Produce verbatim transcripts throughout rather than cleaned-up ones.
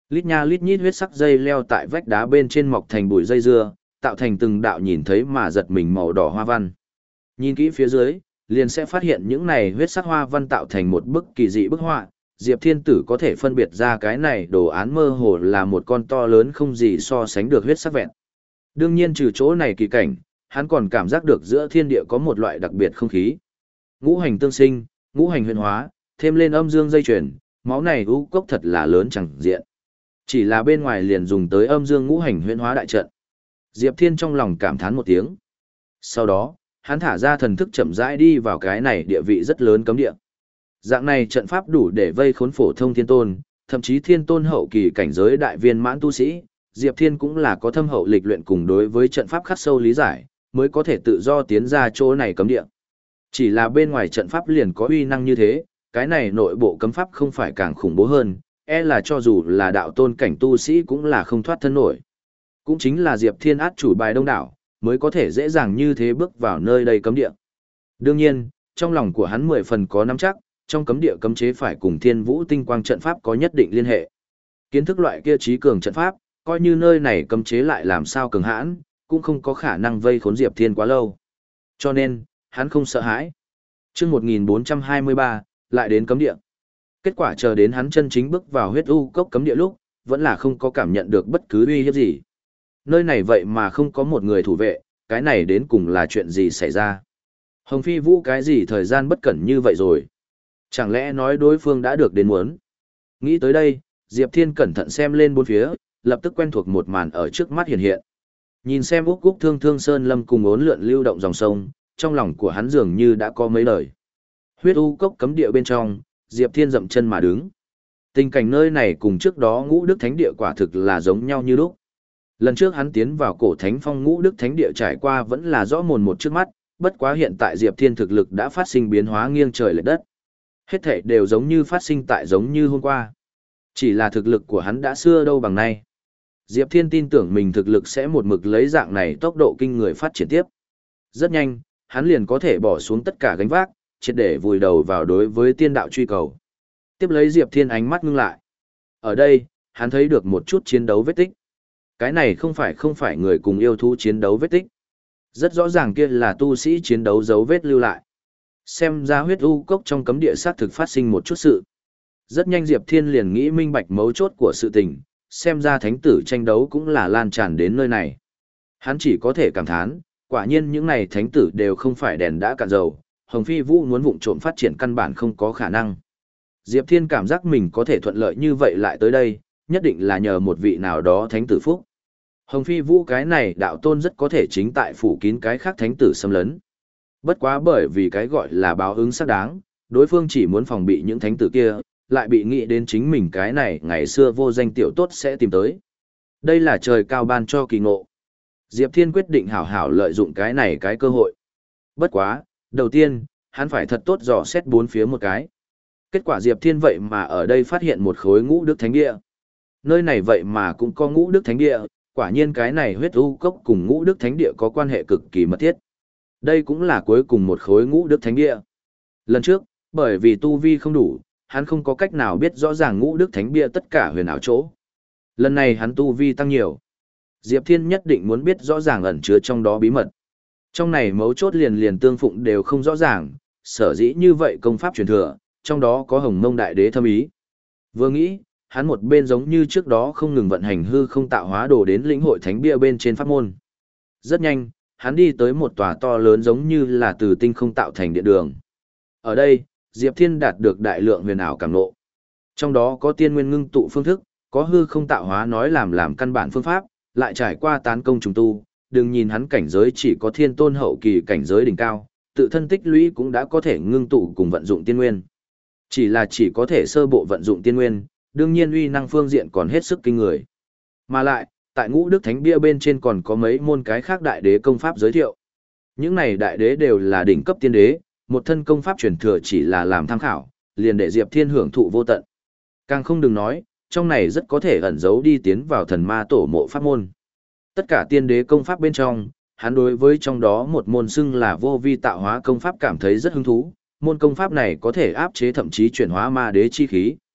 Lít nha lít nhít huyết sắc dây leo tại vách đá bên trên mọc thành bụi dây dưa, tạo thành từng đạo nhìn thấy mà giật mình màu đỏ hoa văn. Nhìn kỹ phía dưới, liền sẽ phát hiện những này huyết sắc hoa văn tạo thành một bức kỳ dị bức họa. Diệp Thiên Tử có thể phân biệt ra cái này đồ án mơ hồ là một con to lớn không gì so sánh được huyết sắc vẹn. Đương nhiên trừ chỗ này kỳ cảnh, hắn còn cảm giác được giữa thiên địa có một loại đặc biệt không khí. Ngũ hành tương sinh, ngũ hành huyền hóa, thêm lên âm dương dây chuyển, máu này u cốc thật là lớn chẳng diện. Chỉ là bên ngoài liền dùng tới âm dương ngũ hành huyền hóa đại trận. Diệp Thiên trong lòng cảm thán một tiếng. Sau đó, hắn thả ra thần thức chậm rãi đi vào cái này địa vị rất lớn cấm địa. Dạng này trận pháp đủ để vây khốn phổ thông thiên tôn, thậm chí thiên tôn hậu kỳ cảnh giới đại viên mãn tu sĩ, Diệp Thiên cũng là có thâm hậu lịch luyện cùng đối với trận pháp khắc sâu lý giải, mới có thể tự do tiến ra chỗ này cấm địa. Chỉ là bên ngoài trận pháp liền có uy năng như thế, cái này nội bộ cấm pháp không phải càng khủng bố hơn, e là cho dù là đạo tôn cảnh tu sĩ cũng là không thoát thân nổi. Cũng chính là Diệp Thiên át chủ bài đông đảo, mới có thể dễ dàng như thế bước vào nơi đây cấm địa. Đương nhiên, trong lòng của hắn mười phần có nắm chắc, trong cấm địa cấm chế phải cùng Thiên Vũ Tinh Quang trận pháp có nhất định liên hệ. Kiến thức loại kia trí cường trận pháp, coi như nơi này cấm chế lại làm sao cường hãn, cũng không có khả năng vây khốn Diệp Thiên quá lâu. Cho nên, hắn không sợ hãi. Chương một nghìn bốn trăm hai mươi ba, lại đến cấm địa. Kết quả chờ đến hắn chân chính bước vào huyết u cốc cấm địa lúc, vẫn là không có cảm nhận được bất cứ uy hiếp gì. Nơi này vậy mà không có một người thủ vệ, cái này đến cùng là chuyện gì xảy ra? Hồng Phi Vũ cái gì thời gian bất cẩn như vậy rồi? Chẳng lẽ nói đối phương đã được đến muốn? Nghĩ tới đây, Diệp Thiên cẩn thận xem lên bốn phía, lập tức quen thuộc một màn ở trước mắt hiện hiện. Nhìn xem Úc Cúc Thương Thương Sơn Lâm cùng ốn lượn lưu động dòng sông, trong lòng của hắn dường như đã có mấy lời. Huyết u cốc cấm địa bên trong, Diệp Thiên dậm chân mà đứng. Tình cảnh nơi này cùng trước đó Ngũ Đức Thánh địa quả thực là giống nhau như lúc. Lần trước hắn tiến vào cổ thánh phong Ngũ Đức Thánh địa trải qua vẫn là rõ mồn một trước mắt, bất quá hiện tại Diệp Thiên thực lực đã phát sinh biến hóa nghiêng trời lệch đất. Hết thảy đều giống như phát sinh tại giống như hôm qua. Chỉ là thực lực của hắn đã xưa đâu bằng nay. Diệp Thiên tin tưởng mình thực lực sẽ một mực lấy dạng này tốc độ kinh người phát triển tiếp. Rất nhanh, hắn liền có thể bỏ xuống tất cả gánh vác, triệt để vùi đầu vào đối với tiên đạo truy cầu. Tiếp lấy Diệp Thiên ánh mắt ngưng lại. Ở đây, hắn thấy được một chút chiến đấu vết tích. Cái này không phải không phải người cùng yêu thú chiến đấu vết tích. Rất rõ ràng kia là tu sĩ chiến đấu dấu vết lưu lại. Xem ra huyết u cốc trong cấm địa xác thực phát sinh một chút sự. Rất nhanh Diệp Thiên liền nghĩ minh bạch mấu chốt của sự tình, xem ra thánh tử tranh đấu cũng là lan tràn đến nơi này. Hắn chỉ có thể cảm thán, quả nhiên những này thánh tử đều không phải đèn đã cạn dầu, Hồng Phi Vũ muốn vụng trộm phát triển căn bản không có khả năng. Diệp Thiên cảm giác mình có thể thuận lợi như vậy lại tới đây, nhất định là nhờ một vị nào đó thánh tử phúc. Hồng Phi Vũ cái này đạo tôn rất có thể chính tại phủ kín cái khác thánh tử xâm lấn. Bất quá bởi vì cái gọi là báo ứng xác đáng, đối phương chỉ muốn phòng bị những thánh tử kia, lại bị nghĩ đến chính mình cái này ngày xưa vô danh tiểu tốt sẽ tìm tới. Đây là trời cao ban cho kỳ ngộ. Diệp Thiên quyết định hảo hảo lợi dụng cái này cái cơ hội. Bất quá, đầu tiên, hắn phải thật tốt dò xét bốn phía một cái. Kết quả Diệp Thiên vậy mà ở đây phát hiện một khối ngũ đức thánh địa. Nơi này vậy mà cũng có ngũ đức thánh địa, quả nhiên cái này huyết u cốc cùng ngũ đức thánh địa có quan hệ cực kỳ mật thiết. Đây cũng là cuối cùng một khối ngũ đức thánh địa. Lần trước, bởi vì tu vi không đủ, hắn không có cách nào biết rõ ràng ngũ đức thánh bia tất cả huyền ảo chỗ. Lần này hắn tu vi tăng nhiều. Diệp Thiên nhất định muốn biết rõ ràng ẩn chứa trong đó bí mật. Trong này mấu chốt liền liền tương phụng đều không rõ ràng, sở dĩ như vậy công pháp truyền thừa, trong đó có Hồng Mông Đại Đế thâm ý. Vừa nghĩ, hắn một bên giống như trước đó không ngừng vận hành hư không tạo hóa đồ đến lĩnh hội thánh bia bên trên pháp môn. Rất nhanh, hắn đi tới một tòa to lớn giống như là từ tinh không tạo thành điện đường. Ở đây, Diệp Thiên đạt được đại lượng huyền ảo cảm ngộ. Trong đó có tiên nguyên ngưng tụ phương thức, có hư không tạo hóa nói làm làm căn bản phương pháp, lại trải qua tán công trùng tu, đừng nhìn hắn cảnh giới chỉ có thiên tôn hậu kỳ cảnh giới đỉnh cao, tự thân tích lũy cũng đã có thể ngưng tụ cùng vận dụng tiên nguyên. Chỉ là chỉ có thể sơ bộ vận dụng tiên nguyên, đương nhiên uy năng phương diện còn hết sức kinh người. Mà lại, tại Ngũ Đức Thánh bia bên trên còn có mấy môn cái khác đại đế công pháp giới thiệu. Những này đại đế đều là đỉnh cấp tiên đế, một thân công pháp truyền thừa chỉ là làm tham khảo, liền để Diệp Thiên hưởng thụ vô tận. Càng không đừng nói, trong này rất có thể ẩn giấu đi tiến vào thần ma tổ mộ pháp môn. Tất cả tiên đế công pháp bên trong, hắn đối với trong đó một môn xưng là vô vi tạo hóa công pháp cảm thấy rất hứng thú, môn công pháp này có thể áp chế thậm chí chuyển hóa ma đế chi khí.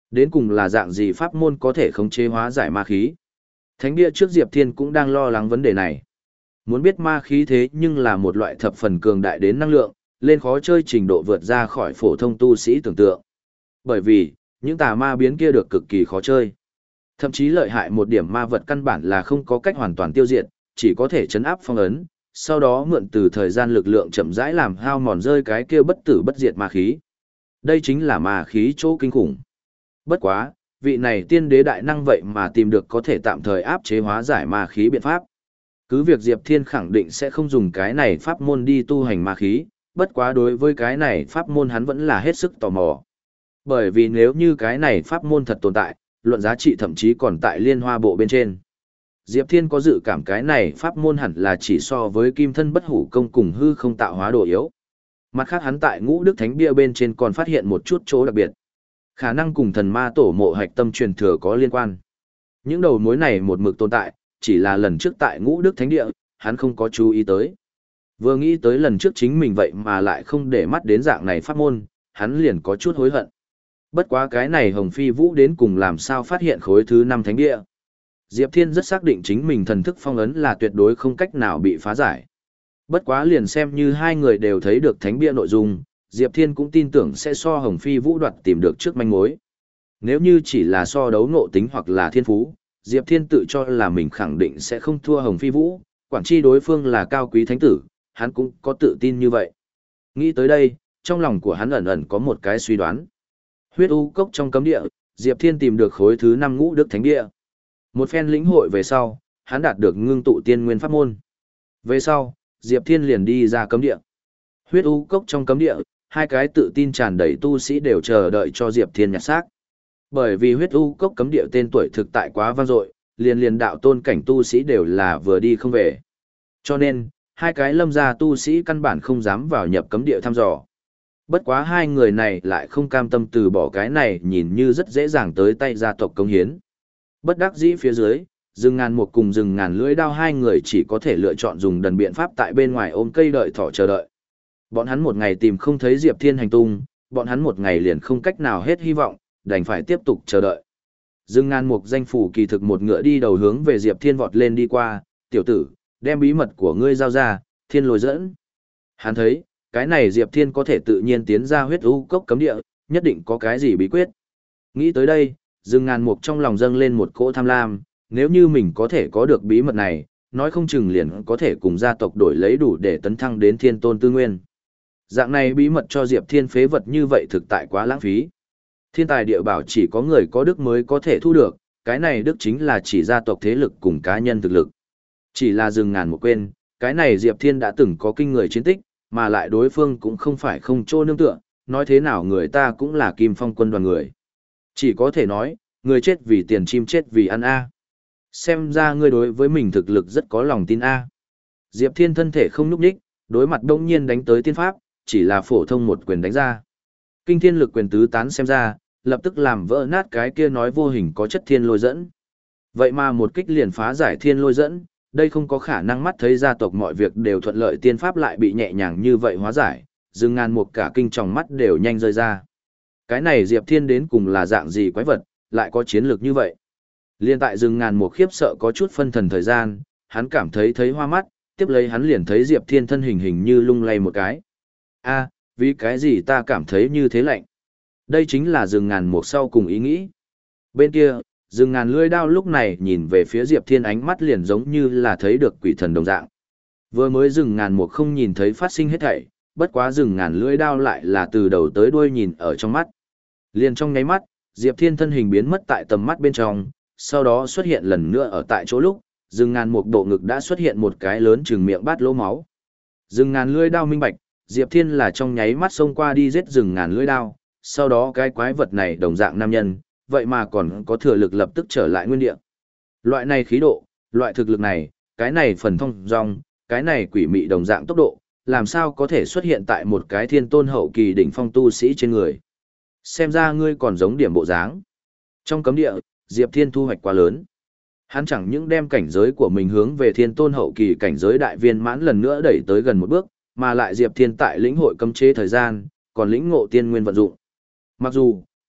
Đến cùng là dạng gì pháp môn có thể khống chế hóa giải ma khí? Thánh địa trước Diệp Thiên cũng đang lo lắng vấn đề này. Muốn biết ma khí thế nhưng là một loại thập phần cường đại đến năng lượng, lên khó chơi trình độ vượt ra khỏi phổ thông tu sĩ tưởng tượng. Bởi vì, những tà ma biến kia được cực kỳ khó chơi. Thậm chí lợi hại một điểm ma vật căn bản là không có cách hoàn toàn tiêu diệt, chỉ có thể chấn áp phong ấn, sau đó mượn từ thời gian lực lượng chậm rãi làm hao mòn rơi cái kia bất tử bất diệt ma khí. Đây chính là ma khí chỗ kinh khủng. Bất quá, vị này tiên đế đại năng vậy mà tìm được có thể tạm thời áp chế hóa giải ma khí biện pháp. Cứ việc Diệp Thiên khẳng định sẽ không dùng cái này pháp môn đi tu hành ma khí, bất quá đối với cái này pháp môn hắn vẫn là hết sức tò mò. Bởi vì nếu như cái này pháp môn thật tồn tại, luận giá trị thậm chí còn tại liên hoa bộ bên trên. Diệp Thiên có dự cảm cái này pháp môn hẳn là chỉ so với kim thân bất hủ công cùng hư không tạo hóa đồ yếu. Mặt khác hắn tại ngũ đức thánh bia bên trên còn phát hiện một chút chỗ đặc biệt. Khả năng cùng thần ma tổ mộ hạch tâm truyền thừa có liên quan. Những đầu mối này một mực tồn tại, chỉ là lần trước tại ngũ đức thánh địa, hắn không có chú ý tới. Vừa nghĩ tới lần trước chính mình vậy mà lại không để mắt đến dạng này pháp môn, hắn liền có chút hối hận. Bất quá cái này Hồng Phi Vũ đến cùng làm sao phát hiện khối thứ năm thánh địa. Diệp Thiên rất xác định chính mình thần thức phong ấn là tuyệt đối không cách nào bị phá giải. Bất quá liền xem như hai người đều thấy được thánh bia nội dung, Diệp Thiên cũng tin tưởng sẽ so Hồng Phi Vũ đoạt tìm được trước manh mối. Nếu như chỉ là so đấu ngộ tính hoặc là thiên phú, Diệp Thiên tự cho là mình khẳng định sẽ không thua Hồng Phi Vũ, quản chi đối phương là cao quý thánh tử, hắn cũng có tự tin như vậy. Nghĩ tới đây, trong lòng của hắn ẩn ẩn có một cái suy đoán. Huyết u cốc trong cấm địa, Diệp Thiên tìm được khối thứ năm ngũ đức thánh địa. Một phen lĩnh hội về sau, hắn đạt được ngưng tụ tiên nguyên pháp môn. Về sau, Diệp Thiên liền đi ra cấm địa. Huyết u cốc trong cấm địa, hai cái tự tin tràn đầy tu sĩ đều chờ đợi cho Diệp Thiên nhặt xác. Bởi vì huyết u cốc cấm địa tên tuổi thực tại quá vang dội, liền liền đạo tôn cảnh tu sĩ đều là vừa đi không về. Cho nên, hai cái lâm gia tu sĩ căn bản không dám vào nhập cấm địa thăm dò. Bất quá hai người này lại không cam tâm từ bỏ cái này nhìn như rất dễ dàng tới tay gia tộc công hiến. Bất đắc dĩ phía dưới, rừng ngàn một cùng rừng ngàn lưỡi đao hai người chỉ có thể lựa chọn dùng đần biện pháp tại bên ngoài ôm cây đợi thỏ chờ đợi. Bọn hắn một ngày tìm không thấy Diệp Thiên hành tung, bọn hắn một ngày liền không cách nào hết hy vọng, đành phải tiếp tục chờ đợi. Rừng ngàn mục danh phủ kỳ thực một ngựa đi đầu hướng về Diệp Thiên vọt lên đi qua, tiểu tử, đem bí mật của ngươi giao ra, Thiên lôi dẫn. Hắn thấy, cái này Diệp Thiên có thể tự nhiên tiến ra huyết u cốc cấm địa, nhất định có cái gì bí quyết. Nghĩ tới đây, rừng ngàn mục trong lòng dâng lên một cỗ tham lam, nếu như mình có thể có được bí mật này, nói không chừng liền có thể cùng gia tộc đổi lấy đủ để tấn thăng đến thiên tôn tư nguyên. Dạng này bí mật cho Diệp Thiên phế vật như vậy thực tại quá lãng phí. Thiên tài địa bảo chỉ có người có đức mới có thể thu được, cái này đức chính là chỉ gia tộc thế lực cùng cá nhân thực lực. Chỉ là rừng ngàn một quên, cái này Diệp Thiên đã từng có kinh người chiến tích, mà lại đối phương cũng không phải không trô nương tựa, nói thế nào người ta cũng là Kim Phong quân đoàn người. Chỉ có thể nói, người chết vì tiền chim chết vì ăn a. Xem ra ngươi đối với mình thực lực rất có lòng tin a. Diệp Thiên thân thể không nhúc nhích, đối mặt đông nhiên đánh tới tiên pháp, chỉ là phổ thông một quyền đánh ra. Kinh thiên lực quyền tứ tán xem ra, lập tức làm vỡ nát cái kia nói vô hình có chất thiên lôi dẫn. Vậy mà một kích liền phá giải thiên lôi dẫn, đây không có khả năng mắt thấy gia tộc mọi việc đều thuận lợi, tiên pháp lại bị nhẹ nhàng như vậy hóa giải, dừng ngàn một cả kinh tròng mắt đều nhanh rơi ra. Cái này Diệp Thiên đến cùng là dạng gì quái vật, lại có chiến lược như vậy. Liên tại dừng ngàn một khiếp sợ có chút phân thần thời gian, hắn cảm thấy thấy hoa mắt, tiếp lấy hắn liền thấy Diệp Thiên thân hình hình như lung lay một cái. A, vì cái gì ta cảm thấy như thế lạnh? Đây chính là rừng ngàn một sau cùng ý nghĩ. Bên kia, rừng ngàn lưỡi đao lúc này nhìn về phía Diệp Thiên ánh mắt liền giống như là thấy được quỷ thần đồng dạng. Vừa mới rừng ngàn một không nhìn thấy phát sinh hết thảy, bất quá rừng ngàn lưỡi đao lại là từ đầu tới đuôi nhìn ở trong mắt. Liền trong nháy mắt, Diệp Thiên thân hình biến mất tại tầm mắt bên trong, sau đó xuất hiện lần nữa ở tại chỗ lúc, rừng ngàn một bộ ngực đã xuất hiện một cái lớn chừng miệng bát lỗ máu. Rừng ngàn lưỡi đao minh bạch, Diệp Thiên là trong nháy mắt xông qua đi giết rừng ngàn lưỡi đao, sau đó cái quái vật này đồng dạng nam nhân, vậy mà còn có thừa lực lập tức trở lại nguyên địa. Loại này khí độ, loại thực lực này, cái này phần thông dong, cái này quỷ mị đồng dạng tốc độ, làm sao có thể xuất hiện tại một cái thiên tôn hậu kỳ đỉnh phong tu sĩ trên người. Xem ra ngươi còn giống điểm bộ dáng. Trong cấm địa, Diệp Thiên thu hoạch quá lớn. Hắn chẳng những đem cảnh giới của mình hướng về thiên tôn hậu kỳ cảnh giới đại viên mãn lần nữa đẩy tới gần một bước, mà lại Diệp Thiên tại lĩnh hội cấm chế thời gian, còn lĩnh ngộ tiên nguyên vận dụng. Mặc dù,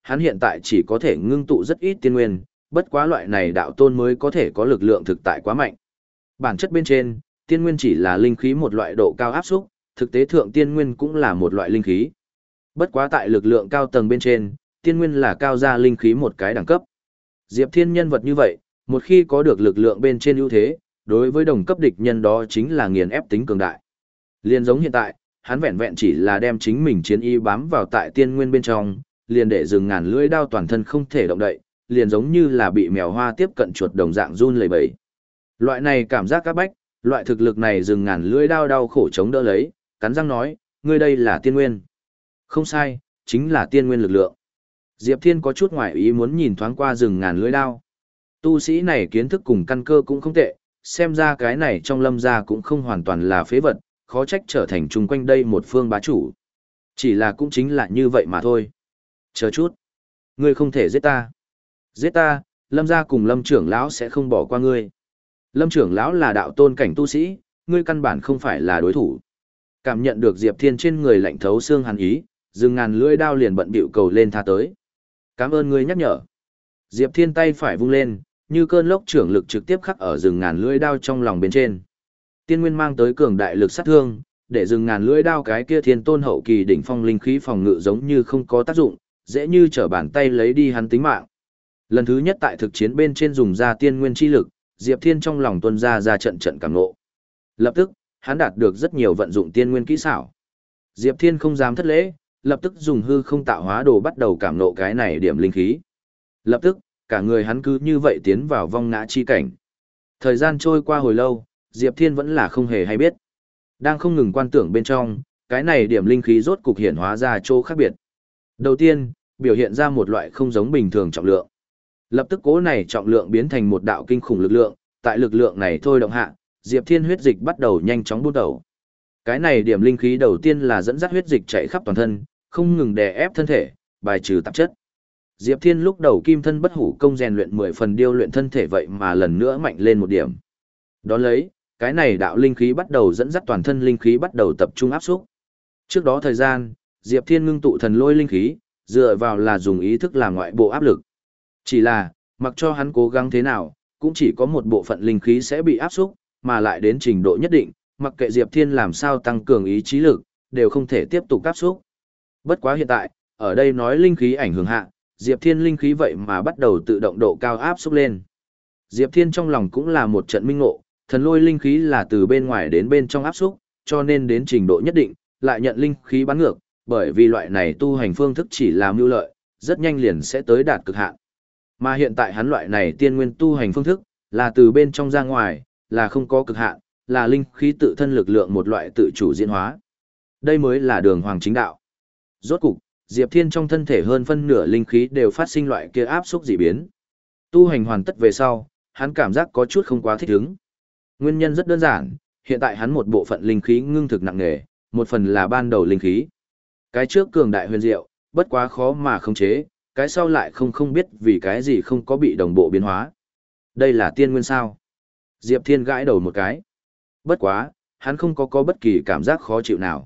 hắn hiện tại chỉ có thể ngưng tụ rất ít tiên nguyên, bất quá loại này đạo tôn mới có thể có lực lượng thực tại quá mạnh. Bản chất bên trên, tiên nguyên chỉ là linh khí một loại độ cao áp xúc, thực tế thượng tiên nguyên cũng là một loại linh khí. Bất quá tại lực lượng cao tầng bên trên, tiên nguyên là cao gia linh khí một cái đẳng cấp. Diệp Thiên nhân vật như vậy, một khi có được lực lượng bên trên ưu thế, đối với đồng cấp địch nhân đó chính là nghiền ép tính cường đại. Liên giống hiện tại, hắn vẹn vẹn chỉ là đem chính mình chiến y bám vào tại tiên nguyên bên trong, liền để dừng ngàn lưỡi đao toàn thân không thể động đậy, liền giống như là bị mèo hoa tiếp cận chuột đồng dạng run lẩy bẩy. Loại này cảm giác các bách, loại thực lực này dừng ngàn lưỡi đao đau khổ chống đỡ lấy, cắn răng nói, ngươi đây là tiên nguyên. Không sai, chính là tiên nguyên lực lượng. Diệp Thiên có chút ngoài ý muốn nhìn thoáng qua rừng ngàn lưỡi đao. Tu sĩ này kiến thức cùng căn cơ cũng không tệ, xem ra cái này trong lâm gia cũng không hoàn toàn là phế vật, khó trách trở thành chung quanh đây một phương bá chủ. Chỉ là cũng chính là như vậy mà thôi. Chờ chút. Ngươi không thể giết ta. Giết ta, lâm gia cùng lâm trưởng lão sẽ không bỏ qua ngươi. Lâm trưởng lão là đạo tôn cảnh tu sĩ, ngươi căn bản không phải là đối thủ. Cảm nhận được Diệp Thiên trên người lạnh thấu xương hàn ý, dừng ngàn lưỡi đao liền bận bịu cầu lên tha tới. Cảm ơn ngươi nhắc nhở. Diệp Thiên tay phải vung lên, như cơn lốc trưởng lực trực tiếp khắc ở rừng ngàn lưỡi đao trong lòng bên trên. Tiên nguyên mang tới cường đại lực sát thương, để rừng ngàn lưỡi đao cái kia thiên tôn hậu kỳ đỉnh phong linh khí phòng ngự giống như không có tác dụng, dễ như trở bàn tay lấy đi hắn tính mạng. Lần thứ nhất tại thực chiến bên trên dùng ra tiên nguyên chi lực, Diệp Thiên trong lòng tuôn ra ra trận trận cảm ngộ. Lập tức, hắn đạt được rất nhiều vận dụng tiên nguyên kỹ xảo. Diệp Thiên không dám thất lễ, lập tức dùng hư không tạo hóa đồ bắt đầu cảm ngộ cái này điểm linh khí. Lập tức, cả người hắn cứ như vậy tiến vào vong ngã chi cảnh. Thời gian trôi qua hồi lâu, Diệp Thiên vẫn là không hề hay biết. Đang không ngừng quan tưởng bên trong, cái này điểm linh khí rốt cục hiện hóa ra chỗ khác biệt. Đầu tiên, biểu hiện ra một loại không giống bình thường trọng lượng. Lập tức cố này trọng lượng biến thành một đạo kinh khủng lực lượng, tại lực lượng này thôi động hạ, Diệp Thiên huyết dịch bắt đầu nhanh chóng bút đầu. Cái này điểm linh khí đầu tiên là dẫn dắt huyết dịch chạy khắp toàn thân, không ngừng đè ép thân thể, bài trừ tạp chất. Diệp Thiên lúc đầu kim thân bất hủ công rèn luyện mười phần điêu luyện thân thể vậy mà lần nữa mạnh lên một điểm. Đón lấy, cái này đạo linh khí bắt đầu dẫn dắt toàn thân linh khí bắt đầu tập trung áp xúc. Trước đó thời gian, Diệp Thiên ngưng tụ thần lôi linh khí, dựa vào là dùng ý thức làm ngoại bộ áp lực. Chỉ là, mặc cho hắn cố gắng thế nào, cũng chỉ có một bộ phận linh khí sẽ bị áp xúc, mà lại đến trình độ nhất định, mặc kệ Diệp Thiên làm sao tăng cường ý chí lực, đều không thể tiếp tục áp xúc. Bất quá hiện tại, ở đây nói linh khí ảnh hưởng hạ, Diệp Thiên linh khí vậy mà bắt đầu tự động độ cao áp xúc lên. Diệp Thiên trong lòng cũng là một trận minh ngộ, thần lôi linh khí là từ bên ngoài đến bên trong áp xúc, cho nên đến trình độ nhất định, lại nhận linh khí bắn ngược, bởi vì loại này tu hành phương thức chỉ làm mưu lợi, rất nhanh liền sẽ tới đạt cực hạn. Mà hiện tại hắn loại này tiên nguyên tu hành phương thức, là từ bên trong ra ngoài, là không có cực hạn, là linh khí tự thân lực lượng một loại tự chủ diễn hóa. Đây mới là đường hoàng chính đạo. Rốt cục, Diệp Thiên trong thân thể hơn phân nửa linh khí đều phát sinh loại kia áp xúc dị biến. Tu hành hoàn tất về sau, hắn cảm giác có chút không quá thích ứng. Nguyên nhân rất đơn giản, hiện tại hắn một bộ phận linh khí ngưng thực nặng nề, một phần là ban đầu linh khí. Cái trước cường đại huyền diệu, bất quá khó mà khống chế, cái sau lại không không biết vì cái gì không có bị đồng bộ biến hóa. Đây là tiên nguyên sao? Diệp Thiên gãi đầu một cái. Bất quá, hắn không có có bất kỳ cảm giác khó chịu nào.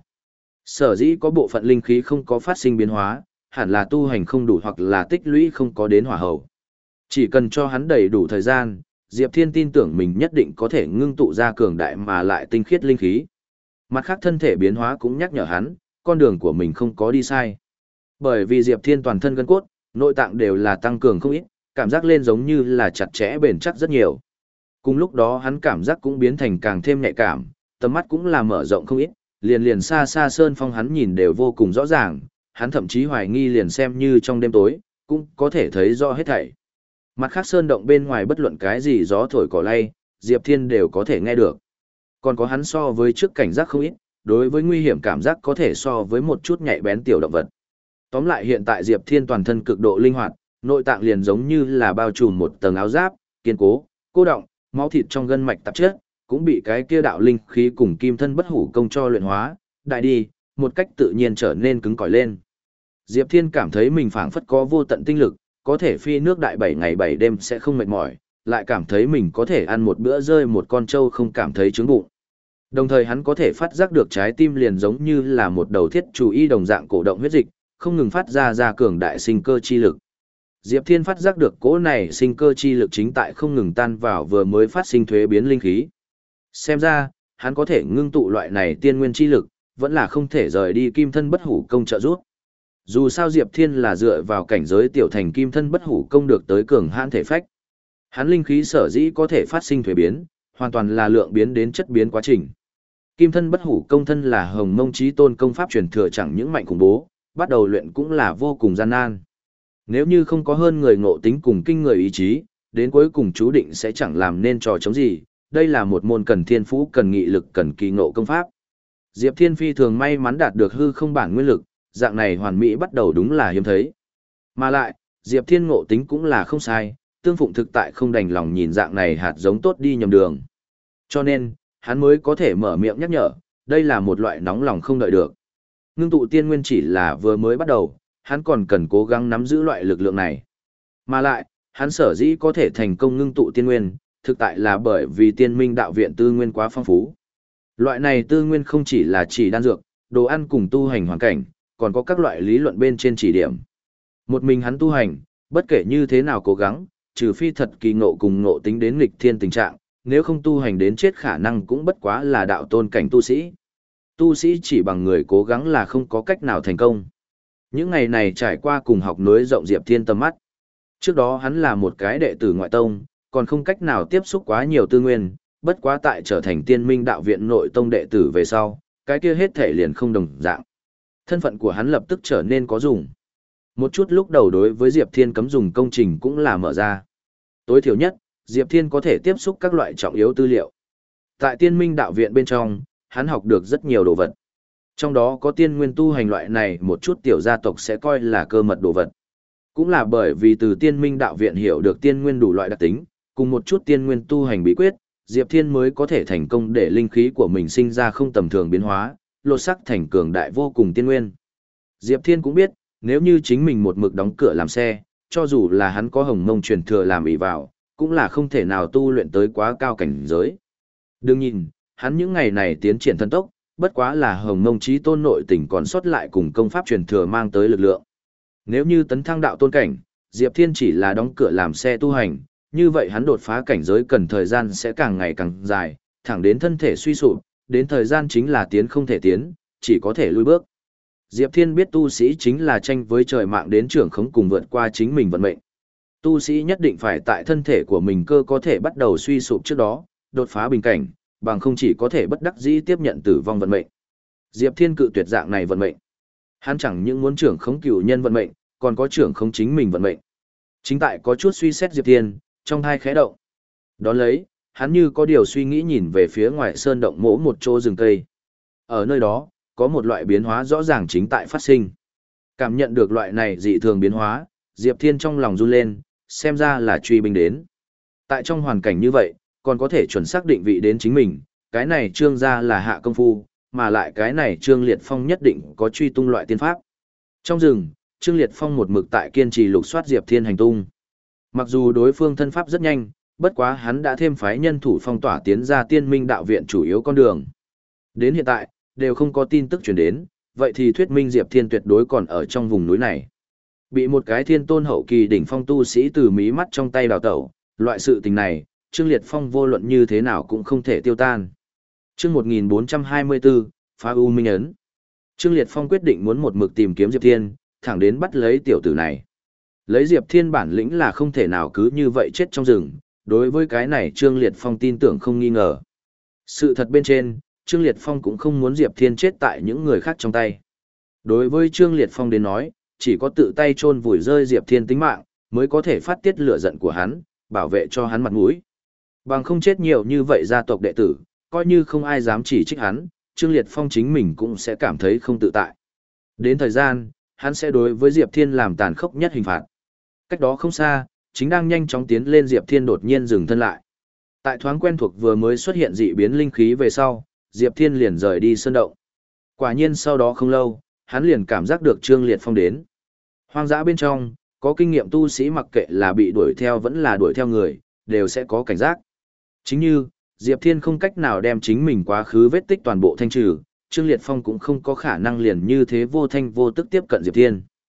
Sở dĩ có bộ phận linh khí không có phát sinh biến hóa, hẳn là tu hành không đủ hoặc là tích lũy không có đến hỏa hầu. Chỉ cần cho hắn đầy đủ thời gian, Diệp Thiên tin tưởng mình nhất định có thể ngưng tụ ra cường đại mà lại tinh khiết linh khí. Mặt khác thân thể biến hóa cũng nhắc nhở hắn, con đường của mình không có đi sai. Bởi vì Diệp Thiên toàn thân gân cốt, nội tạng đều là tăng cường không ít, cảm giác lên giống như là chặt chẽ bền chắc rất nhiều. Cùng lúc đó hắn cảm giác cũng biến thành càng thêm nhạy cảm, tầm mắt cũng là mở rộng không ít, liền liền xa xa sơn phong hắn nhìn đều vô cùng rõ ràng, hắn thậm chí hoài nghi liền xem như trong đêm tối, cũng có thể thấy rõ hết thảy. Mặt khác sơn động bên ngoài bất luận cái gì gió thổi cỏ lay, Diệp Thiên đều có thể nghe được. Còn có hắn so với trước cảnh giác không ít, đối với nguy hiểm cảm giác có thể so với một chút nhạy bén tiểu động vật. Tóm lại hiện tại Diệp Thiên toàn thân cực độ linh hoạt, nội tạng liền giống như là bao trùm một tầng áo giáp, kiên cố, cô động, máu thịt trong gân mạch tạp chất, cũng bị cái kia đạo linh khí cùng kim thân bất hủ công cho luyện hóa, đại đi, một cách tự nhiên trở nên cứng cỏi lên. Diệp Thiên cảm thấy mình phảng phất có vô tận tinh lực, có thể phi nước đại bảy ngày bảy đêm sẽ không mệt mỏi, lại cảm thấy mình có thể ăn một bữa rơi một con trâu không cảm thấy trướng bụng. Đồng thời hắn có thể phát giác được trái tim liền giống như là một đầu thiết chủ y đồng dạng cổ động huyết dịch, không ngừng phát ra ra cường đại sinh cơ chi lực. Diệp Thiên phát giác được cỗ này sinh cơ chi lực chính tại không ngừng tan vào vừa mới phát sinh thuế biến linh khí. Xem ra, hắn có thể ngưng tụ loại này tiên nguyên chi lực, vẫn là không thể rời đi kim thân bất hủ công trợ giúp. Dù sao Diệp Thiên là dựa vào cảnh giới tiểu thành kim thân bất hủ công được tới cường hãn thể phách. Hắn linh khí sở dĩ có thể phát sinh thuế biến, hoàn toàn là lượng biến đến chất biến quá trình. Kim thân bất hủ công thân là Hồng Mông Chí Tôn công pháp truyền thừa chẳng những mạnh khủng bố, bắt đầu luyện cũng là vô cùng gian nan. Nếu như không có hơn người ngộ tính cùng kinh người ý chí, đến cuối cùng chú định sẽ chẳng làm nên trò chống gì, đây là một môn cần thiên phú cần nghị lực cần kỳ ngộ công pháp. Diệp Thiên phi thường may mắn đạt được hư không bản nguyên lực, dạng này hoàn mỹ bắt đầu đúng là hiếm thấy. Mà lại, Diệp Thiên ngộ tính cũng là không sai, tương phụng thực tại không đành lòng nhìn dạng này hạt giống tốt đi nhầm đường. Cho nên, hắn mới có thể mở miệng nhắc nhở, đây là một loại nóng lòng không đợi được. Ngưng tụ tiên nguyên chỉ là vừa mới bắt đầu, hắn còn cần cố gắng nắm giữ loại lực lượng này. Mà lại, hắn sở dĩ có thể thành công ngưng tụ tiên nguyên, thực tại là bởi vì tiên minh đạo viện tư nguyên quá phong phú. Loại này tư nguyên không chỉ là chỉ đan dược, đồ ăn cùng tu hành hoàn cảnh, còn có các loại lý luận bên trên chỉ điểm. Một mình hắn tu hành, bất kể như thế nào cố gắng, trừ phi thật kỳ ngộ cùng ngộ tính đến nghịch thiên tình trạng, nếu không tu hành đến chết khả năng cũng bất quá là đạo tôn cảnh tu sĩ. Tu sĩ chỉ bằng người cố gắng là không có cách nào thành công. Những ngày này trải qua cùng học nối rộng Diệp Thiên tầm mắt. Trước đó hắn là một cái đệ tử ngoại tông, còn không cách nào tiếp xúc quá nhiều tư nguyên, bất quá tại trở thành tiên minh đạo viện nội tông đệ tử về sau, cái kia hết thể liền không đồng dạng. Thân phận của hắn lập tức trở nên có dùng. Một chút lúc đầu đối với Diệp Thiên cấm dùng công trình cũng là mở ra. Tối thiểu nhất, Diệp Thiên có thể tiếp xúc các loại trọng yếu tư liệu. Tại tiên minh đạo viện bên trong, hắn học được rất nhiều đồ vật. Trong đó có tiên nguyên tu hành loại này một chút tiểu gia tộc sẽ coi là cơ mật đồ vật. Cũng là bởi vì từ tiên minh đạo viện hiểu được tiên nguyên đủ loại đặc tính, cùng một chút tiên nguyên tu hành bí quyết, Diệp Thiên mới có thể thành công để linh khí của mình sinh ra không tầm thường biến hóa, lột sắc thành cường đại vô cùng tiên nguyên. Diệp Thiên cũng biết, nếu như chính mình một mực đóng cửa làm xe, cho dù là hắn có Hồng Mông truyền thừa làm ỷ vào, cũng là không thể nào tu luyện tới quá cao cảnh giới. Đừng nhìn, hắn những ngày này tiến triển thần tốc, bất quá là Hồng Mông Chí Tôn nội tình còn sót lại cùng công pháp truyền thừa mang tới lực lượng. Nếu như tấn thăng đạo tôn cảnh, Diệp Thiên chỉ là đóng cửa làm xe tu hành, như vậy hắn đột phá cảnh giới cần thời gian sẽ càng ngày càng dài, thẳng đến thân thể suy sụp, đến thời gian chính là tiến không thể tiến, chỉ có thể lùi bước. Diệp Thiên biết tu sĩ chính là tranh với trời mạng đến trưởng khống cùng vượt qua chính mình vận mệnh. Tu sĩ nhất định phải tại thân thể của mình cơ có thể bắt đầu suy sụp trước đó, đột phá bình cảnh, bằng không chỉ có thể bất đắc dĩ tiếp nhận tử vong vận mệnh. Diệp Thiên cự tuyệt dạng này vận mệnh. Hắn chẳng những muốn trưởng khống cửu nhân vận mệnh, còn có trưởng khống chính mình vận mệnh. Chính tại có chút suy xét Diệp Thiên, trong hai khẽ động. Đón lấy, hắn như có điều suy nghĩ nhìn về phía ngoài sơn động mỗ một chỗ rừng cây. Ở nơi đó, có một loại biến hóa rõ ràng chính tại phát sinh. Cảm nhận được loại này dị thường biến hóa, Diệp Thiên trong lòng run lên, xem ra là truy binh đến. Tại trong hoàn cảnh như vậy, còn có thể chuẩn xác định vị đến chính mình, cái này Trương gia là hạ công phu, mà lại cái này Trương Liệt Phong nhất định có truy tung loại tiên pháp. Trong rừng, Trương Liệt Phong một mực tại kiên trì lục soát Diệp Thiên hành tung. Mặc dù đối phương thân pháp rất nhanh, bất quá hắn đã thêm phái nhân thủ phong tỏa tiến ra tiên minh đạo viện chủ yếu con đường. Đến hiện tại, đều không có tin tức truyền đến, vậy thì thuyết minh Diệp Thiên tuyệt đối còn ở trong vùng núi này. Bị một cái thiên tôn hậu kỳ đỉnh phong tu sĩ từ mí mắt trong tay đào tẩu, loại sự tình này, Trương Liệt Phong vô luận như thế nào cũng không thể tiêu tan. Chương một nghìn bốn trăm hai mươi bốn, phá U Minh ấn. Trương Liệt Phong quyết định muốn một mực tìm kiếm Diệp Thiên, thẳng đến bắt lấy tiểu tử này. Lấy Diệp Thiên bản lĩnh là không thể nào cứ như vậy chết trong rừng, đối với cái này Trương Liệt Phong tin tưởng không nghi ngờ. Sự thật bên trên, Trương Liệt Phong cũng không muốn Diệp Thiên chết tại những người khác trong tay. Đối với Trương Liệt Phong đến nói, chỉ có tự tay chôn vùi rơi Diệp Thiên tính mạng, mới có thể phát tiết lửa giận của hắn, bảo vệ cho hắn mặt mũi. Bằng không chết nhiều như vậy gia tộc đệ tử, coi như không ai dám chỉ trích hắn, Trương Liệt Phong chính mình cũng sẽ cảm thấy không tự tại. Đến thời gian, hắn sẽ đối với Diệp Thiên làm tàn khốc nhất hình phạt. Cách đó không xa, chính đang nhanh chóng tiến lên Diệp Thiên đột nhiên dừng thân lại. Tại thoáng quen thuộc vừa mới xuất hiện dị biến linh khí về sau, Diệp Thiên liền rời đi sơn động. Quả nhiên sau đó không lâu, hắn liền cảm giác được Trương Liệt Phong đến. Hoang dã bên trong, có kinh nghiệm tu sĩ mặc kệ là bị đuổi theo vẫn là đuổi theo người, đều sẽ có cảnh giác. Chính như, Diệp Thiên không cách nào đem chính mình quá khứ vết tích toàn bộ thanh trừ, Trương Liệt Phong cũng không có khả năng liền như thế vô thanh vô tức tiếp cận Diệp Thiên.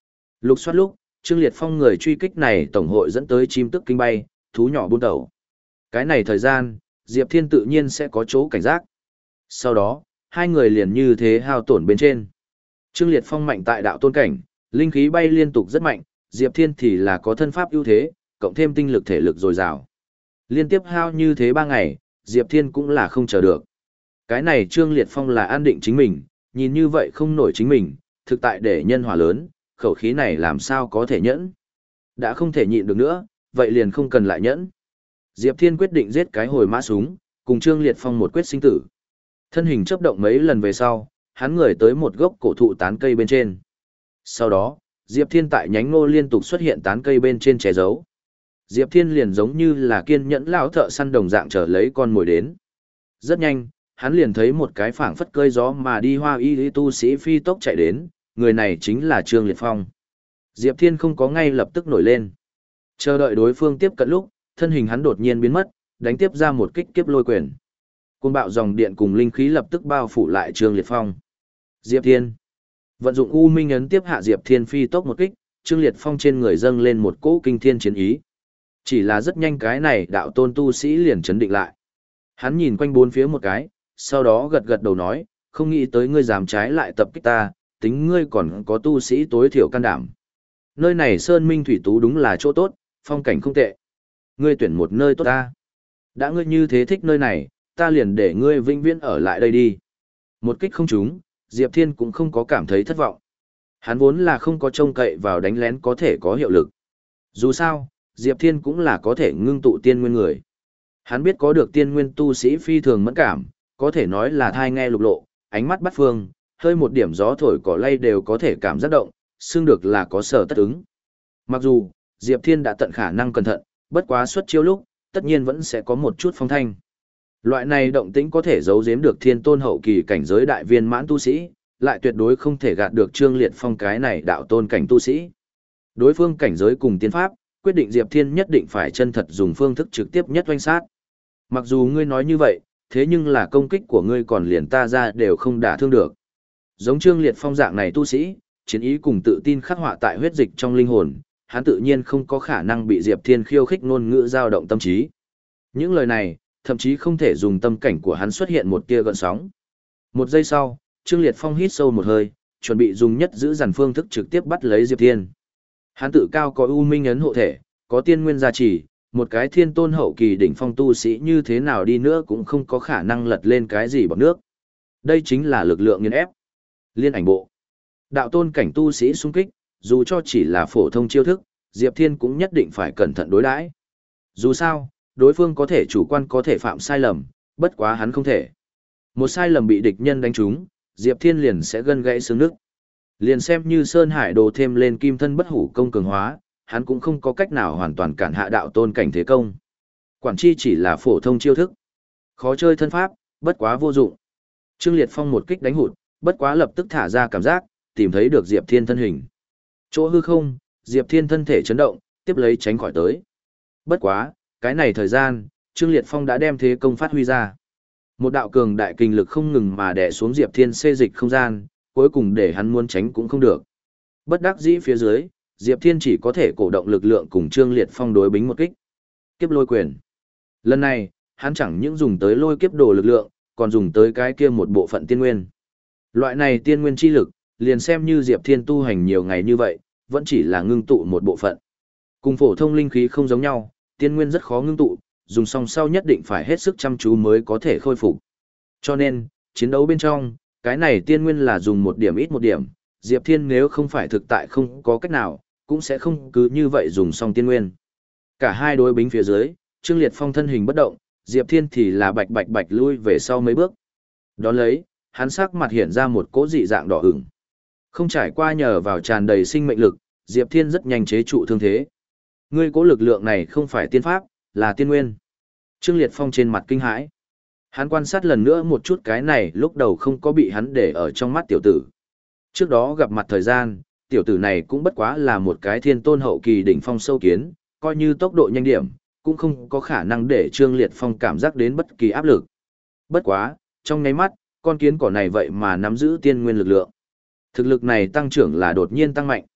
Lục soát lúc, Trương Liệt Phong người truy kích này tổng hội dẫn tới chim tức kinh bay, thú nhỏ buôn tẩu. Cái này thời gian, Diệp Thiên tự nhiên sẽ có chỗ cảnh giác. Sau đó, hai người liền như thế hao tổn bên trên. Trương Liệt Phong mạnh tại đạo tôn cảnh, linh khí bay liên tục rất mạnh, Diệp Thiên thì là có thân pháp ưu thế, cộng thêm tinh lực thể lực dồi dào. Liên tiếp hao như thế ba ngày, Diệp Thiên cũng là không chờ được. Cái này Trương Liệt Phong là an định chính mình, nhìn như vậy không nổi chính mình, thực tại để nhân hỏa lớn, khẩu khí này làm sao có thể nhẫn. Đã không thể nhịn được nữa, vậy liền không cần lại nhẫn. Diệp Thiên quyết định giết cái hồi mã súng, cùng Trương Liệt Phong một quyết sinh tử. Thân hình chớp động mấy lần về sau, hắn người tới một gốc cổ thụ tán cây bên trên. Sau đó, Diệp Thiên tại nhánh ngô liên tục xuất hiện tán cây bên trên che giấu. Diệp Thiên liền giống như là kiên nhẫn lão thợ săn đồng dạng chờ lấy con mồi đến. Rất nhanh, hắn liền thấy một cái phảng phất cơi gió mà đi hoa y tu sĩ phi tốc chạy đến, người này chính là Trương Liệt Phong. Diệp Thiên không có ngay lập tức nổi lên. Chờ đợi đối phương tiếp cận lúc, thân hình hắn đột nhiên biến mất, đánh tiếp ra một kích kiếp lôi quyền. Cơn bạo dòng điện cùng linh khí lập tức bao phủ lại Trương Liệt Phong. Diệp Thiên vận dụng U Minh ấn tiếp hạ Diệp Thiên phi tốc một kích, Trương Liệt Phong trên người dâng lên một cỗ kinh thiên chiến ý. Chỉ là rất nhanh cái này đạo tôn tu sĩ liền chấn định lại. Hắn nhìn quanh bốn phía một cái, sau đó gật gật đầu nói, không nghĩ tới ngươi dám trái lại tập kích ta, tính ngươi còn có tu sĩ tối thiểu can đảm. Nơi này sơn minh thủy tú đúng là chỗ tốt, phong cảnh không tệ. Ngươi tuyển một nơi tốt ta. Đã ngươi như thế thích nơi này, ta liền để ngươi vĩnh viễn ở lại đây đi. Một kích không trúng, Diệp Thiên cũng không có cảm thấy thất vọng. Hắn vốn là không có trông cậy vào đánh lén có thể có hiệu lực. Dù sao, Diệp Thiên cũng là có thể ngưng tụ tiên nguyên người. Hắn biết có được tiên nguyên tu sĩ phi thường mẫn cảm, có thể nói là thai nghe lục lộ, ánh mắt bắt phương, hơi một điểm gió thổi cỏ lay đều có thể cảm giác động, xương được là có sở tất ứng. Mặc dù, Diệp Thiên đã tận khả năng cẩn thận, bất quá xuất chiêu lúc, tất nhiên vẫn sẽ có một chút phong thanh. Loại này động tĩnh có thể giấu giếm được thiên tôn hậu kỳ cảnh giới đại viên mãn tu sĩ, lại tuyệt đối không thể gạt được Trương Liệt Phong cái này đạo tôn cảnh tu sĩ. Đối phương cảnh giới cùng tiên pháp, quyết định Diệp Thiên nhất định phải chân thật dùng phương thức trực tiếp nhất oanh sát. Mặc dù ngươi nói như vậy, thế nhưng là công kích của ngươi còn liền ta ra đều không đả thương được. Giống Trương Liệt Phong dạng này tu sĩ, chiến ý cùng tự tin khắc họa tại huyết dịch trong linh hồn, hắn tự nhiên không có khả năng bị Diệp Thiên khiêu khích ngôn ngữ dao động tâm trí. Những lời này, thậm chí không thể dùng tâm cảnh của hắn xuất hiện một tia gợn sóng. Một giây sau, Trương Liệt Phong hít sâu một hơi, chuẩn bị dùng nhất giữ dàn phương thức trực tiếp bắt lấy Diệp Thiên. Hắn tự cao có U Minh ấn hộ thể, có tiên nguyên gia trì, một cái thiên tôn hậu kỳ đỉnh phong tu sĩ như thế nào đi nữa cũng không có khả năng lật lên cái gì bằng nước. Đây chính là lực lượng nghiền ép. Liên ảnh bộ. Đạo tôn cảnh tu sĩ xung kích, dù cho chỉ là phổ thông chiêu thức, Diệp Thiên cũng nhất định phải cẩn thận đối đãi. Dù sao, đối phương có thể chủ quan có thể phạm sai lầm, bất quá hắn không thể. Một sai lầm bị địch nhân đánh trúng, Diệp Thiên liền sẽ gân gãy xương nước. Liền xem như Sơn Hải Đồ thêm lên kim thân bất hủ công cường hóa, hắn cũng không có cách nào hoàn toàn cản hạ đạo tôn cảnh thế công. Quản chi chỉ là phổ thông chiêu thức. Khó chơi thân pháp, bất quá vô dụng. Trương Liệt Phong một kích đánh hụt, bất quá lập tức thả ra cảm giác, tìm thấy được Diệp Thiên thân hình. Chỗ hư không, Diệp Thiên thân thể chấn động, tiếp lấy tránh khỏi tới. Bất quá, cái này thời gian, Trương Liệt Phong đã đem thế công phát huy ra. Một đạo cường đại kinh lực không ngừng mà đè xuống Diệp Thiên xê dịch không gian, cuối cùng để hắn muốn tránh cũng không được. Bất đắc dĩ phía dưới, Diệp Thiên chỉ có thể cổ động lực lượng cùng Trương Liệt Phong đối bính một kích. Kiếp lôi quyền. Lần này, hắn chẳng những dùng tới lôi kiếp đồ lực lượng, còn dùng tới cái kia một bộ phận tiên nguyên. Loại này tiên nguyên chi lực, liền xem như Diệp Thiên tu hành nhiều ngày như vậy, vẫn chỉ là ngưng tụ một bộ phận. Cùng phổ thông linh khí không giống nhau, tiên nguyên rất khó ngưng tụ, dùng xong sau nhất định phải hết sức chăm chú mới có thể khôi phục. Cho nên, chiến đấu bên trong, cái này tiên nguyên là dùng một điểm ít một điểm, Diệp Thiên nếu không phải thực tại không có cách nào, cũng sẽ không cứ như vậy dùng xong tiên nguyên. Cả hai đối bính phía dưới, Trương Liệt Phong thân hình bất động, Diệp Thiên thì là bạch bạch bạch lui về sau mấy bước. Đón lấy, hắn sắc mặt hiện ra một cỗ dị dạng đỏ ửng. Không trải qua nhờ vào tràn đầy sinh mệnh lực, Diệp Thiên rất nhanh chế trụ thương thế. Ngươi cỗ lực lượng này không phải tiên pháp, là tiên nguyên. Trương Liệt Phong trên mặt kinh hãi. Hắn quan sát lần nữa một chút cái này lúc đầu không có bị hắn để ở trong mắt tiểu tử. Trước đó gặp mặt thời gian, tiểu tử này cũng bất quá là một cái thiên tôn hậu kỳ đỉnh phong sâu kiến, coi như tốc độ nhanh điểm, cũng không có khả năng để Trương Liệt Phong cảm giác đến bất kỳ áp lực. Bất quá, trong nháy mắt, con kiến cỏ này vậy mà nắm giữ tiên nguyên lực lượng. Thực lực này tăng trưởng là đột nhiên tăng mạnh.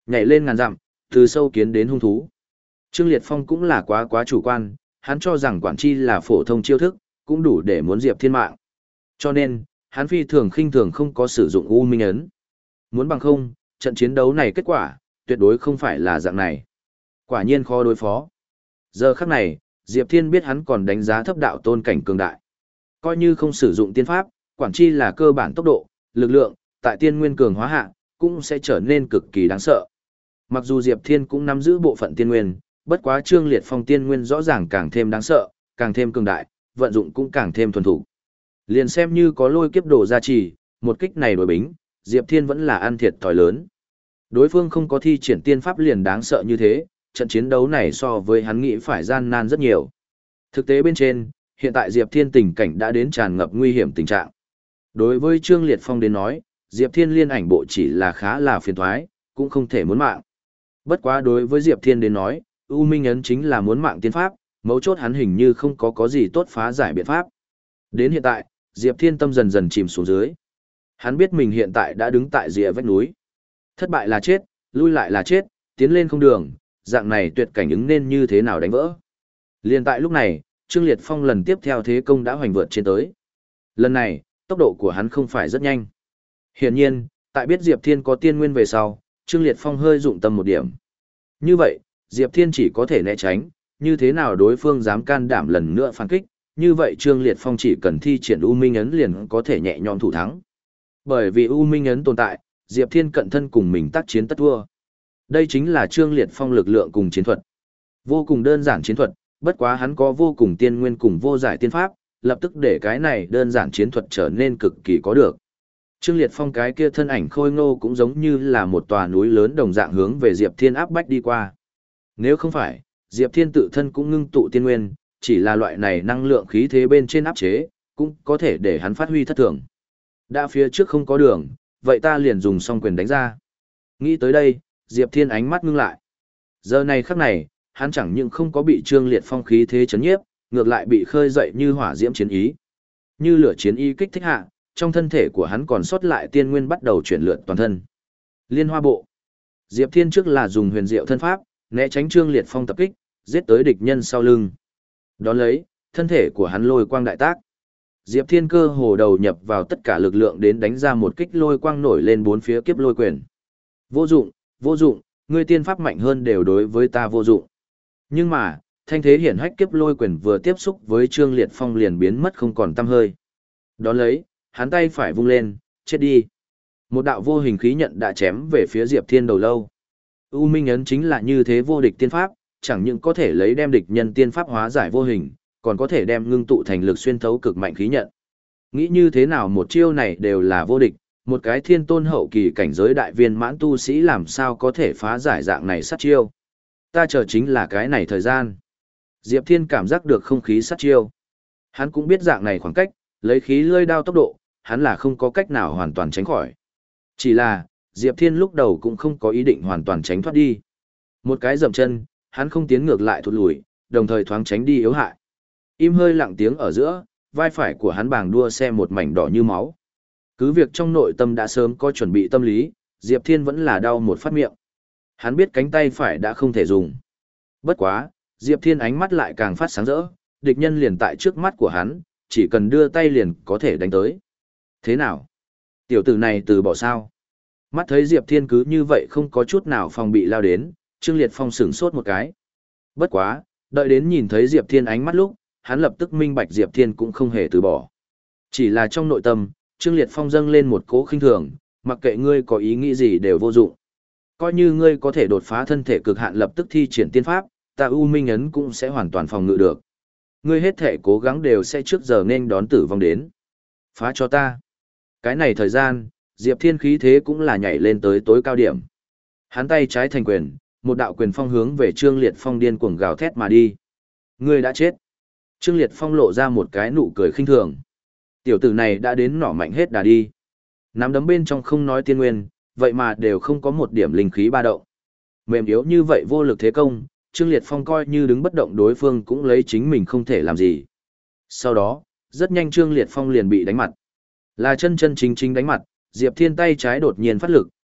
Nhảy lên ngàn dặm, từ sâu kiến đến hung thú. Trương Liệt Phong cũng là quá quá chủ quan, hắn cho rằng quản chi là phổ thông chiêu thức, cũng đủ để muốn Diệp Thiên mạng. Cho nên, hắn phi thường khinh thường không có sử dụng U Minh ấn. Muốn bằng không, trận chiến đấu này kết quả, tuyệt đối không phải là dạng này. Quả nhiên khó đối phó. Giờ khắc này, Diệp Thiên biết hắn còn đánh giá thấp đạo tôn cảnh cường đại. Coi như không sử dụng tiên pháp, quản chi là cơ bản tốc độ, lực lượng, tại tiên nguyên cường hóa hạ, cũng sẽ trở nên cực kỳ đáng sợ. Mặc dù Diệp Thiên cũng nắm giữ bộ phận tiên nguyên, bất quá Trương Liệt Phong tiên nguyên rõ ràng càng thêm đáng sợ, càng thêm cường đại, vận dụng cũng càng thêm thuần thủ. Liền xem như có lôi kiếp đồ gia trì, một kích này đối bính, Diệp Thiên vẫn là ăn thiệt thòi lớn. Đối phương không có thi triển tiên pháp liền đáng sợ như thế, trận chiến đấu này so với hắn nghĩ phải gian nan rất nhiều. Thực tế bên trên, hiện tại Diệp Thiên tình cảnh đã đến tràn ngập nguy hiểm tình trạng. Đối với Trương Liệt Phong đến nói, Diệp Thiên liên ảnh bộ chỉ là khá là phiền toái, cũng không thể muốn mạng. Bất quá đối với Diệp Thiên đến nói, U Minh ấn chính là muốn mạng tiên pháp, mấu chốt hắn hình như không có có gì tốt phá giải biện pháp. Đến hiện tại, Diệp Thiên tâm dần dần chìm xuống dưới. Hắn biết mình hiện tại đã đứng tại rìa vách núi. Thất bại là chết, lui lại là chết, tiến lên không đường, dạng này tuyệt cảnh ứng nên như thế nào đánh vỡ. Liên tại lúc này, Trương Liệt Phong lần tiếp theo thế công đã hoành vượt trên tới. Lần này, tốc độ của hắn không phải rất nhanh. Hiển nhiên, tại biết Diệp Thiên có tiên nguyên về sau, Trương Liệt Phong hơi dụng tâm một điểm. Như vậy, Diệp Thiên chỉ có thể né tránh, như thế nào đối phương dám can đảm lần nữa phản kích, như vậy Trương Liệt Phong chỉ cần thi triển U Minh ấn liền có thể nhẹ nhõm thủ thắng. Bởi vì U Minh ấn tồn tại, Diệp Thiên cận thân cùng mình tác chiến tất thua. Đây chính là Trương Liệt Phong lực lượng cùng chiến thuật. Vô cùng đơn giản chiến thuật, bất quá hắn có vô cùng tiên nguyên cùng vô giải tiên pháp, lập tức để cái này đơn giản chiến thuật trở nên cực kỳ có được. Trương Liệt Phong cái kia thân ảnh khôi ngô cũng giống như là một tòa núi lớn đồng dạng hướng về Diệp Thiên áp bách đi qua. Nếu không phải, Diệp Thiên tự thân cũng ngưng tụ tiên nguyên, chỉ là loại này năng lượng khí thế bên trên áp chế, cũng có thể để hắn phát huy thất thường. Đã phía trước không có đường, vậy ta liền dùng song quyền đánh ra. Nghĩ tới đây, Diệp Thiên ánh mắt ngưng lại. Giờ này khắc này, hắn chẳng những không có bị Trương Liệt Phong khí thế chấn nhiếp, ngược lại bị khơi dậy như hỏa diễm chiến ý. Như lửa chiến ý kích thích hạ, trong thân thể của hắn còn sót lại tiên nguyên bắt đầu chuyển lượn toàn thân. Liên Hoa Bộ. Diệp Thiên trước là dùng huyền diệu thân pháp, né tránh Trương Liệt Phong tập kích, giết tới địch nhân sau lưng. Đón lấy, thân thể của hắn lôi quang đại tác. Diệp Thiên cơ hồ đầu nhập vào tất cả lực lượng đến đánh ra một kích lôi quang nổi lên bốn phía kiếp lôi quyền. Vô dụng, vô dụng, ngươi tiên pháp mạnh hơn đều đối với ta vô dụng. Nhưng mà, thanh thế hiển hách kiếp lôi quyền vừa tiếp xúc với Trương Liệt Phong liền biến mất không còn tăm hơi. Đón lấy, hắn tay phải vung lên, chết đi. Một đạo vô hình khí nhận đã chém về phía Diệp Thiên đầu lâu. U Minh ấn chính là như thế vô địch tiên pháp, chẳng những có thể lấy đem địch nhân tiên pháp hóa giải vô hình, còn có thể đem ngưng tụ thành lực xuyên thấu cực mạnh khí nhận. Nghĩ như thế nào một chiêu này đều là vô địch, một cái thiên tôn hậu kỳ cảnh giới đại viên mãn tu sĩ làm sao có thể phá giải dạng này sát chiêu. Ta chờ chính là cái này thời gian. Diệp Thiên cảm giác được không khí sát chiêu. Hắn cũng biết dạng này khoảng cách, lấy khí lưỡi đao tốc độ, hắn là không có cách nào hoàn toàn tránh khỏi. Chỉ là, Diệp Thiên lúc đầu cũng không có ý định hoàn toàn tránh thoát đi. Một cái dậm chân, hắn không tiến ngược lại thụt lùi, đồng thời thoáng tránh đi yếu hại. Im hơi lặng tiếng ở giữa, vai phải của hắn bàng đua xe một mảnh đỏ như máu. Cứ việc trong nội tâm đã sớm có chuẩn bị tâm lý, Diệp Thiên vẫn là đau một phát miệng. Hắn biết cánh tay phải đã không thể dùng. Bất quá, Diệp Thiên ánh mắt lại càng phát sáng rỡ, địch nhân liền tại trước mắt của hắn, chỉ cần đưa tay liền có thể đánh tới. Thế nào? Tiểu tử này từ bỏ sao? Mắt thấy Diệp Thiên cứ như vậy không có chút nào phòng bị lao đến, Trương Liệt Phong sửng sốt một cái. Bất quá, đợi đến nhìn thấy Diệp Thiên ánh mắt lúc, hắn lập tức minh bạch Diệp Thiên cũng không hề từ bỏ. Chỉ là trong nội tâm, Trương Liệt Phong dâng lên một cỗ khinh thường, mặc kệ ngươi có ý nghĩ gì đều vô dụng. Coi như ngươi có thể đột phá thân thể cực hạn lập tức thi triển tiên pháp, ta U Minh ấn cũng sẽ hoàn toàn phòng ngự được. Ngươi hết thể cố gắng đều sẽ trước giờ nên đón tử vong đến. Phá cho ta. Cái này thời gian, Diệp Thiên khí thế cũng là nhảy lên tới tối cao điểm. Hắn tay trái thành quyền, một đạo quyền phong hướng về Trương Liệt Phong điên cuồng gào thét mà đi. Ngươi đã chết. Trương Liệt Phong lộ ra một cái nụ cười khinh thường. Tiểu tử này đã đến nỏ mạnh hết đà đi. Nắm đấm bên trong không nói tiên nguyên, vậy mà đều không có một điểm linh khí ba động. Mềm yếu như vậy vô lực thế công, Trương Liệt Phong coi như đứng bất động đối phương cũng lấy chính mình không thể làm gì. Sau đó, rất nhanh Trương Liệt Phong liền bị đánh mặt. Là chân chân chính chính đánh mặt, Diệp Thiên tay trái đột nhiên phát lực,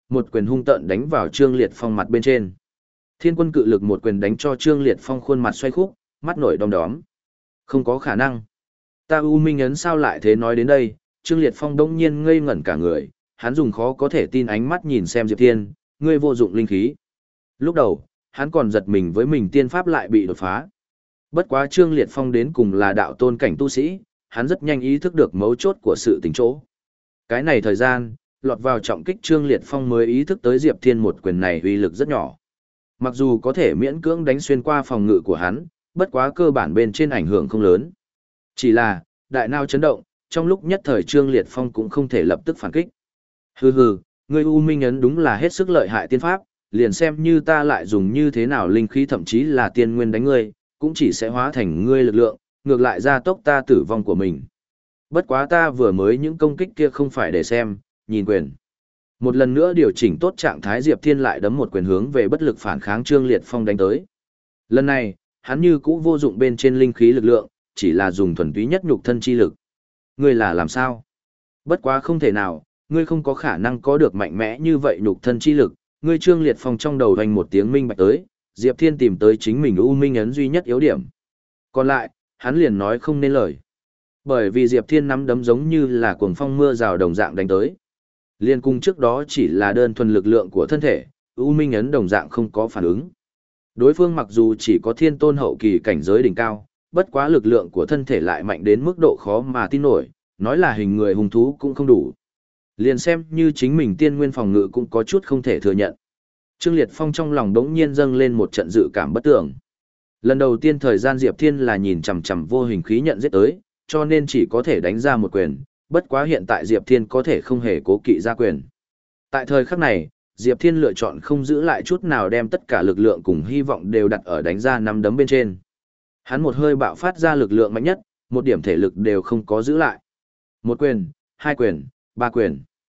một quyền hung tợn đánh vào Trương Liệt Phong mặt bên trên. Thiên quân cự lực một quyền đánh cho Trương Liệt Phong khuôn mặt xoay khúc, mắt nổi đom đóm. Không có khả năng. Ta U Minh ấn sao lại thế nói đến đây, Trương Liệt Phong đông nhiên ngây ngẩn cả người, hắn dùng khó có thể tin ánh mắt nhìn xem Diệp Thiên, ngươi vô dụng linh khí. Lúc đầu, hắn còn giật mình với mình tiên pháp lại bị đột phá. Bất quá Trương Liệt Phong đến cùng là đạo tôn cảnh tu sĩ, hắn rất nhanh ý thức được mấu chốt của sự tình chỗ. Cái này thời gian, lọt vào trọng kích Trương Liệt Phong mới ý thức tới Diệp Thiên một quyền này uy lực rất nhỏ. Mặc dù có thể miễn cưỡng đánh xuyên qua phòng ngự của hắn, bất quá cơ bản bên trên ảnh hưởng không lớn. Chỉ là, đại não chấn động, trong lúc nhất thời Trương Liệt Phong cũng không thể lập tức phản kích. Hừ hừ, ngươi U Minh ấn đúng là hết sức lợi hại tiên pháp, liền xem như ta lại dùng như thế nào linh khí thậm chí là tiên nguyên đánh ngươi, cũng chỉ sẽ hóa thành ngươi lực lượng, ngược lại gia tốc ta tử vong của mình. Bất quá ta vừa mới những công kích kia không phải để xem, nhìn quyền. Một lần nữa điều chỉnh tốt trạng thái Diệp Thiên lại đấm một quyền hướng về bất lực phản kháng Trương Liệt Phong đánh tới. Lần này, hắn như cũ vô dụng bên trên linh khí lực lượng, chỉ là dùng thuần túy nhất nhục thân chi lực. Ngươi là làm sao? Bất quá không thể nào, ngươi không có khả năng có được mạnh mẽ như vậy nhục thân chi lực. Ngươi Trương Liệt Phong trong đầu hoành một tiếng minh bạch tới, Diệp Thiên tìm tới chính mình U Minh ấn duy nhất yếu điểm. Còn lại, hắn liền nói không nên lời. Bởi vì Diệp Thiên nắm đấm giống như là cuồng phong mưa rào đồng dạng đánh tới. Liên cung trước đó chỉ là đơn thuần lực lượng của thân thể, U Minh ấn đồng dạng không có phản ứng. Đối phương mặc dù chỉ có thiên tôn hậu kỳ cảnh giới đỉnh cao, bất quá lực lượng của thân thể lại mạnh đến mức độ khó mà tin nổi, nói là hình người hung thú cũng không đủ. Liền xem như chính mình tiên nguyên phòng ngự cũng có chút không thể thừa nhận. Trương Liệt Phong trong lòng đống nhiên dâng lên một trận dự cảm bất tưởng. Lần đầu tiên thời gian Diệp Thiên là nhìn chằm chằm vô hình khí nhận giết tới, cho nên chỉ có thể đánh ra một quyền, bất quá hiện tại Diệp Thiên có thể không hề cố kỵ ra quyền. Tại thời khắc này, Diệp Thiên lựa chọn không giữ lại chút nào đem tất cả lực lượng cùng hy vọng đều đặt ở đánh ra năm đấm bên trên. Hắn một hơi bạo phát ra lực lượng mạnh nhất, một điểm thể lực đều không có giữ lại. Một quyền, hai quyền, ba quyền.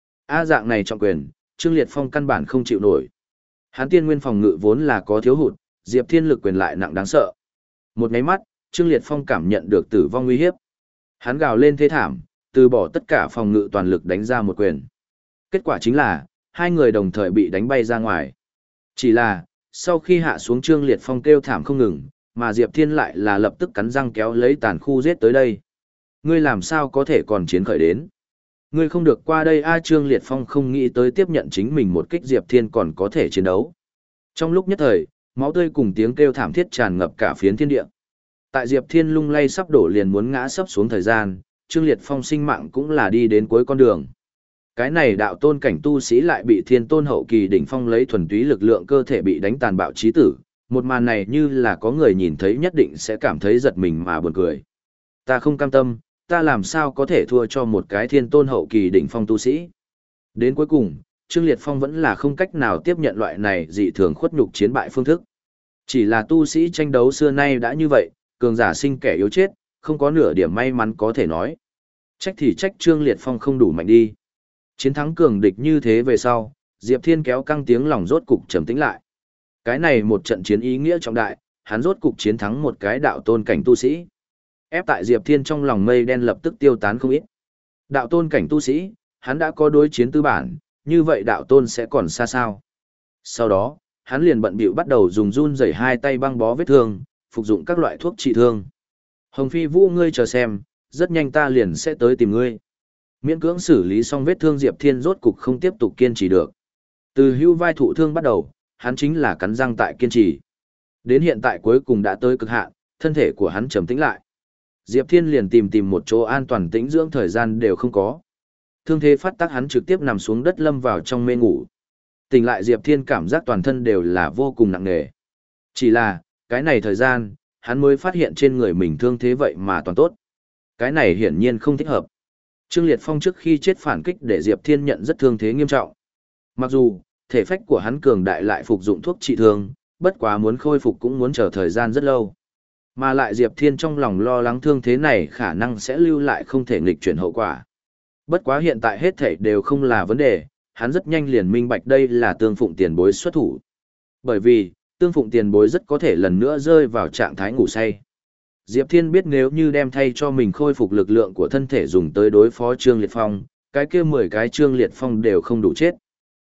A dạng này trọng quyền, Trương Liệt Phong căn bản không chịu nổi. Hắn tiên nguyên phòng ngự vốn là có thiếu hụt, Diệp Thiên lực quyền lại nặng đáng sợ. Một cái mắt, Trương Liệt Phong cảm nhận được tử vong nguy hiếp. Hắn gào lên thê thảm, từ bỏ tất cả phòng ngự toàn lực đánh ra một quyền. Kết quả chính là, hai người đồng thời bị đánh bay ra ngoài. Chỉ là, sau khi hạ xuống Trương Liệt Phong kêu thảm không ngừng, mà Diệp Thiên lại là lập tức cắn răng kéo lấy tàn khu giết tới đây. Ngươi làm sao có thể còn chiến khởi đến? Ngươi không được qua đây a Trương Liệt Phong không nghĩ tới tiếp nhận chính mình một kích Diệp Thiên còn có thể chiến đấu. Trong lúc nhất thời, máu tươi cùng tiếng kêu thảm thiết tràn ngập cả phiến thiên địa. Tại Diệp Thiên lung lay sắp đổ liền muốn ngã sắp xuống thời gian, Trương Liệt Phong sinh mạng cũng là đi đến cuối con đường. Cái này đạo tôn cảnh tu sĩ lại bị thiên tôn hậu kỳ đỉnh phong lấy thuần túy lực lượng cơ thể bị đánh tàn bạo chí tử. Một màn này như là có người nhìn thấy nhất định sẽ cảm thấy giật mình mà buồn cười. Ta không cam tâm, ta làm sao có thể thua cho một cái thiên tôn hậu kỳ đỉnh phong tu sĩ. Đến cuối cùng, Trương Liệt Phong vẫn là không cách nào tiếp nhận loại này dị thường khuất nhục chiến bại phương thức. Chỉ là tu sĩ tranh đấu xưa nay đã như vậy, cường giả sinh kẻ yếu chết, không có nửa điểm may mắn có thể nói. Trách thì trách Trương Liệt Phong không đủ mạnh đi. Chiến thắng cường địch như thế về sau, Diệp Thiên kéo căng tiếng lòng rốt cục trầm tĩnh lại. Cái này một trận chiến ý nghĩa trọng đại, hắn rốt cục chiến thắng một cái đạo tôn cảnh tu sĩ. Ép tại Diệp Thiên trong lòng mây đen lập tức tiêu tán không ít. Đạo tôn cảnh tu sĩ, hắn đã có đối chiến tư bản, như vậy đạo tôn sẽ còn xa sao. Sau đó, hắn liền bận bịu bắt đầu dùng run rẩy hai tay băng bó vết thương, phục dụng các loại thuốc trị thương. Hồng Phi Vũ ngươi chờ xem, rất nhanh ta liền sẽ tới tìm ngươi. Miễn cưỡng xử lý xong vết thương Diệp Thiên rốt cục không tiếp tục kiên trì được. Từ hưu vai thụ thương bắt đầu, hắn chính là cắn răng tại kiên trì. Đến hiện tại cuối cùng đã tới cực hạn, thân thể của hắn trầm tĩnh lại. Diệp Thiên liền tìm tìm một chỗ an toàn tĩnh dưỡng thời gian đều không có. Thương thế phát tác hắn trực tiếp nằm xuống đất lâm vào trong mê ngủ. Tỉnh lại Diệp Thiên cảm giác toàn thân đều là vô cùng nặng nề. Chỉ là, cái này thời gian, hắn mới phát hiện trên người mình thương thế vậy mà toàn tốt. Cái này hiển nhiên không thích hợp. Trương Liệt Phong trước khi chết phản kích để Diệp Thiên nhận rất thương thế nghiêm trọng. Mặc dù, thể phách của hắn cường đại lại phục dụng thuốc trị thương, bất quá muốn khôi phục cũng muốn chờ thời gian rất lâu. Mà lại Diệp Thiên trong lòng lo lắng thương thế này khả năng sẽ lưu lại không thể nghịch chuyển hậu quả. Bất quá hiện tại hết thảy đều không là vấn đề, hắn rất nhanh liền minh bạch đây là Tương Phụng tiền bối xuất thủ. Bởi vì, Tương Phụng tiền bối rất có thể lần nữa rơi vào trạng thái ngủ say. Diệp Thiên biết nếu như đem thay cho mình khôi phục lực lượng của thân thể dùng tới đối phó Trương Liệt Phong, cái kia mười cái Trương Liệt Phong đều không đủ chết.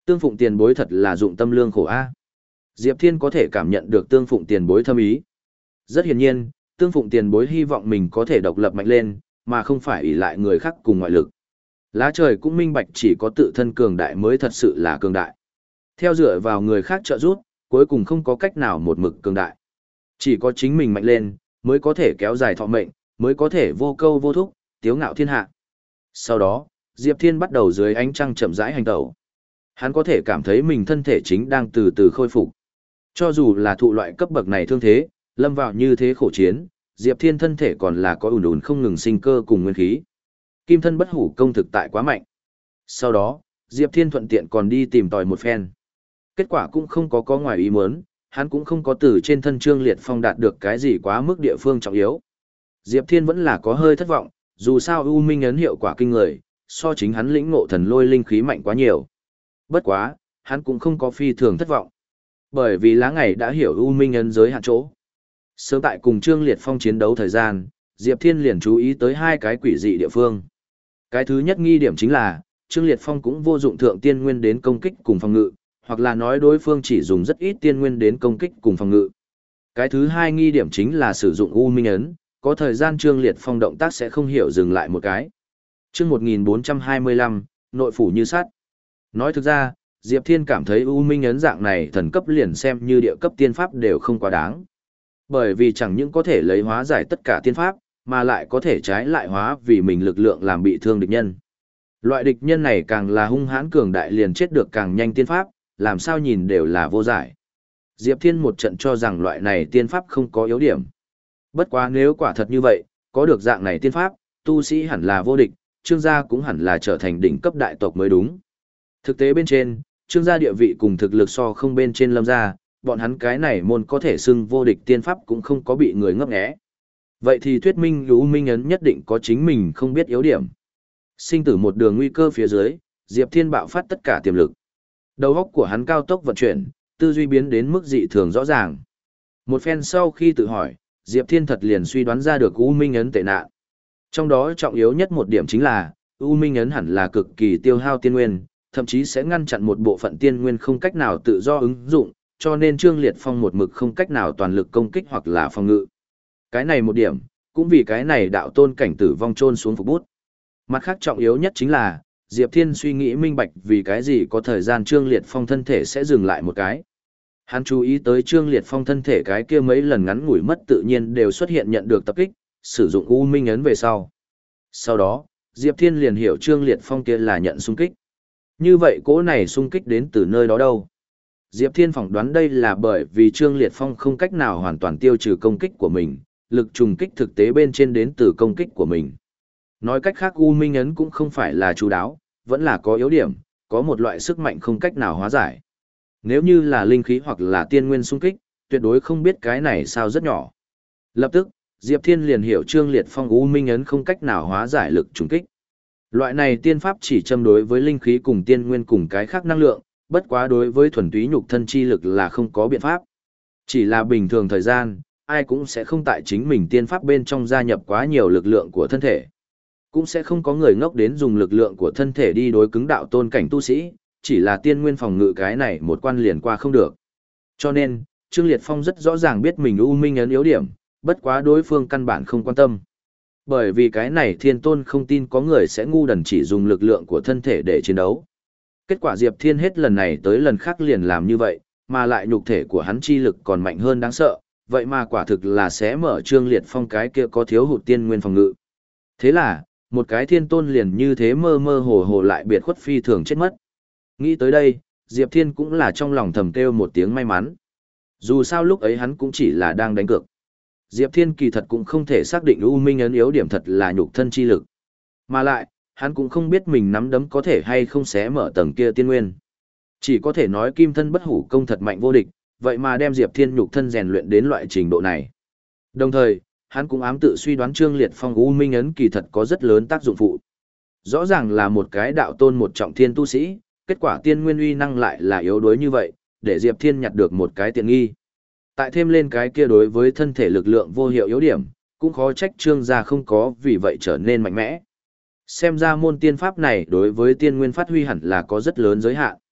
Tương Phụng tiền bối thật là dụng tâm lương khổ a. Diệp Thiên có thể cảm nhận được Tương Phụng tiền bối thâm ý. Rất hiển nhiên, Tương Phụng tiền bối hy vọng mình có thể độc lập mạnh lên, mà không phải ỷ lại người khác cùng ngoại lực. Lá trời cũng minh bạch chỉ có tự thân cường đại mới thật sự là cường đại. Theo dựa vào người khác trợ giúp, cuối cùng không có cách nào một mực cường đại. Chỉ có chính mình mạnh lên, mới có thể kéo dài thọ mệnh, mới có thể vô câu vô thúc, tiếu ngạo thiên hạ. Sau đó, Diệp Thiên bắt đầu dưới ánh trăng chậm rãi hành tẩu. Hắn có thể cảm thấy mình thân thể chính đang từ từ khôi phục. Cho dù là thụ loại cấp bậc này thương thế, lâm vào như thế khổ chiến, Diệp Thiên thân thể còn là có ùn ùn không ngừng sinh cơ cùng nguyên khí. Kim thân bất hủ công thực tại quá mạnh. Sau đó, Diệp Thiên thuận tiện còn đi tìm tòi một phen. Kết quả cũng không có có ngoài ý muốn, hắn cũng không có từ trên thân Trương Liệt Phong đạt được cái gì quá mức địa phương trọng yếu. Diệp Thiên vẫn là có hơi thất vọng, dù sao U Minh ấn hiệu quả kinh người, so chính hắn lĩnh ngộ thần lôi linh khí mạnh quá nhiều. Bất quá, hắn cũng không có phi thường thất vọng. Bởi vì lá ngày đã hiểu U Minh ấn giới hạn chỗ. Sớm tại cùng Trương Liệt Phong chiến đấu thời gian, Diệp Thiên liền chú ý tới hai cái quỷ dị địa phương. Cái thứ nhất nghi điểm chính là, Trương Liệt Phong cũng vô dụng thượng tiên nguyên đến công kích cùng phòng ngự, hoặc là nói đối phương chỉ dùng rất ít tiên nguyên đến công kích cùng phòng ngự. Cái thứ hai nghi điểm chính là sử dụng U Minh ấn, có thời gian Trương Liệt Phong động tác sẽ không hiểu dừng lại một cái. Chương một nghìn bốn trăm hai mươi lăm, nội phủ như sắt. Nói thực ra, Diệp Thiên cảm thấy U Minh ấn dạng này thần cấp liền xem như địa cấp tiên pháp đều không quá đáng. Bởi vì chẳng những có thể lấy hóa giải tất cả tiên pháp, mà lại có thể trái lại hóa vì mình lực lượng làm bị thương địch nhân. Loại địch nhân này càng là hung hãn cường đại liền chết được càng nhanh tiên pháp, làm sao nhìn đều là vô giải. Diệp Thiên một trận cho rằng loại này tiên pháp không có yếu điểm. Bất quá nếu quả thật như vậy, có được dạng này tiên pháp, tu sĩ hẳn là vô địch, Trương gia cũng hẳn là trở thành đỉnh cấp đại tộc mới đúng. Thực tế bên trên, Trương gia địa vị cùng thực lực so không bên trên Lâm gia, bọn hắn cái này môn có thể xưng vô địch tiên pháp cũng không có bị người ngấp nghé. Vậy thì thuyết minh U Minh ấn nhất định có chính mình không biết yếu điểm. Sinh tử một đường nguy cơ phía dưới, Diệp Thiên bạo phát tất cả tiềm lực. Đầu óc của hắn cao tốc vận chuyển, tư duy biến đến mức dị thường rõ ràng. Một phen sau khi tự hỏi, Diệp Thiên thật liền suy đoán ra được U Minh ấn tệ nạn. Trong đó trọng yếu nhất một điểm chính là, U Minh ấn hẳn là cực kỳ tiêu hao tiên nguyên, thậm chí sẽ ngăn chặn một bộ phận tiên nguyên không cách nào tự do ứng dụng, cho nên Trương Liệt Phong một mực không cách nào toàn lực công kích hoặc là phòng ngự. Cái này một điểm, cũng vì cái này đạo tôn cảnh tử vong chôn xuống phục bút. Mặt khác trọng yếu nhất chính là, Diệp Thiên suy nghĩ minh bạch vì cái gì có thời gian Trương Liệt Phong thân thể sẽ dừng lại một cái. Hắn chú ý tới Trương Liệt Phong thân thể cái kia mấy lần ngắn ngủi mất tự nhiên đều xuất hiện nhận được tập kích, sử dụng U Minh ấn về sau. Sau đó, Diệp Thiên liền hiểu Trương Liệt Phong kia là nhận xung kích. Như vậy cỗ này xung kích đến từ nơi đó đâu? Diệp Thiên phỏng đoán đây là bởi vì Trương Liệt Phong không cách nào hoàn toàn tiêu trừ công kích của mình, lực trùng kích thực tế bên trên đến từ công kích của mình. Nói cách khác U Minh ấn cũng không phải là chú đáo, vẫn là có yếu điểm, có một loại sức mạnh không cách nào hóa giải. Nếu như là linh khí hoặc là tiên nguyên xung kích, tuyệt đối không biết cái này sao rất nhỏ. Lập tức, Diệp Thiên liền hiểu Trương Liệt Phong U Minh ấn không cách nào hóa giải lực trùng kích. Loại này tiên pháp chỉ châm đối với linh khí cùng tiên nguyên cùng cái khác năng lượng, bất quá đối với thuần túy nhục thân chi lực là không có biện pháp. Chỉ là bình thường thời gian, ai cũng sẽ không tại chính mình tiên pháp bên trong gia nhập quá nhiều lực lượng của thân thể. Cũng sẽ không có người ngốc đến dùng lực lượng của thân thể đi đối cứng đạo tôn cảnh tu sĩ, chỉ là tiên nguyên phòng ngự cái này một quan liền qua không được. Cho nên, Trương Liệt Phong rất rõ ràng biết mình U Minh ấn yếu điểm, bất quá đối phương căn bản không quan tâm. Bởi vì cái này thiên tôn không tin có người sẽ ngu đần chỉ dùng lực lượng của thân thể để chiến đấu. Kết quả Diệp Thiên hết lần này tới lần khác liền làm như vậy, mà lại nhục thể của hắn chi lực còn mạnh hơn đáng sợ, vậy mà quả thực là sẽ mở Trương Liệt Phong cái kia có thiếu hụt tiên nguyên phòng ngự. Thế là, một cái thiên tôn liền như thế mơ mơ hồ hồ lại biệt khuất phi thường chết mất. Nghĩ tới đây, Diệp Thiên cũng là trong lòng thầm kêu một tiếng may mắn. Dù sao lúc ấy hắn cũng chỉ là đang đánh cược. Diệp Thiên kỳ thật cũng không thể xác định U Minh ấn yếu điểm thật là nhục thân chi lực. Mà lại, hắn cũng không biết mình nắm đấm có thể hay không xé mở tầng kia tiên nguyên. Chỉ có thể nói kim thân bất hủ công thật mạnh vô địch, vậy mà đem Diệp Thiên nhục thân rèn luyện đến loại trình độ này. Đồng thời, hắn cũng ám tự suy đoán Trương Liệt Phong U Minh ấn kỳ thật có rất lớn tác dụng phụ. Rõ ràng là một cái đạo tôn một trọng thiên tu sĩ, kết quả tiên nguyên uy năng lại là yếu đuối như vậy, để Diệp Thiên nhặt được một cái tiện nghi. Tại thêm lên cái kia đối với thân thể lực lượng vô hiệu yếu điểm, cũng khó trách Trương gia không có vì vậy trở nên mạnh mẽ. Xem ra môn tiên pháp này đối với tiên nguyên phát huy hẳn là có rất lớn giới hạn.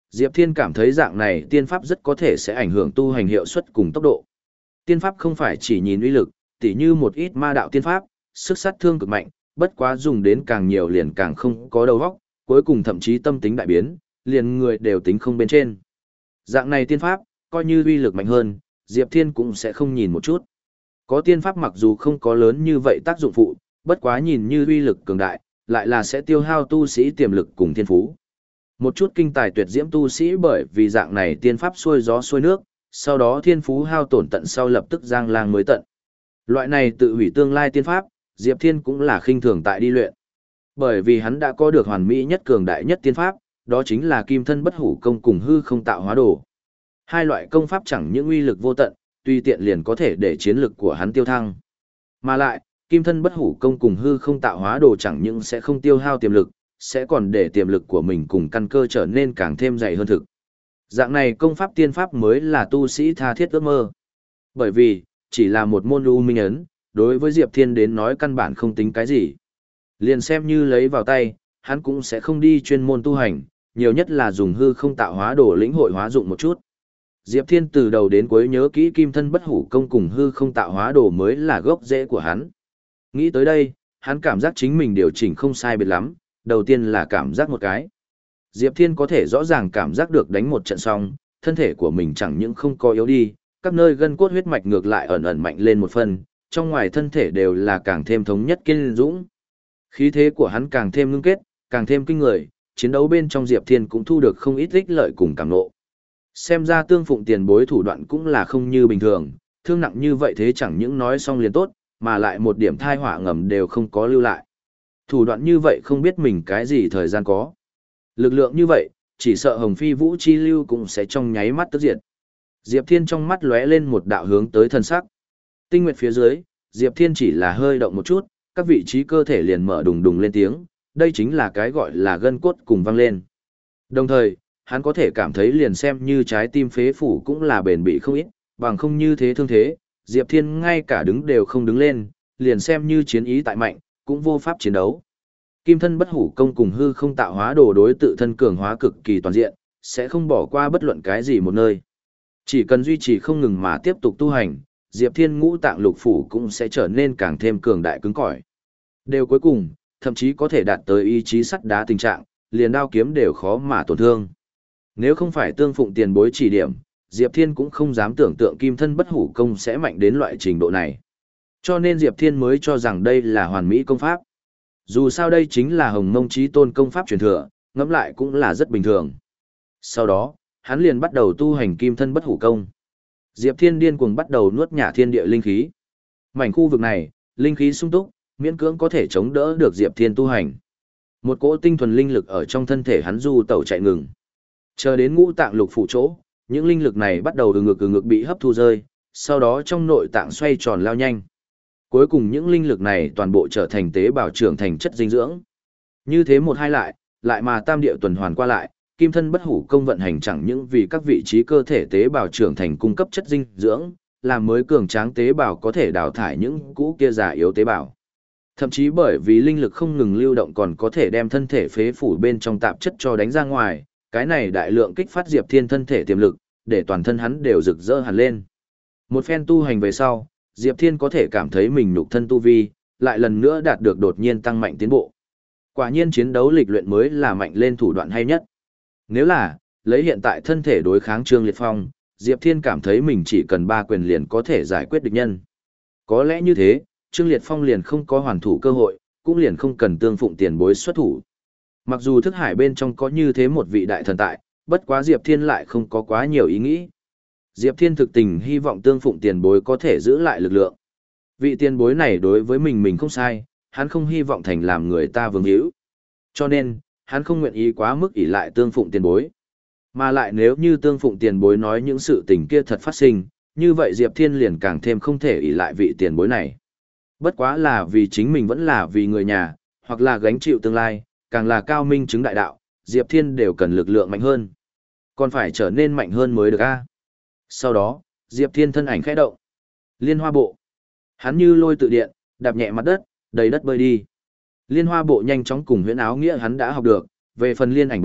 Diệp Thiên cảm thấy dạng này tiên pháp rất có thể sẽ ảnh hưởng tu hành hiệu suất cùng tốc độ. Tiên pháp không phải chỉ nhìn uy lực, tỉ như một ít ma đạo tiên pháp, sức sát thương cực mạnh, bất quá dùng đến càng nhiều liền càng không có đầu óc, cuối cùng thậm chí tâm tính đại biến, liền người đều tính không bên trên. Dạng này tiên pháp, coi như uy lực mạnh hơn, Diệp Thiên cũng sẽ không nhìn một chút. Có tiên pháp mặc dù không có lớn như vậy tác dụng phụ, bất quá nhìn như uy lực cường đại, lại là sẽ tiêu hao tu sĩ tiềm lực cùng thiên phú. Một chút kinh tài tuyệt diễm tu sĩ bởi vì dạng này tiên pháp xuôi gió xuôi nước, sau đó thiên phú hao tổn tận sau lập tức giang lang mới tận. Loại này tự hủy tương lai tiên pháp, Diệp Thiên cũng là khinh thường tại đi luyện. Bởi vì hắn đã có được hoàn mỹ nhất cường đại nhất tiên pháp, đó chính là Kim Thân Bất Hủ Công cùng Hư Không Tạo Hóa Đồ. Hai loại công pháp chẳng những uy lực vô tận, tùy tiện liền có thể để chiến lực của hắn tiêu thăng. Mà lại, Kim Thân Bất Hủ Công cùng Hư Không Tạo Hóa Đồ chẳng những sẽ không tiêu hao tiềm lực, sẽ còn để tiềm lực của mình cùng căn cơ trở nên càng thêm dày hơn thực. Dạng này công pháp tiên pháp mới là tu sĩ tha thiết ước mơ. Bởi vì, chỉ là một môn u minh ấn, đối với Diệp Thiên đến nói căn bản không tính cái gì. Liền xem như lấy vào tay, hắn cũng sẽ không đi chuyên môn tu hành, nhiều nhất là dùng hư không tạo hóa đồ lĩnh hội hóa dụng một chút. Diệp Thiên từ đầu đến cuối nhớ kỹ Kim Thân Bất Hủ Công cùng hư không tạo hóa đồ mới là gốc rễ của hắn. Nghĩ tới đây, hắn cảm giác chính mình điều chỉnh không sai biệt lắm, đầu tiên là cảm giác một cái. Diệp Thiên có thể rõ ràng cảm giác được đánh một trận xong, thân thể của mình chẳng những không có yếu đi, các nơi gân cốt huyết mạch ngược lại ẩn ẩn mạnh lên một phần, trong ngoài thân thể đều là càng thêm thống nhất kiên dũng. Khí thế của hắn càng thêm ngưng kết, càng thêm kinh người, chiến đấu bên trong Diệp Thiên cũng thu được không ít ích lợi cùng cảm ngộ. Xem ra Tương Phụng tiền bối thủ đoạn cũng là không như bình thường, thương nặng như vậy thế chẳng những nói xong liền tốt, mà lại một điểm thai họa ngầm đều không có lưu lại. Thủ đoạn như vậy không biết mình cái gì thời gian có. Lực lượng như vậy, chỉ sợ Hồng Phi Vũ Chi Lưu cũng sẽ trong nháy mắt tức diệt. Diệp Thiên trong mắt lóe lên một đạo hướng tới thân sắc. Tinh nguyệt phía dưới, Diệp Thiên chỉ là hơi động một chút, các vị trí cơ thể liền mở đùng đùng lên tiếng, đây chính là cái gọi là gân cốt cùng vang lên. Đồng thời, hắn có thể cảm thấy liền xem như trái tim phế phủ cũng là bền bỉ không ít, bằng không như thế thương thế, Diệp Thiên ngay cả đứng đều không đứng lên, liền xem như chiến ý tại mạnh, cũng vô pháp chiến đấu. Kim Thân Bất Hủ Công cùng hư không tạo hóa đồ đối tự thân cường hóa cực kỳ toàn diện, sẽ không bỏ qua bất luận cái gì một nơi. Chỉ cần duy trì không ngừng mà tiếp tục tu hành, Diệp Thiên ngũ tạng lục phủ cũng sẽ trở nên càng thêm cường đại cứng cỏi. Đều cuối cùng, thậm chí có thể đạt tới ý chí sắt đá tình trạng, liền đao kiếm đều khó mà tổn thương. Nếu không phải Tương Phụng tiền bối chỉ điểm, Diệp Thiên cũng không dám tưởng tượng Kim Thân Bất Hủ Công sẽ mạnh đến loại trình độ này. Cho nên Diệp Thiên mới cho rằng đây là hoàn mỹ công pháp. Dù sao đây chính là Hồng Mông Chí Tôn công pháp truyền thừa, ngẫm lại cũng là rất bình thường. Sau đó, hắn liền bắt đầu tu hành Kim Thân Bất Hủ Công. Diệp Thiên điên cuồng bắt đầu nuốt nhả thiên địa linh khí. Mảnh khu vực này, linh khí sung túc, miễn cưỡng có thể chống đỡ được Diệp Thiên tu hành. Một cỗ tinh thuần linh lực ở trong thân thể hắn du tẩu chạy ngừng. Chờ đến ngũ tạng lục phủ chỗ, những linh lực này bắt đầu từ ngực từ ngực bị hấp thu rơi, sau đó trong nội tạng xoay tròn lao nhanh. Cuối cùng những linh lực này toàn bộ trở thành tế bào trưởng thành chất dinh dưỡng. Như thế một hai lại, lại mà tam địa tuần hoàn qua lại, Kim Thân Bất Hủ Công vận hành chẳng những vì các vị trí cơ thể tế bào trưởng thành cung cấp chất dinh dưỡng, làm mới cường tráng tế bào có thể đào thải những cũ kia già yếu tế bào. Thậm chí bởi vì linh lực không ngừng lưu động còn có thể đem thân thể phế phủ bên trong tạp chất cho đánh ra ngoài, cái này đại lượng kích phát Diệp Thiên thân thể tiềm lực, để toàn thân hắn đều rực rỡ hẳn lên. Một phen tu hành về sau, Diệp Thiên có thể cảm thấy mình nhục thân tu vi, lại lần nữa đạt được đột nhiên tăng mạnh tiến bộ. Quả nhiên chiến đấu lịch luyện mới là mạnh lên thủ đoạn hay nhất. Nếu là, lấy hiện tại thân thể đối kháng Trương Liệt Phong, Diệp Thiên cảm thấy mình chỉ cần ba quyền liền có thể giải quyết địch nhân. Có lẽ như thế, Trương Liệt Phong liền không có hoàn thủ cơ hội, cũng liền không cần Tương Phụng tiền bối xuất thủ. Mặc dù thức hải bên trong có như thế một vị đại thần tại, bất quá Diệp Thiên lại không có quá nhiều ý nghĩ. Diệp Thiên thực tình hy vọng Tương Phụng tiền bối có thể giữ lại lực lượng. Vị tiền bối này đối với mình mình không sai, hắn không hy vọng thành làm người ta vương hữu. Cho nên, hắn không nguyện ý quá mức ỷ lại Tương Phụng tiền bối. Mà lại nếu như Tương Phụng tiền bối nói những sự tình kia thật phát sinh, như vậy Diệp Thiên liền càng thêm không thể ỷ lại vị tiền bối này. Bất quá là vì chính mình vẫn là vì người nhà, hoặc là gánh chịu tương lai, càng là cao minh chứng đại đạo, Diệp Thiên đều cần lực lượng mạnh hơn. Còn phải trở nên mạnh hơn mới được a. Sau đó, Diệp Thiên thân ảnh khẽ động. Liên Hoa Bộ. Hắn như lôi tự điện, đạp nhẹ mặt đất, đầy đất bơi đi. Liên Hoa Bộ nhanh chóng cùng huyễn áo nghĩa hắn đã học được, về phần Liên Ảnh Bộ,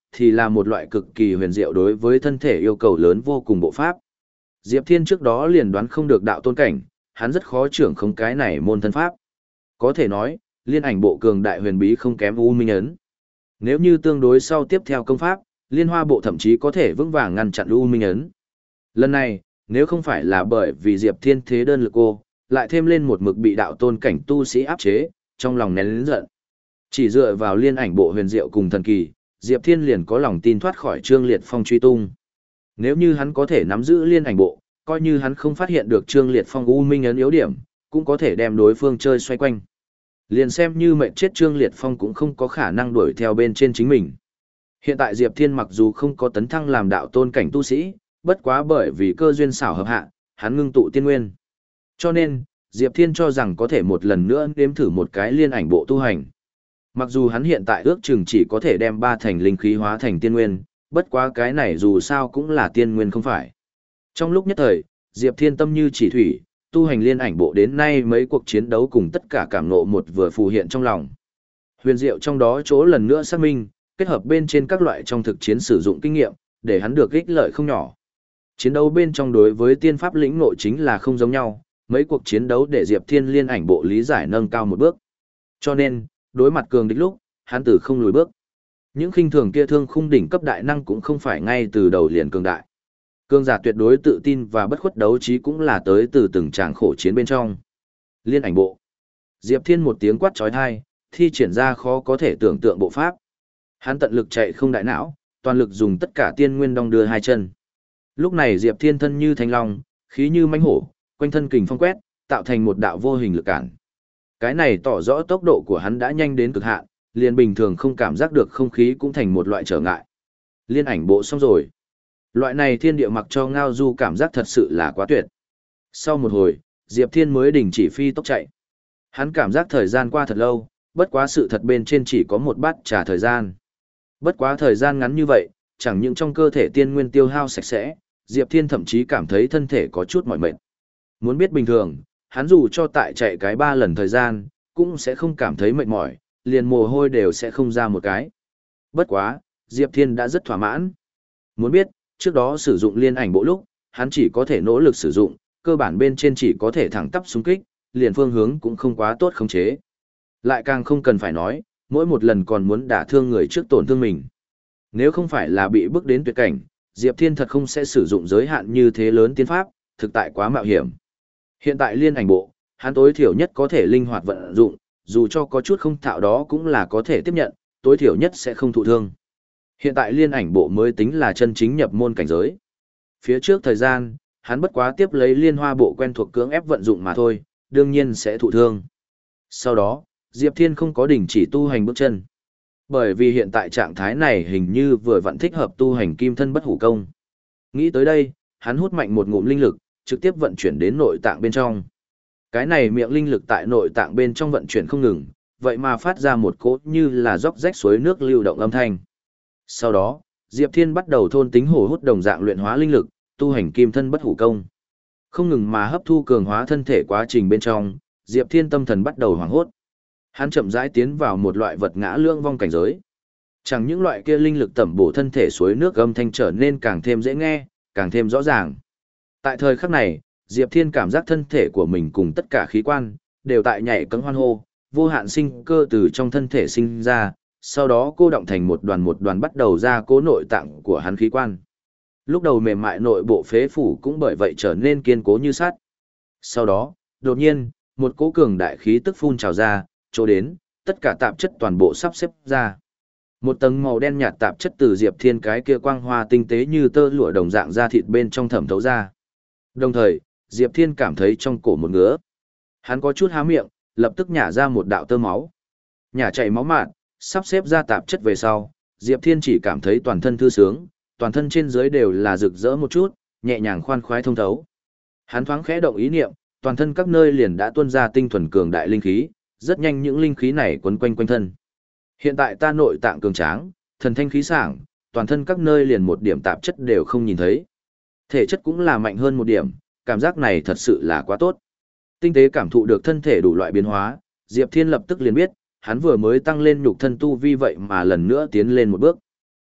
thì là một loại cực kỳ huyền diệu đối với thân thể yêu cầu lớn vô cùng bộ pháp. Diệp Thiên trước đó liền đoán không được đạo tôn cảnh, hắn rất khó trưởng không cái này môn thân pháp. Có thể nói, liên ảnh bộ cường đại huyền bí không kém U Minh ấn. Nếu như tương đối sau tiếp theo công pháp, liên hoa bộ thậm chí có thể vững vàng ngăn chặn U Minh ấn. Lần này, nếu không phải là bởi vì Diệp Thiên thế đơn lực cô, lại thêm lên một mực bị đạo tôn cảnh tu sĩ áp chế, trong lòng nén lớn giận. Chỉ dựa vào liên ảnh bộ huyền diệu cùng thần kỳ, Diệp Thiên liền có lòng tin thoát khỏi Trương Liệt Phong truy tung. Nếu như hắn có thể nắm giữ liên ảnh bộ, coi như hắn không phát hiện được Trương Liệt Phong U Minh ấn yếu điểm, cũng có thể đem đối phương chơi xoay quanh. Liền xem như mệnh chết Trương Liệt Phong cũng không có khả năng đuổi theo bên trên chính mình. Hiện tại Diệp Thiên mặc dù không có tấn thăng làm đạo tôn cảnh tu sĩ, bất quá bởi vì cơ duyên xảo hợp hạ, hắn ngưng tụ tiên nguyên. Cho nên, Diệp Thiên cho rằng có thể một lần nữa nếm thử một cái liên ảnh bộ tu hành. Mặc dù hắn hiện tại ước chừng chỉ có thể đem ba thành linh khí hóa thành tiên nguyên, bất quá cái này dù sao cũng là tiên nguyên không phải. Trong lúc nhất thời, Diệp Thiên tâm như chỉ thủy, tu hành liên ảnh bộ đến nay mấy cuộc chiến đấu cùng tất cả cảm ngộ một vừa phù hiện trong lòng. Huyền diệu trong đó chỗ lần nữa xác minh, kết hợp bên trên các loại trong thực chiến sử dụng kinh nghiệm, để hắn được ích lợi không nhỏ. Chiến đấu bên trong đối với tiên pháp lĩnh ngộ chính là không giống nhau, mấy cuộc chiến đấu để Diệp Thiên liên ảnh bộ lý giải nâng cao một bước. Cho nên, đối mặt cường địch lúc, hắn tử không lùi bước. Những khinh thường kia thương khung đỉnh cấp đại năng cũng không phải ngay từ đầu liền cường đại. Cường giả tuyệt đối tự tin và bất khuất đấu trí cũng là tới từ từng tràng khổ chiến bên trong. Liên ảnh bộ. Diệp Thiên một tiếng quát chói tai, thi triển ra khó có thể tưởng tượng bộ pháp. Hắn tận lực chạy không đại não, toàn lực dùng tất cả tiên nguyên đong đưa hai chân. Lúc này Diệp Thiên thân như thanh long, khí như mãnh hổ, quanh thân kình phong quét, tạo thành một đạo vô hình lực cản. Cái này tỏ rõ tốc độ của hắn đã nhanh đến cực hạn, liền bình thường không cảm giác được không khí cũng thành một loại trở ngại. Liên ảnh bộ xong rồi. Loại này thiên địa mặc cho ngao du cảm giác thật sự là quá tuyệt. Sau một hồi, Diệp Thiên mới đình chỉ phi tốc chạy. Hắn cảm giác thời gian qua thật lâu, bất quá sự thật bên trên chỉ có một bát trà thời gian. Bất quá thời gian ngắn như vậy, chẳng những trong cơ thể tiên nguyên tiêu hao sạch sẽ, Diệp Thiên thậm chí cảm thấy thân thể có chút mỏi mệt. Muốn biết bình thường, hắn dù cho tại chạy cái ba lần thời gian, cũng sẽ không cảm thấy mệt mỏi, liền mồ hôi đều sẽ không ra một cái. Bất quá, Diệp Thiên đã rất thỏa mãn. Muốn biết, trước đó sử dụng liên ảnh bộ lúc, hắn chỉ có thể nỗ lực sử dụng, cơ bản bên trên chỉ có thể thẳng tắp xung kích, liền phương hướng cũng không quá tốt khống chế. Lại càng không cần phải nói, mỗi một lần còn muốn đả thương người trước tổn thương mình. Nếu không phải là bị bước đến tuyệt cảnh, Diệp Thiên thật không sẽ sử dụng giới hạn như thế lớn tiên pháp, thực tại quá mạo hiểm. Hiện tại liên ảnh bộ, hắn tối thiểu nhất có thể linh hoạt vận dụng, dù cho có chút không thạo đó cũng là có thể tiếp nhận, tối thiểu nhất sẽ không thụ thương. Hiện tại liên ảnh bộ mới tính là chân chính nhập môn cảnh giới. Phía trước thời gian, hắn bất quá tiếp lấy liên hoa bộ quen thuộc cưỡng ép vận dụng mà thôi, đương nhiên sẽ thụ thương. Sau đó, Diệp Thiên không có đình chỉ tu hành bước chân. Bởi vì hiện tại trạng thái này hình như vừa vặn thích hợp tu hành kim thân bất hủ công. Nghĩ tới đây, hắn hút mạnh một ngụm linh lực, trực tiếp vận chuyển đến nội tạng bên trong. Cái này miệng linh lực tại nội tạng bên trong vận chuyển không ngừng, vậy mà phát ra một cỗ như là róc rách suối nước lưu động âm thanh. Sau đó, Diệp Thiên bắt đầu thôn tính hổ hút đồng dạng luyện hóa linh lực, tu hành kim thân bất hủ công. Không ngừng mà hấp thu cường hóa thân thể quá trình bên trong, Diệp Thiên tâm thần bắt đầu hoảng hốt. Hắn chậm rãi tiến vào một loại vật ngã lương vong cảnh giới. Chẳng những loại kia linh lực tẩm bổ thân thể suối nước âm thanh trở nên càng thêm dễ nghe, càng thêm rõ ràng. Tại thời khắc này, Diệp Thiên cảm giác thân thể của mình cùng tất cả khí quan, đều tại nhảy cẫng hoan hô, vô hạn sinh cơ từ trong thân thể sinh ra, sau đó cô động thành một đoàn một đoàn bắt đầu ra cố nội tạng của hắn khí quan. Lúc đầu mềm mại nội bộ phế phủ cũng bởi vậy trở nên kiên cố như sắt. Sau đó, đột nhiên, một cỗ cường đại khí tức phun trào ra, chỗ đến, tất cả tạp chất toàn bộ sắp xếp ra. Một tầng màu đen nhạt tạp chất từ Diệp Thiên cái kia quang hoa tinh tế như tơ lụa đồng dạng da thịt bên trong thẩm thấu ra. Đồng thời, Diệp Thiên cảm thấy trong cổ một ngứa. Hắn có chút há miệng, lập tức nhả ra một đạo tơ máu. Nhả chảy máu mạn, sắp xếp ra tạp chất về sau, Diệp Thiên chỉ cảm thấy toàn thân thư sướng, toàn thân trên dưới đều là rực rỡ một chút, nhẹ nhàng khoan khoái thông thấu. Hắn thoáng khẽ động ý niệm, toàn thân các nơi liền đã tuôn ra tinh thuần cường đại linh khí, rất nhanh những linh khí này quấn quanh quanh thân. Hiện tại ta nội tạng cường tráng, thần thanh khí sảng, toàn thân các nơi liền một điểm tạp chất đều không nhìn thấy. Thể chất cũng là mạnh hơn một điểm, cảm giác này thật sự là quá tốt. Tinh tế cảm thụ được thân thể đủ loại biến hóa, Diệp Thiên lập tức liền biết, hắn vừa mới tăng lên nhục thân tu vi vậy mà lần nữa tiến lên một bước.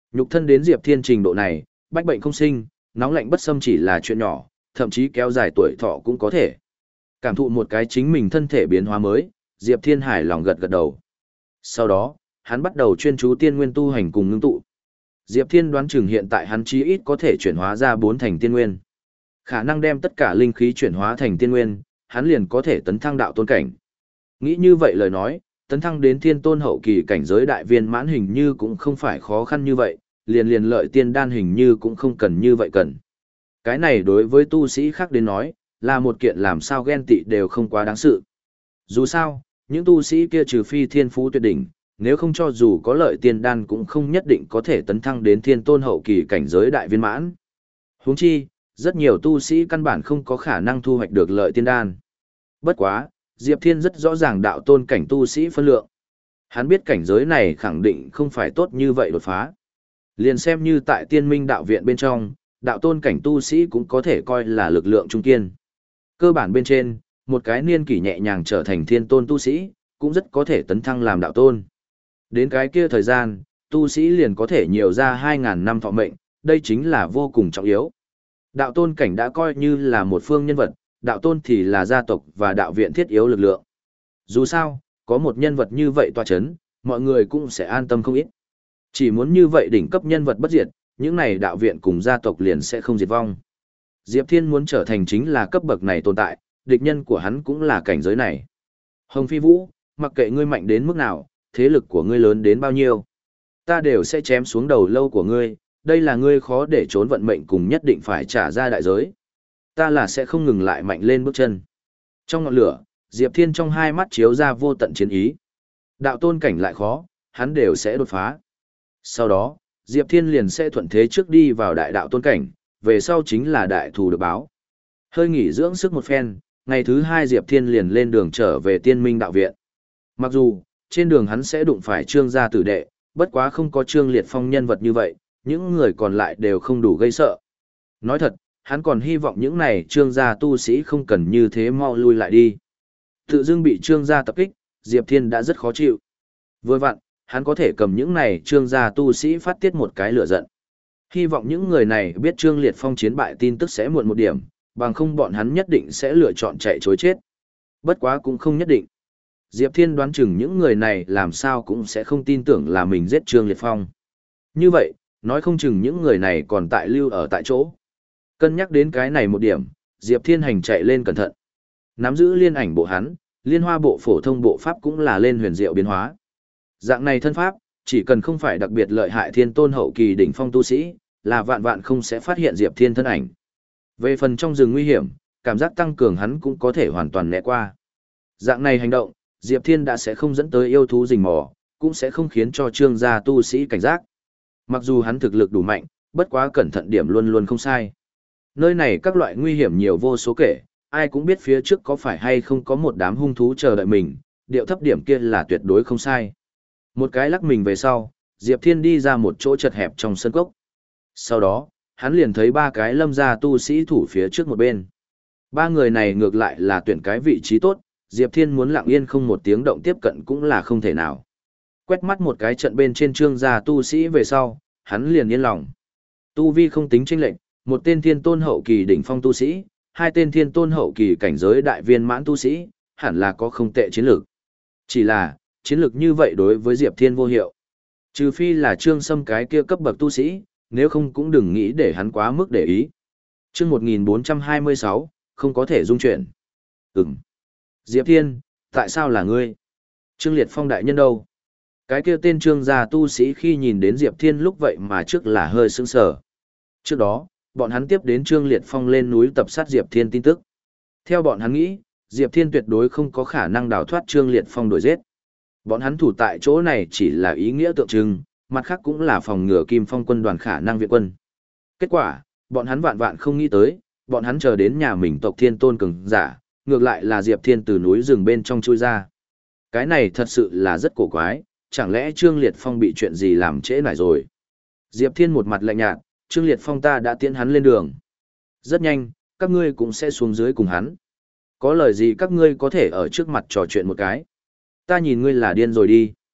Nhục thân đến Diệp Thiên trình độ này, bách bệnh không sinh, nóng lạnh bất xâm chỉ là chuyện nhỏ, thậm chí kéo dài tuổi thọ cũng có thể. Cảm thụ một cái chính mình thân thể biến hóa mới, Diệp Thiên hài lòng gật gật đầu. Sau đó, hắn bắt đầu chuyên chú tiên nguyên tu hành cùng ngưng tụ. Diệp Thiên đoán chừng hiện tại hắn chí ít có thể chuyển hóa ra bốn thành tiên nguyên. Khả năng đem tất cả linh khí chuyển hóa thành tiên nguyên, hắn liền có thể tấn thăng đạo tôn cảnh. Nghĩ như vậy lời nói, tấn thăng đến thiên tôn hậu kỳ cảnh giới đại viên mãn hình như cũng không phải khó khăn như vậy, liền liền lợi tiên đan hình như cũng không cần như vậy cần. Cái này đối với tu sĩ khác đến nói, là một kiện làm sao ghen tị đều không quá đáng sự. Dù sao, những tu sĩ kia trừ phi thiên phú tuyệt đỉnh, nếu không cho dù có lợi tiên đan cũng không nhất định có thể tấn thăng đến thiên tôn hậu kỳ cảnh giới đại viên mãn. Huống chi, rất nhiều tu sĩ căn bản không có khả năng thu hoạch được lợi tiên đan. Bất quá, Diệp Thiên rất rõ ràng đạo tôn cảnh tu sĩ phân lượng. Hắn biết cảnh giới này khẳng định không phải tốt như vậy đột phá. Liền xem như tại tiên minh đạo viện bên trong, đạo tôn cảnh tu sĩ cũng có thể coi là lực lượng trung kiên. Cơ bản bên trên, một cái niên kỷ nhẹ nhàng trở thành thiên tôn tu sĩ, cũng rất có thể tấn thăng làm đạo tôn. Đến cái kia thời gian, tu sĩ liền có thể nhiều ra hai ngàn năm thọ mệnh, đây chính là vô cùng trọng yếu. Đạo tôn cảnh đã coi như là một phương nhân vật, đạo tôn thì là gia tộc và đạo viện thiết yếu lực lượng. Dù sao, có một nhân vật như vậy tọa chấn, mọi người cũng sẽ an tâm không ít. Chỉ muốn như vậy đỉnh cấp nhân vật bất diệt, những này đạo viện cùng gia tộc liền sẽ không diệt vong. Diệp Thiên muốn trở thành chính là cấp bậc này tồn tại, địch nhân của hắn cũng là cảnh giới này. Hồng Phi Vũ, mặc kệ ngươi mạnh đến mức nào, thế lực của ngươi lớn đến bao nhiêu, ta đều sẽ chém xuống đầu lâu của ngươi, đây là ngươi khó để trốn vận mệnh cùng nhất định phải trả ra đại giới. Ta là sẽ không ngừng lại mạnh lên bước chân. Trong ngọn lửa, Diệp Thiên trong hai mắt chiếu ra vô tận chiến ý. Đạo tôn cảnh lại khó, hắn đều sẽ đột phá. Sau đó, Diệp Thiên liền sẽ thuận thế trước đi vào đại đạo tôn cảnh, về sau chính là đại thù được báo. Hơi nghỉ dưỡng sức một phen, ngày thứ hai Diệp Thiên liền lên đường trở về Tiên Minh đạo viện. Mặc dù, trên đường hắn sẽ đụng phải Trương gia tử đệ, bất quá không có Trương Liệt Phong nhân vật như vậy, những người còn lại đều không đủ gây sợ. Nói thật, hắn còn hy vọng những này Trương gia tu sĩ không cần như thế mau lui lại đi. Tự dưng bị Trương gia tập kích, Diệp Thiên đã rất khó chịu. Vừa vặn, hắn có thể cầm những này Trương gia tu sĩ phát tiết một cái lửa giận. Hy vọng những người này biết Trương Liệt Phong chiến bại tin tức sẽ muộn một điểm, bằng không bọn hắn nhất định sẽ lựa chọn chạy chối chết. Bất quá cũng không nhất định. Diệp Thiên đoán chừng những người này làm sao cũng sẽ không tin tưởng là mình giết Trương Liệt Phong. Như vậy, nói không chừng những người này còn tại lưu ở tại chỗ. Cân nhắc đến cái này một điểm, Diệp Thiên hành chạy lên cẩn thận. Nắm giữ liên ảnh bộ hắn, liên hoa bộ phổ thông bộ pháp cũng là lên huyền diệu biến hóa. Dạng này thân pháp, chỉ cần không phải đặc biệt lợi hại thiên tôn hậu kỳ đỉnh phong tu sĩ, là vạn vạn không sẽ phát hiện Diệp Thiên thân ảnh. Về phần trong rừng nguy hiểm, cảm giác tăng cường hắn cũng có thể hoàn toàn né qua. Dạng này hành động, Diệp Thiên đã sẽ không dẫn tới yêu thú rình mò, cũng sẽ không khiến cho Trương gia tu sĩ cảnh giác. Mặc dù hắn thực lực đủ mạnh, bất quá cẩn thận điểm luôn luôn không sai. Nơi này các loại nguy hiểm nhiều vô số kể, ai cũng biết phía trước có phải hay không có một đám hung thú chờ đợi mình, điệu thấp điểm kia là tuyệt đối không sai. Một cái lắc mình về sau, Diệp Thiên đi ra một chỗ chật hẹp trong sân cốc. Sau đó, hắn liền thấy ba cái lâm gia tu sĩ thủ phía trước một bên. Ba người này ngược lại là tuyển cái vị trí tốt, Diệp Thiên muốn lặng yên không một tiếng động tiếp cận cũng là không thể nào. Quét mắt một cái trận bên trên Trương gia tu sĩ về sau, hắn liền yên lòng. Tu vi không tính chênh lệch, một tên thiên tôn hậu kỳ đỉnh phong tu sĩ, hai tên thiên tôn hậu kỳ cảnh giới đại viên mãn tu sĩ, hẳn là có không tệ chiến lược. Chỉ là, chiến lược như vậy đối với Diệp Thiên vô hiệu. Trừ phi là Trương Sâm cái kia cấp bậc tu sĩ, nếu không cũng đừng nghĩ để hắn quá mức để ý. Chương một nghìn bốn trăm hai mươi sáu, không có thể dung chuyển. Ừm. Diệp Thiên, tại sao là ngươi? Trương Liệt Phong đại nhân đâu? Cái kia tên Trương gia tu sĩ khi nhìn đến Diệp Thiên lúc vậy mà trước là hơi sững sờ. Trước đó, bọn hắn tiếp đến Trương Liệt Phong lên núi tập sát Diệp Thiên tin tức. Theo bọn hắn nghĩ, Diệp Thiên tuyệt đối không có khả năng đào thoát Trương Liệt Phong đuổi giết. Bọn hắn thủ tại chỗ này chỉ là ý nghĩa tượng trưng, mặt khác cũng là phòng ngừa Kim Phong quân đoàn khả năng viện quân. Kết quả, bọn hắn vạn vạn không nghĩ tới, bọn hắn chờ đến nhà mình tộc Thiên Tôn cường giả, ngược lại là Diệp Thiên từ núi rừng bên trong chui ra. Cái này thật sự là rất cổ quái, chẳng lẽ Trương Liệt Phong bị chuyện gì làm trễ nải rồi? Diệp Thiên một mặt lạnh nhạt, Trương Liệt Phong ta đã tiễn hắn lên đường. Rất nhanh, các ngươi cũng sẽ xuống dưới cùng hắn. Có lời gì các ngươi có thể ở trước mặt trò chuyện một cái. Ta nhìn ngươi là điên rồi đi.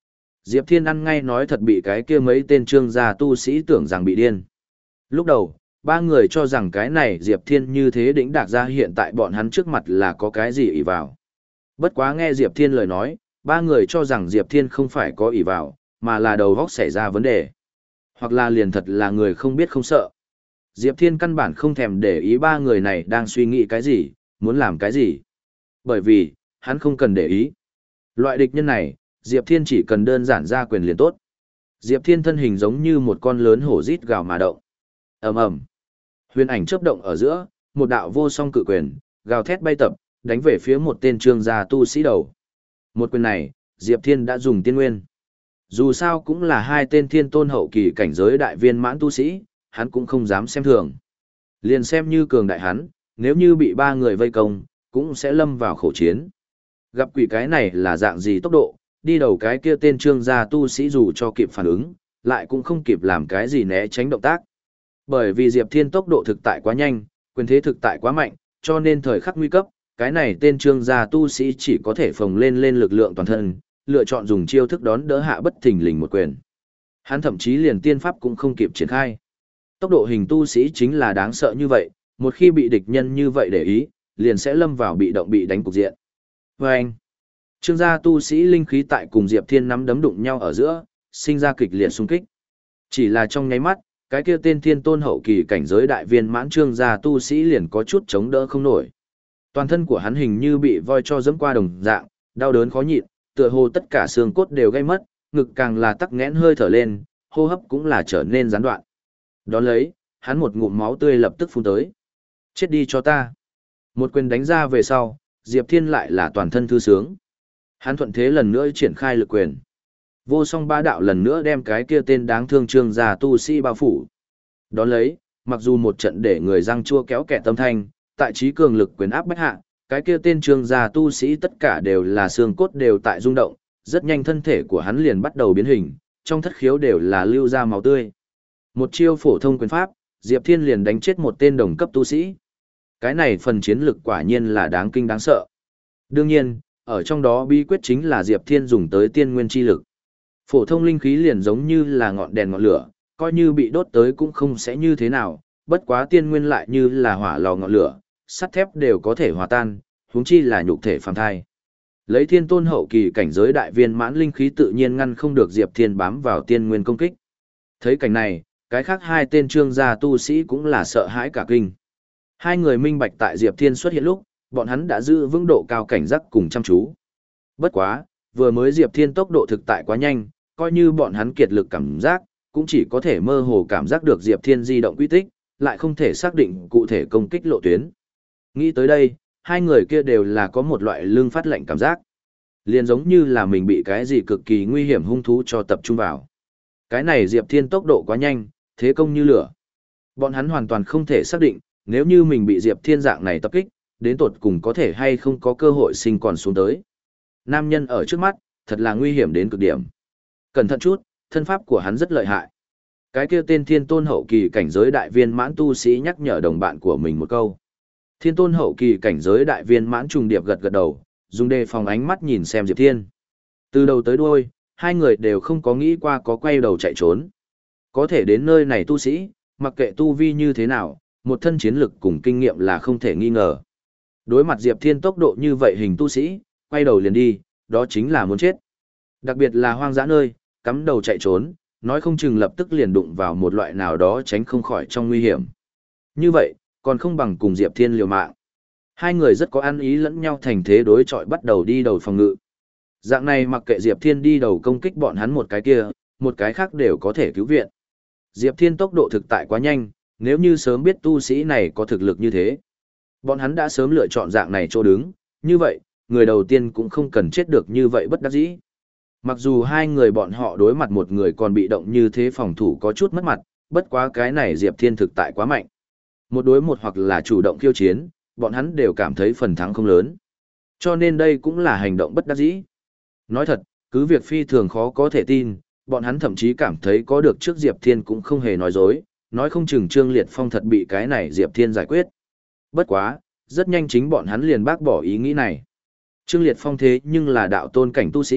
Diệp Thiên ăn ngay nói thật bị cái kia mấy tên trương gia tu sĩ tưởng rằng bị điên. Lúc đầu, ba người cho rằng cái này Diệp Thiên như thế đỉnh đạc ra hiện tại bọn hắn trước mặt là có cái gì ỷ vào. Bất quá nghe Diệp Thiên lời nói, ba người cho rằng Diệp Thiên không phải có ỷ vào, mà là đầu góc xảy ra vấn đề. Hoặc là liền thật là người không biết không sợ. Diệp Thiên căn bản không thèm để ý ba người này đang suy nghĩ cái gì, muốn làm cái gì. Bởi vì, hắn không cần để ý. Loại địch nhân này, Diệp Thiên chỉ cần đơn giản ra quyền liền tốt. Diệp Thiên thân hình giống như một con lớn hổ rít gào mà động. Ầm ầm. Huyền ảnh chớp động ở giữa, một đạo vô song cự quyền, gào thét bay tập, đánh về phía một tên trương gia tu sĩ đầu. Một quyền này, Diệp Thiên đã dùng tiên nguyên. Dù sao cũng là hai tên thiên tôn hậu kỳ cảnh giới đại viên mãn tu sĩ, hắn cũng không dám xem thường. Liền xem như cường đại hắn, nếu như bị ba người vây công, cũng sẽ lâm vào khổ chiến. Gặp quỷ cái này là dạng gì tốc độ, đi đầu cái kia tên trương gia tu sĩ dù cho kịp phản ứng, lại cũng không kịp làm cái gì né tránh động tác. Bởi vì Diệp Thiên tốc độ thực tại quá nhanh, quyền thế thực tại quá mạnh, cho nên thời khắc nguy cấp, cái này tên trương gia tu sĩ chỉ có thể phồng lên lên lực lượng toàn thân, lựa chọn dùng chiêu thức đón đỡ hạ bất thình lình một quyền. Hắn thậm chí liền tiên pháp cũng không kịp triển khai. Tốc độ hình tu sĩ chính là đáng sợ như vậy, một khi bị địch nhân như vậy để ý, liền sẽ lâm vào bị động bị đánh cục diện. Và anh, trương gia tu sĩ linh khí tại cùng Diệp Thiên nắm đấm đụng nhau ở giữa, sinh ra kịch liệt xung kích. Chỉ là trong nháy mắt, cái kia tên thiên tôn hậu kỳ cảnh giới đại viên mãn trương gia tu sĩ liền có chút chống đỡ không nổi. Toàn thân của hắn hình như bị voi cho dẫm qua đồng dạng, đau đớn khó nhịn, tựa hồ tất cả xương cốt đều gây mất, ngực càng là tắc nghẽn hơi thở lên, hô hấp cũng là trở nên gián đoạn. Đón lấy, hắn một ngụm máu tươi lập tức phun tới. Chết đi cho ta. Một quyền đánh ra về sau, Diệp Thiên lại là toàn thân thư sướng. Hắn thuận thế lần nữa triển khai lực quyền. Vô song ba đạo lần nữa đem cái kia tên đáng thương trương gia tu sĩ bao phủ. Đón lấy, mặc dù một trận để người răng chua kéo kẻ tâm thanh, tại trí cường lực quyền áp bách hạ, cái kia tên trương gia tu sĩ tất cả đều là xương cốt đều tại rung động, rất nhanh thân thể của hắn liền bắt đầu biến hình, trong thất khiếu đều là lưu ra máu tươi. Một chiêu phổ thông quyền pháp, Diệp Thiên liền đánh chết một tên đồng cấp tu sĩ. Cái này phần chiến lực quả nhiên là đáng kinh đáng sợ. Đương nhiên, ở trong đó bí quyết chính là Diệp Thiên dùng tới tiên nguyên chi lực. Phổ thông linh khí liền giống như là ngọn đèn ngọn lửa, coi như bị đốt tới cũng không sẽ như thế nào, bất quá tiên nguyên lại như là hỏa lò ngọn lửa, sắt thép đều có thể hòa tan, huống chi là nhục thể phàm thai. Lấy thiên tôn hậu kỳ cảnh giới đại viên mãn linh khí tự nhiên ngăn không được Diệp Thiên bám vào tiên nguyên công kích. Thấy cảnh này, cái khác hai tên trương gia tu sĩ cũng là sợ hãi cả kinh. Hai người minh bạch tại Diệp Thiên xuất hiện lúc, bọn hắn đã giữ vững độ cao cảnh giác cùng chăm chú. Bất quá, vừa mới Diệp Thiên tốc độ thực tại quá nhanh, coi như bọn hắn kiệt lực cảm giác, cũng chỉ có thể mơ hồ cảm giác được Diệp Thiên di động quy tích, lại không thể xác định cụ thể công kích lộ tuyến. Nghĩ tới đây, hai người kia đều là có một loại lưng phát lạnh cảm giác. Liền giống như là mình bị cái gì cực kỳ nguy hiểm hung thú cho tập trung vào. Cái này Diệp Thiên tốc độ quá nhanh, thế công như lửa. Bọn hắn hoàn toàn không thể xác định, nếu như mình bị Diệp Thiên dạng này tập kích, đến tột cùng có thể hay không có cơ hội sinh còn xuống tới. Nam nhân ở trước mắt, thật là nguy hiểm đến cực điểm. Cẩn thận chút, thân pháp của hắn rất lợi hại. Cái kia tên thiên tôn hậu kỳ cảnh giới đại viên mãn tu sĩ nhắc nhở đồng bạn của mình một câu. Thiên tôn hậu kỳ cảnh giới đại viên mãn trùng điệp gật gật đầu, dùng đề phòng ánh mắt nhìn xem Diệp Thiên. Từ đầu tới đuôi, hai người đều không có nghĩ qua có quay đầu chạy trốn. Có thể đến nơi này tu sĩ, mặc kệ tu vi như thế nào, một thân chiến lực cùng kinh nghiệm là không thể nghi ngờ. Đối mặt Diệp Thiên tốc độ như vậy hình tu sĩ, quay đầu liền đi, đó chính là muốn chết. Đặc biệt là hoang dã nơi, cắm đầu chạy trốn, nói không chừng lập tức liền đụng vào một loại nào đó tránh không khỏi trong nguy hiểm. Như vậy, còn không bằng cùng Diệp Thiên liều mạng. Hai người rất có ăn ý lẫn nhau thành thế đối chọi bắt đầu đi đầu phòng ngự. Dạng này mặc kệ Diệp Thiên đi đầu công kích bọn hắn một cái kia, một cái khác đều có thể cứu viện. Diệp Thiên tốc độ thực tại quá nhanh, nếu như sớm biết tu sĩ này có thực lực như thế. Bọn hắn đã sớm lựa chọn dạng này chỗ đứng, như vậy, người đầu tiên cũng không cần chết được như vậy bất đắc dĩ. Mặc dù hai người bọn họ đối mặt một người còn bị động như thế phòng thủ có chút mất mặt, bất quá cái này Diệp Thiên thực tại quá mạnh. Một đối một hoặc là chủ động khiêu chiến, bọn hắn đều cảm thấy phần thắng không lớn. Cho nên đây cũng là hành động bất đắc dĩ. Nói thật, cứ việc phi thường khó có thể tin, bọn hắn thậm chí cảm thấy có được trước Diệp Thiên cũng không hề nói dối, nói không chừng Trương Liệt Phong thật bị cái này Diệp Thiên giải quyết. Bất quá, rất nhanh chính bọn hắn liền bác bỏ ý nghĩ này. Trương Liệt Phong thế nhưng là đạo tôn cảnh tu sĩ,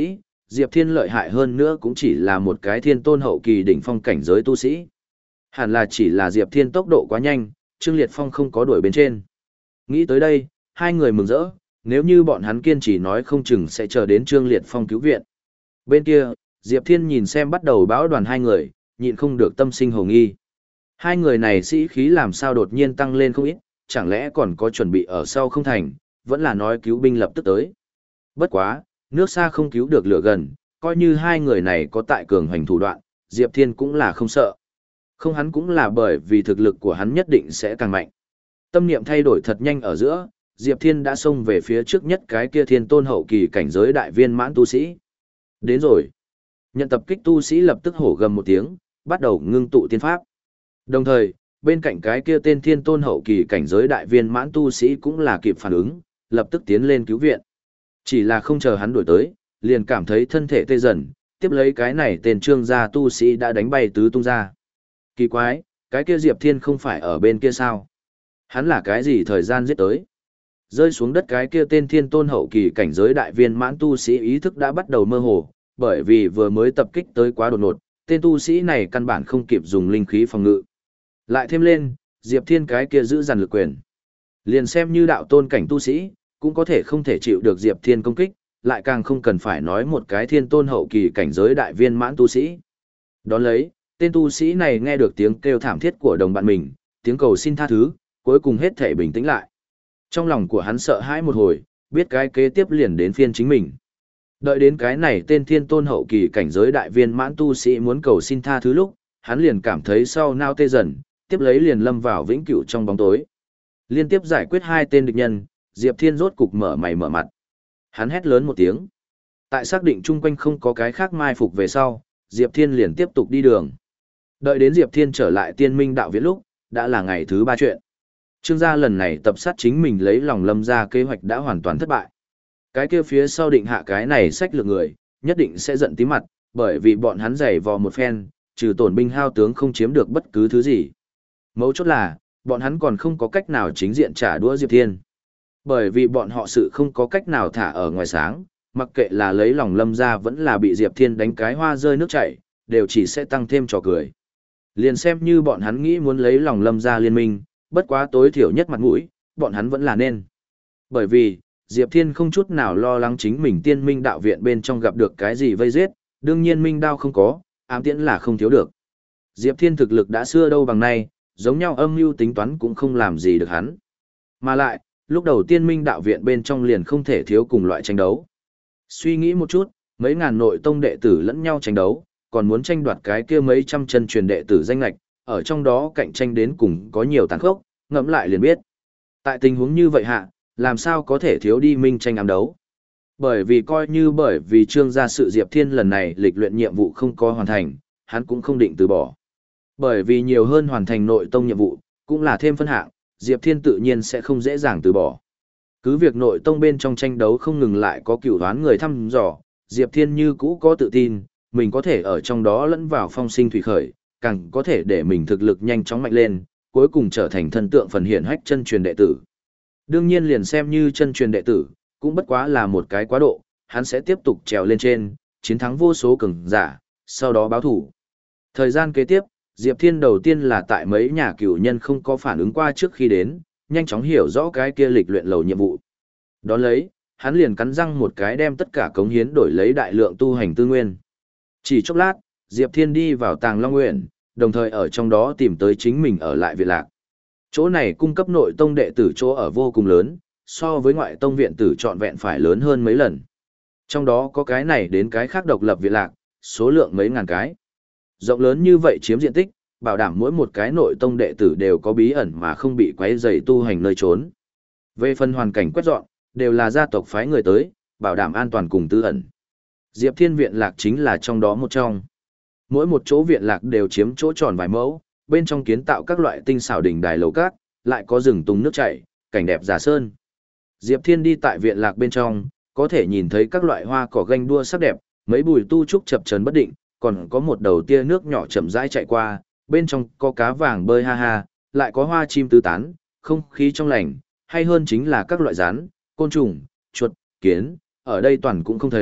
Diệp Thiên lợi hại hơn nữa cũng chỉ là một cái thiên tôn hậu kỳ đỉnh phong cảnh giới tu sĩ. Hẳn là chỉ là Diệp Thiên tốc độ quá nhanh, Trương Liệt Phong không có đuổi bên trên. Nghĩ tới đây, hai người mừng rỡ, nếu như bọn hắn kiên trì nói không chừng sẽ chờ đến Trương Liệt Phong cứu viện. Bên kia, Diệp Thiên nhìn xem bắt đầu bão đoàn hai người, nhịn không được tâm sinh hồ nghi. Hai người này sĩ khí làm sao đột nhiên tăng lên không ít, chẳng lẽ còn có chuẩn bị ở sau không thành, vẫn là nói cứu binh lập tức tới. Bất quá, nước xa không cứu được lửa gần, coi như hai người này có tại cường hành thủ đoạn, Diệp Thiên cũng là không sợ. Không, hắn cũng là bởi vì thực lực của hắn nhất định sẽ càng mạnh. Tâm niệm thay đổi thật nhanh ở giữa, Diệp Thiên đã xông về phía trước nhất cái kia thiên tôn hậu kỳ cảnh giới đại viên mãn tu sĩ. Đến rồi. Nhận tập kích tu sĩ lập tức hổ gầm một tiếng, bắt đầu ngưng tụ tiên pháp. Đồng thời, bên cạnh cái kia tên thiên tôn hậu kỳ cảnh giới đại viên mãn tu sĩ cũng là kịp phản ứng, lập tức tiến lên cứu viện. Chỉ là không chờ hắn đuổi tới, liền cảm thấy thân thể tê dần, tiếp lấy cái này tên trương gia tu sĩ đã đánh bay tứ tung ra. Kỳ quái, cái kia Diệp Thiên không phải ở bên kia sao? Hắn là cái gì thời gian giết tới? Rơi xuống đất cái kia tên thiên tôn hậu kỳ cảnh giới đại viên mãn tu sĩ ý thức đã bắt đầu mơ hồ, bởi vì vừa mới tập kích tới quá đột ngột, tên tu sĩ này căn bản không kịp dùng linh khí phòng ngự. Lại thêm lên, Diệp Thiên cái kia giữ dằn lực quyền. Liền xem như đạo tôn cảnh tu sĩ, cũng có thể không thể chịu được Diệp Thiên công kích, lại càng không cần phải nói một cái thiên tôn hậu kỳ cảnh giới đại viên mãn tu sĩ. Đón lấy, tên tu sĩ này nghe được tiếng kêu thảm thiết của đồng bạn mình, tiếng cầu xin tha thứ, cuối cùng hết thể bình tĩnh lại. Trong lòng của hắn sợ hãi một hồi, biết cái kế tiếp liền đến phiên chính mình. Đợi đến cái này tên thiên tôn hậu kỳ cảnh giới đại viên mãn tu sĩ muốn cầu xin tha thứ lúc, hắn liền cảm thấy sau nao tê dần, tiếp lấy liền lâm vào vĩnh cửu trong bóng tối. Liên tiếp giải quyết hai tên địch nhân, Diệp Thiên rốt cục mở mày mở mặt. Hắn hét lớn một tiếng. Tại xác định chung quanh không có cái khác mai phục về sau, Diệp Thiên liền tiếp tục đi đường. Đợi đến Diệp Thiên trở lại Tiên Minh đạo viện lúc, đã là ngày thứ ba chuyện. Trương gia lần này tập sát chính mình lấy lòng Lâm gia kế hoạch đã hoàn toàn thất bại. Cái kia phía sau định hạ cái này sách lược người, nhất định sẽ giận tí mặt, bởi vì bọn hắn giày vò một phen, trừ tổn binh hao tướng không chiếm được bất cứ thứ gì. Mấu chốt là, bọn hắn còn không có cách nào chính diện trả đũa Diệp Thiên. Bởi vì bọn họ sự không có cách nào thả ở ngoài sáng, mặc kệ là lấy lòng Lâm gia vẫn là bị Diệp Thiên đánh cái hoa rơi nước chảy, đều chỉ sẽ tăng thêm trò cười. Liền xem như bọn hắn nghĩ muốn lấy lòng Lâm gia liên minh, bất quá tối thiểu nhất mặt mũi, bọn hắn vẫn là nên. Bởi vì, Diệp Thiên không chút nào lo lắng chính mình Tiên Minh đạo viện bên trong gặp được cái gì vây giết, đương nhiên minh đao không có, ám tiễn là không thiếu được. Diệp Thiên thực lực đã xưa đâu bằng nay, giống nhau âm mưu tính toán cũng không làm gì được hắn. Mà lại, lúc đầu Tiên Minh đạo viện bên trong liền không thể thiếu cùng loại tranh đấu. Suy nghĩ một chút, mấy ngàn nội tông đệ tử lẫn nhau tranh đấu, còn muốn tranh đoạt cái kia mấy trăm chân truyền đệ tử danh lạch, ở trong đó cạnh tranh đến cùng có nhiều tàn khốc, ngẫm lại liền biết. Tại tình huống như vậy hạ, làm sao có thể thiếu đi minh tranh ám đấu. Bởi vì coi như bởi vì Trương gia sự Diệp Thiên lần này lịch luyện nhiệm vụ không có hoàn thành, hắn cũng không định từ bỏ. Bởi vì nhiều hơn hoàn thành nội tông nhiệm vụ, cũng là thêm phân hạng, Diệp Thiên tự nhiên sẽ không dễ dàng từ bỏ. Cứ việc nội tông bên trong tranh đấu không ngừng lại có cửu đoán người thăm dò, Diệp Thiên như cũ có tự tin, mình có thể ở trong đó lẫn vào phong sinh thủy khởi, càng có thể để mình thực lực nhanh chóng mạnh lên, cuối cùng trở thành thân tượng phần hiển hách chân truyền đệ tử. Đương nhiên liền xem như chân truyền đệ tử, cũng bất quá là một cái quá độ, hắn sẽ tiếp tục trèo lên trên, chiến thắng vô số cường giả, sau đó báo thủ. Thời gian kế tiếp, Diệp Thiên đầu tiên là tại mấy nhà cửu nhân không có phản ứng qua trước khi đến, nhanh chóng hiểu rõ cái kia lịch luyện lầu nhiệm vụ. Đón lấy, hắn liền cắn răng một cái đem tất cả cống hiến đổi lấy đại lượng tu hành tư nguyên. Chỉ chốc lát, Diệp Thiên đi vào Tàng Long Nguyện, đồng thời ở trong đó tìm tới chính mình ở lại viện lạc. Chỗ này cung cấp nội tông đệ tử chỗ ở vô cùng lớn, so với ngoại tông viện tử trọn vẹn phải lớn hơn mấy lần. Trong đó có cái này đến cái khác độc lập viện lạc, số lượng mấy ngàn cái. Rộng lớn như vậy chiếm diện tích, bảo đảm mỗi một cái nội tông đệ tử đều có bí ẩn mà không bị quấy rầy tu hành nơi trốn. Về phần hoàn cảnh quét dọn, đều là gia tộc phái người tới, bảo đảm an toàn cùng tư ẩn. Diệp Thiên viện lạc chính là trong đó một trong. Mỗi một chỗ viện lạc đều chiếm chỗ tròn vài mẫu, bên trong kiến tạo các loại tinh xảo đỉnh đài lầu cát, lại có rừng tùng nước chảy, cảnh đẹp giả sơn. Diệp Thiên đi tại viện lạc bên trong, có thể nhìn thấy các loại hoa cỏ ganh đua sắc đẹp, mấy bùi tu trúc chập chờn bất định, còn có một đầu tia nước nhỏ chậm rãi chạy qua, bên trong có cá vàng bơi ha ha, lại có hoa chim tứ tán, không khí trong lành, hay hơn chính là các loại rắn, côn trùng, chuột, kiến, ở đây toàn cũng không thấy,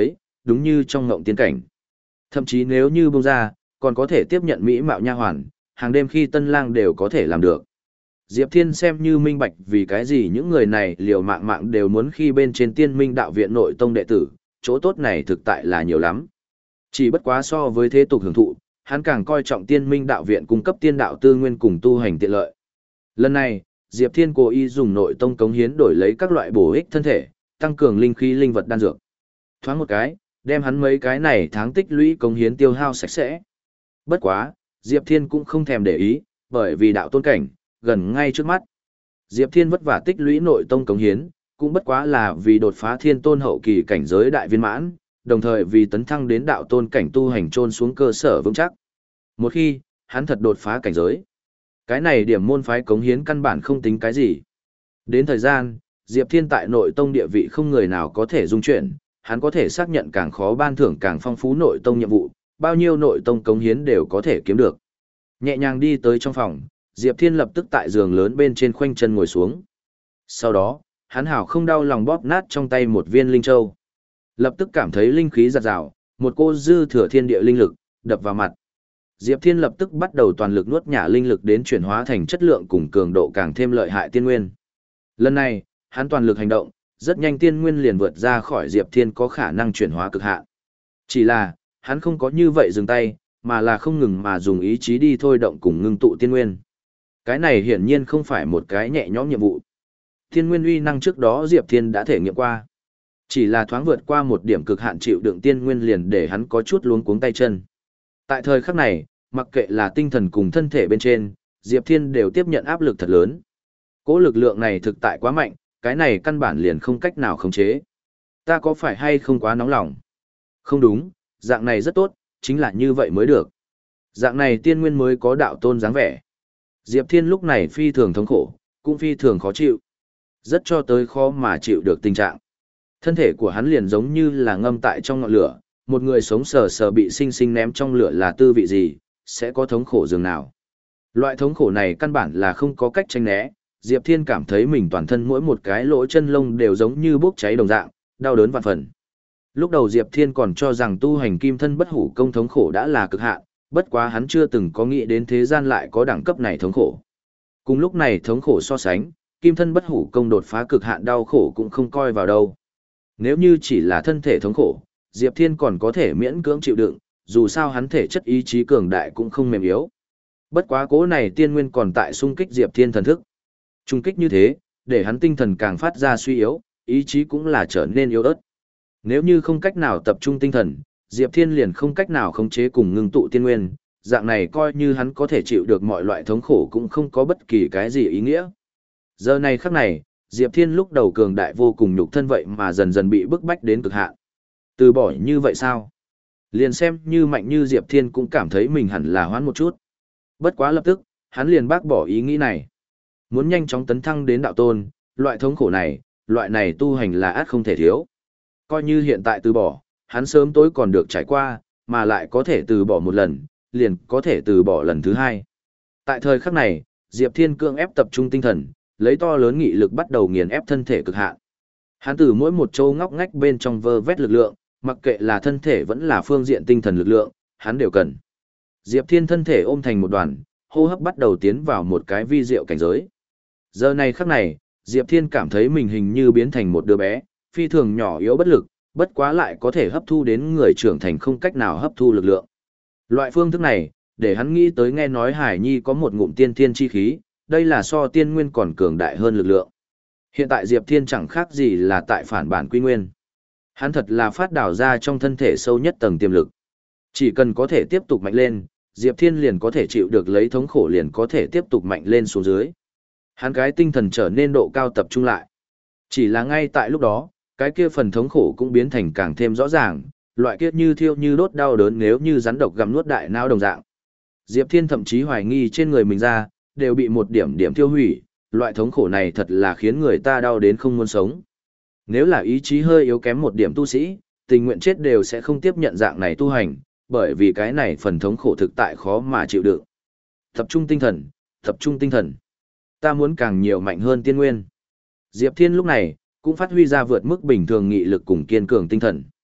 đúng như trong ngộng tiên cảnh. Thậm chí nếu như buông ra, còn có thể tiếp nhận mỹ mạo nha hoàn, hàng đêm khi tân lang đều có thể làm được. Diệp Thiên xem như minh bạch vì cái gì những người này liều mạng mạng đều muốn khi bên trên tiên minh đạo viện nội tông đệ tử, chỗ tốt này thực tại là nhiều lắm. Chỉ bất quá so với thế tục hưởng thụ, hắn càng coi trọng tiên minh đạo viện cung cấp tiên đạo tư nguyên cùng tu hành tiện lợi. Lần này, Diệp Thiên cố ý dùng nội tông cống hiến đổi lấy các loại bổ ích thân thể, tăng cường linh khí linh vật đan dược. Thoáng một cái, đem hắn mấy cái này tháng tích lũy cống hiến tiêu hao sạch sẽ. Bất quá, Diệp Thiên cũng không thèm để ý, bởi vì đạo tôn cảnh, gần ngay trước mắt. Diệp Thiên vất vả tích lũy nội tông cống hiến, cũng bất quá là vì đột phá thiên tôn hậu kỳ cảnh giới đại viên mãn, đồng thời vì tấn thăng đến đạo tôn cảnh tu hành trôn xuống cơ sở vững chắc. Một khi, hắn thật đột phá cảnh giới, cái này điểm môn phái cống hiến căn bản không tính cái gì. Đến thời gian, Diệp Thiên tại nội tông địa vị không người nào có thể dung chuyển, hắn có thể xác nhận càng khó ban thưởng càng phong phú nội tông nhiệm vụ, bao nhiêu nội tông cống hiến đều có thể kiếm được. Nhẹ nhàng đi tới trong phòng, Diệp Thiên lập tức tại giường lớn bên trên khoanh chân ngồi xuống. Sau đó, hắn hảo không đau lòng bóp nát trong tay một viên linh châu. Lập tức cảm thấy linh khí giạt rào, một cô dư thừa thiên địa linh lực, đập vào mặt. Diệp Thiên lập tức bắt đầu toàn lực nuốt nhả linh lực đến chuyển hóa thành chất lượng cùng cường độ càng thêm lợi hại tiên nguyên. Lần này, hắn toàn lực hành động, rất nhanh tiên nguyên liền vượt ra khỏi Diệp Thiên có khả năng chuyển hóa cực hạn. Chỉ là, hắn không có như vậy dừng tay, mà là không ngừng mà dùng ý chí đi thôi động cùng ngưng tụ tiên nguyên. Cái này hiển nhiên không phải một cái nhẹ nhõm nhiệm vụ. Tiên nguyên uy năng trước đó Diệp Thiên đã thể nghiệm qua. Chỉ là thoáng vượt qua một điểm cực hạn chịu đựng tiên nguyên liền để hắn có chút luống cuống tay chân. Tại thời khắc này, mặc kệ là tinh thần cùng thân thể bên trên, Diệp Thiên đều tiếp nhận áp lực thật lớn. Cỗ lực lượng này thực tại quá mạnh, cái này căn bản liền không cách nào khống chế. Ta có phải hay không quá nóng lòng? Không đúng, dạng này rất tốt, chính là như vậy mới được. Dạng này tiên nguyên mới có đạo tôn dáng vẻ. Diệp Thiên lúc này phi thường thống khổ, cũng phi thường khó chịu. Rất cho tới khó mà chịu được tình trạng. Thân thể của hắn liền giống như là ngâm tại trong ngọn lửa, một người sống sờ sờ bị sinh sinh ném trong lửa là tư vị gì, sẽ có thống khổ dường nào. Loại thống khổ này căn bản là không có cách tránh né, Diệp Thiên cảm thấy mình toàn thân mỗi một cái lỗ chân lông đều giống như bốc cháy đồng dạng, đau đớn vạn phần. Lúc đầu Diệp Thiên còn cho rằng tu hành kim thân bất hủ công thống khổ đã là cực hạn, bất quá hắn chưa từng có nghĩ đến thế gian lại có đẳng cấp này thống khổ. Cùng lúc này thống khổ so sánh, kim thân bất hủ công đột phá cực hạn đau khổ cũng không coi vào đâu. Nếu như chỉ là thân thể thống khổ, Diệp Thiên còn có thể miễn cưỡng chịu đựng, dù sao hắn thể chất ý chí cường đại cũng không mềm yếu. Bất quá cố này tiên nguyên còn tại xung kích Diệp Thiên thần thức. Trung kích như thế, để hắn tinh thần càng phát ra suy yếu, ý chí cũng là trở nên yếu ớt. Nếu như không cách nào tập trung tinh thần, Diệp Thiên liền không cách nào khống chế cùng ngưng tụ tiên nguyên, dạng này coi như hắn có thể chịu được mọi loại thống khổ cũng không có bất kỳ cái gì ý nghĩa. Giờ này khắc này, Diệp Thiên lúc đầu cường đại vô cùng nhục thân vậy mà dần dần bị bức bách đến cực hạn. Từ bỏ như vậy sao? Liền xem như mạnh như Diệp Thiên cũng cảm thấy mình hẳn là hoán một chút. Bất quá lập tức, hắn liền bác bỏ ý nghĩ này. Muốn nhanh chóng tấn thăng đến đạo tôn, loại thống khổ này, loại này tu hành là át không thể thiếu. Coi như hiện tại từ bỏ, hắn sớm tối còn được trải qua, mà lại có thể từ bỏ một lần, liền có thể từ bỏ lần thứ hai. Tại thời khắc này, Diệp Thiên cưỡng ép tập trung tinh thần, lấy to lớn nghị lực bắt đầu nghiền ép thân thể cực hạn. Hắn từ mỗi một châu ngóc ngách bên trong vơ vét lực lượng, mặc kệ là thân thể vẫn là phương diện tinh thần lực lượng, hắn đều cần. Diệp Thiên thân thể ôm thành một đoàn, hô hấp bắt đầu tiến vào một cái vi diệu cảnh giới. Giờ này khắc này, Diệp Thiên cảm thấy mình hình như biến thành một đứa bé, phi thường nhỏ yếu bất lực, bất quá lại có thể hấp thu đến người trưởng thành không cách nào hấp thu lực lượng. Loại phương thức này, để hắn nghĩ tới nghe nói Hải Nhi có một ngụm tiên thiên chi khí, đây là so tiên nguyên còn cường đại hơn lực lượng. Hiện tại Diệp Thiên chẳng khác gì là tại phản bản quy nguyên. Hắn thật là phát đào ra trong thân thể sâu nhất tầng tiềm lực. Chỉ cần có thể tiếp tục mạnh lên, Diệp Thiên liền có thể chịu được lấy thống khổ liền có thể tiếp tục mạnh lên xuống dưới. Hắn cái tinh thần trở nên độ cao tập trung lại. Chỉ là ngay tại lúc đó, cái kia phần thống khổ cũng biến thành càng thêm rõ ràng, loại kia như thiêu như đốt đau đớn nếu như rắn độc gặm nuốt đại não đồng dạng. Diệp Thiên thậm chí hoài nghi trên người mình ra, đều bị một điểm điểm tiêu hủy, loại thống khổ này thật là khiến người ta đau đến không muốn sống. Nếu là ý chí hơi yếu kém một điểm tu sĩ, tình nguyện chết đều sẽ không tiếp nhận dạng này tu hành, bởi vì cái này phần thống khổ thực tại khó mà chịu đựng. Tập trung tinh thần, tập trung tinh thần. Ta muốn càng nhiều mạnh hơn tiên nguyên. Diệp Thiên lúc này, cũng phát huy ra vượt mức bình thường nghị lực cùng kiên cường tinh thần.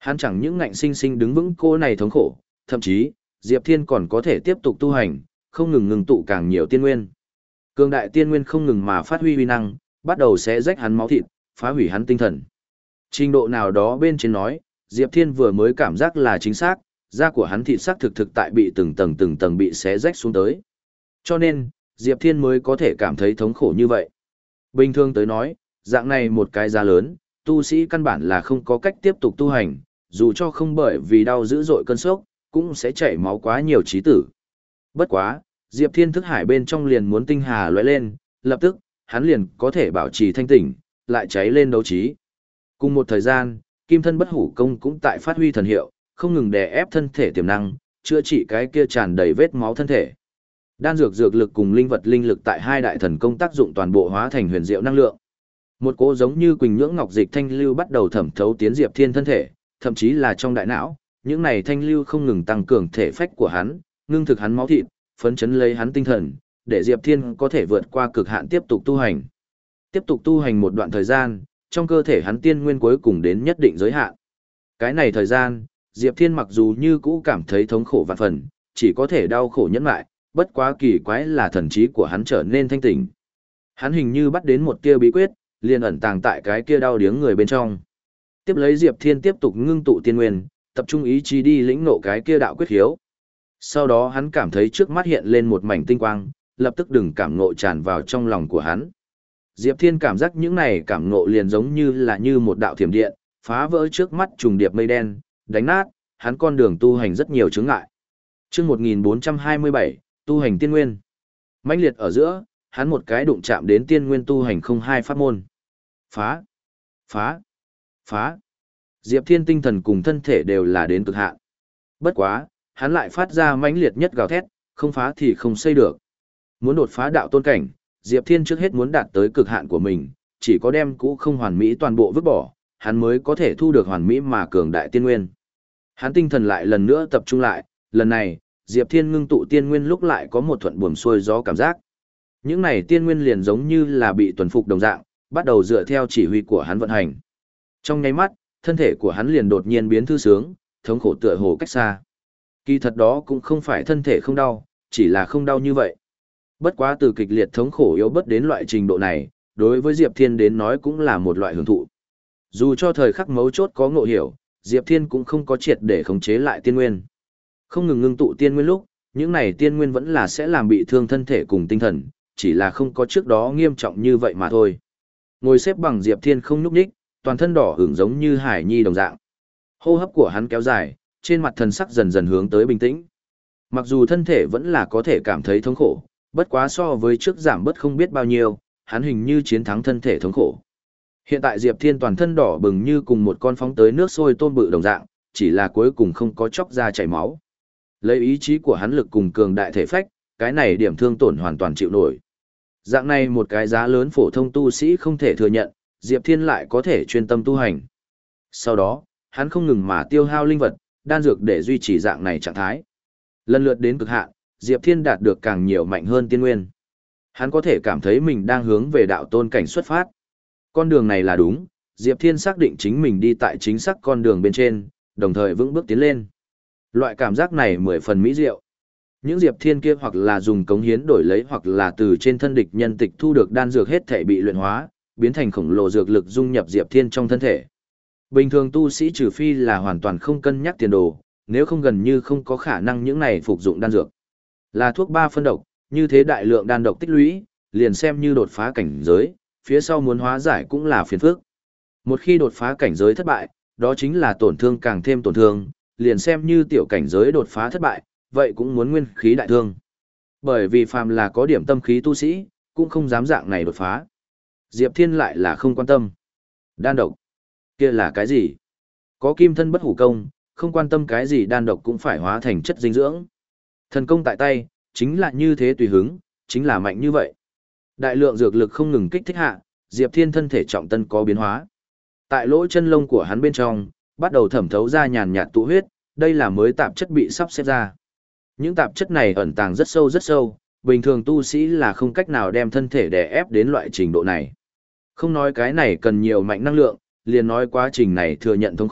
Hắn chẳng những ngạnh sinh sinh đứng vững cô này thống khổ, thậm chí, Diệp Thiên còn có thể tiếp tục tu hành, không ngừng ngừng tụ càng nhiều tiên nguyên. Cường đại tiên nguyên không ngừng mà phát huy uy năng, bắt đầu sẽ rách hắn máu thịt, phá hủy hắn tinh thần. Trình độ nào đó bên trên nói, Diệp Thiên vừa mới cảm giác là chính xác, da của hắn thịt xác thực thực tại bị từng tầng từng tầng bị xé rách xuống tới. Cho nên, Diệp Thiên mới có thể cảm thấy thống khổ như vậy. Bình thường tới nói, dạng này một cái giá lớn, tu sĩ căn bản là không có cách tiếp tục tu hành, dù cho không bởi vì đau dữ dội cơn sốc, cũng sẽ chảy máu quá nhiều chí tử. Bất quá, Diệp Thiên thức hải bên trong liền muốn tinh hà lóe lên, lập tức, hắn liền có thể bảo trì thanh tỉnh, lại cháy lên đấu trí. Cùng một thời gian, kim thân bất hủ công cũng tại phát huy thần hiệu, không ngừng đè ép thân thể tiềm năng, chữa trị cái kia tràn đầy vết máu thân thể. Đan dược dược lực cùng linh vật linh lực tại hai đại thần công tác dụng toàn bộ hóa thành huyền diệu năng lượng. Một cỗ giống như quỳnh nhưỡng ngọc dịch thanh lưu bắt đầu thẩm thấu tiến Diệp Thiên thân thể, thậm chí là trong đại não, những này thanh lưu không ngừng tăng cường thể phách của hắn, ngưng thực hắn máu thịt, phấn chấn lấy hắn tinh thần, để Diệp Thiên có thể vượt qua cực hạn tiếp tục tu hành. Tiếp tục tu hành một đoạn thời gian, trong cơ thể hắn tiên nguyên cuối cùng đến nhất định giới hạn. Cái này thời gian, Diệp Thiên mặc dù như cũ cảm thấy thống khổ vạn phần, chỉ có thể đau khổ nhẫn lại, bất quá kỳ quái là thần trí của hắn trở nên thanh tỉnh. Hắn hình như bắt đến một tia bí quyết, liền ẩn tàng tại cái kia đau điếng người bên trong. Tiếp lấy Diệp Thiên tiếp tục ngưng tụ tiên nguyên, tập trung ý chí đi lĩnh ngộ cái kia đạo quyết khiếu. Sau đó hắn cảm thấy trước mắt hiện lên một mảnh tinh quang, lập tức đừng cảm ngộ tràn vào trong lòng của hắn. Diệp Thiên cảm giác những này cảm ngộ liền giống như là như một đạo thiểm điện, phá vỡ trước mắt trùng điệp mây đen, đánh nát, hắn con đường tu hành rất nhiều chướng ngại. Chương một nghìn bốn trăm hai mươi bảy, tu hành tiên nguyên. Mãnh liệt ở giữa, hắn một cái đụng chạm đến tiên nguyên tu hành không hai pháp môn. Phá, phá, phá. Diệp Thiên tinh thần cùng thân thể đều là đến cực hạn. Bất quá, hắn lại phát ra mãnh liệt nhất gào thét, không phá thì không xây được. Muốn đột phá đạo tôn cảnh, Diệp Thiên trước hết muốn đạt tới cực hạn của mình, chỉ có đem cũ không hoàn mỹ toàn bộ vứt bỏ, hắn mới có thể thu được hoàn mỹ mà cường đại tiên nguyên. Hắn tinh thần lại lần nữa tập trung lại, lần này, Diệp Thiên ngưng tụ tiên nguyên lúc lại có một thuận buồm xuôi gió cảm giác. Những này tiên nguyên liền giống như là bị tuần phục đồng dạng, bắt đầu dựa theo chỉ huy của hắn vận hành. Trong nháy mắt, thân thể của hắn liền đột nhiên biến thư sướng, thống khổ tựa hồ cách xa. Kỳ thật đó cũng không phải thân thể không đau, chỉ là không đau như vậy. Bất quá từ kịch liệt thống khổ yếu bớt đến loại trình độ này, đối với Diệp Thiên đến nói cũng là một loại hưởng thụ. Dù cho thời khắc mấu chốt có ngộ hiểu, Diệp Thiên cũng không có triệt để khống chế lại tiên nguyên. Không ngừng ngưng tụ tiên nguyên lúc, những này tiên nguyên vẫn là sẽ làm bị thương thân thể cùng tinh thần, chỉ là không có trước đó nghiêm trọng như vậy mà thôi. Ngồi xếp bằng Diệp Thiên không nhúc nhích, toàn thân đỏ hưởng giống như hải nhi đồng dạng. Hô hấp của hắn kéo dài, trên mặt thần sắc dần dần hướng tới bình tĩnh. Mặc dù thân thể vẫn là có thể cảm thấy thống khổ, bất quá so với trước giảm bớt không biết bao nhiêu, hắn hình như chiến thắng thân thể thống khổ. Hiện tại Diệp Thiên toàn thân đỏ bừng như cùng một con phóng tới nước sôi tôm bự đồng dạng, chỉ là cuối cùng không có chóc ra chảy máu. Lấy ý chí của hắn lực cùng cường đại thể phách, cái này điểm thương tổn hoàn toàn chịu nổi. Dạng này một cái giá lớn phổ thông tu sĩ không thể thừa nhận, Diệp Thiên lại có thể chuyên tâm tu hành. Sau đó, hắn không ngừng mà tiêu hao linh vật, đan dược để duy trì dạng này trạng thái. Lần lượt đến cực hạn, Diệp Thiên đạt được càng nhiều mạnh hơn tiên nguyên. Hắn có thể cảm thấy mình đang hướng về đạo tôn cảnh xuất phát. Con đường này là đúng, Diệp Thiên xác định chính mình đi tại chính xác con đường bên trên, đồng thời vững bước tiến lên. Loại cảm giác này mười phần mỹ diệu. Những Diệp Thiên kia hoặc là dùng cống hiến đổi lấy hoặc là từ trên thân địch nhân tịch thu được đan dược hết thể bị luyện hóa, biến thành khổng lồ dược lực dung nhập Diệp Thiên trong thân thể. Bình thường tu sĩ trừ phi là hoàn toàn không cân nhắc tiền đồ, nếu không gần như không có khả năng những này phục dụng đan dược. Là thuốc ba phân độc, như thế đại lượng đan độc tích lũy, liền xem như đột phá cảnh giới, phía sau muốn hóa giải cũng là phiền phức. Một khi đột phá cảnh giới thất bại, đó chính là tổn thương càng thêm tổn thương, liền xem như tiểu cảnh giới đột phá thất bại, vậy cũng muốn nguyên khí đại thương. Bởi vì phàm là có điểm tâm khí tu sĩ, cũng không dám dạng này đột phá. Diệp Thiên lại là không quan tâm. Đan độc, kia là cái gì? Có kim thân bất hủ công, không quan tâm cái gì đan độc cũng phải hóa thành chất dinh dưỡng. Thần công tại tay, chính là như thế tùy hứng, chính là mạnh như vậy. Đại lượng dược lực không ngừng kích thích hạ, Diệp Thiên thân thể trọng tân có biến hóa. Tại lỗ chân lông của hắn bên trong, bắt đầu thẩm thấu ra nhàn nhạt tụ huyết, đây là mới tạp chất bị sắp xếp ra. Những tạp chất này ẩn tàng rất sâu rất sâu, bình thường tu sĩ là không cách nào đem thân thể đè ép đến loại trình độ này. Không nói cái này cần nhiều mạnh năng lượng, liền nói quá trình này thừa nhận thống khổ,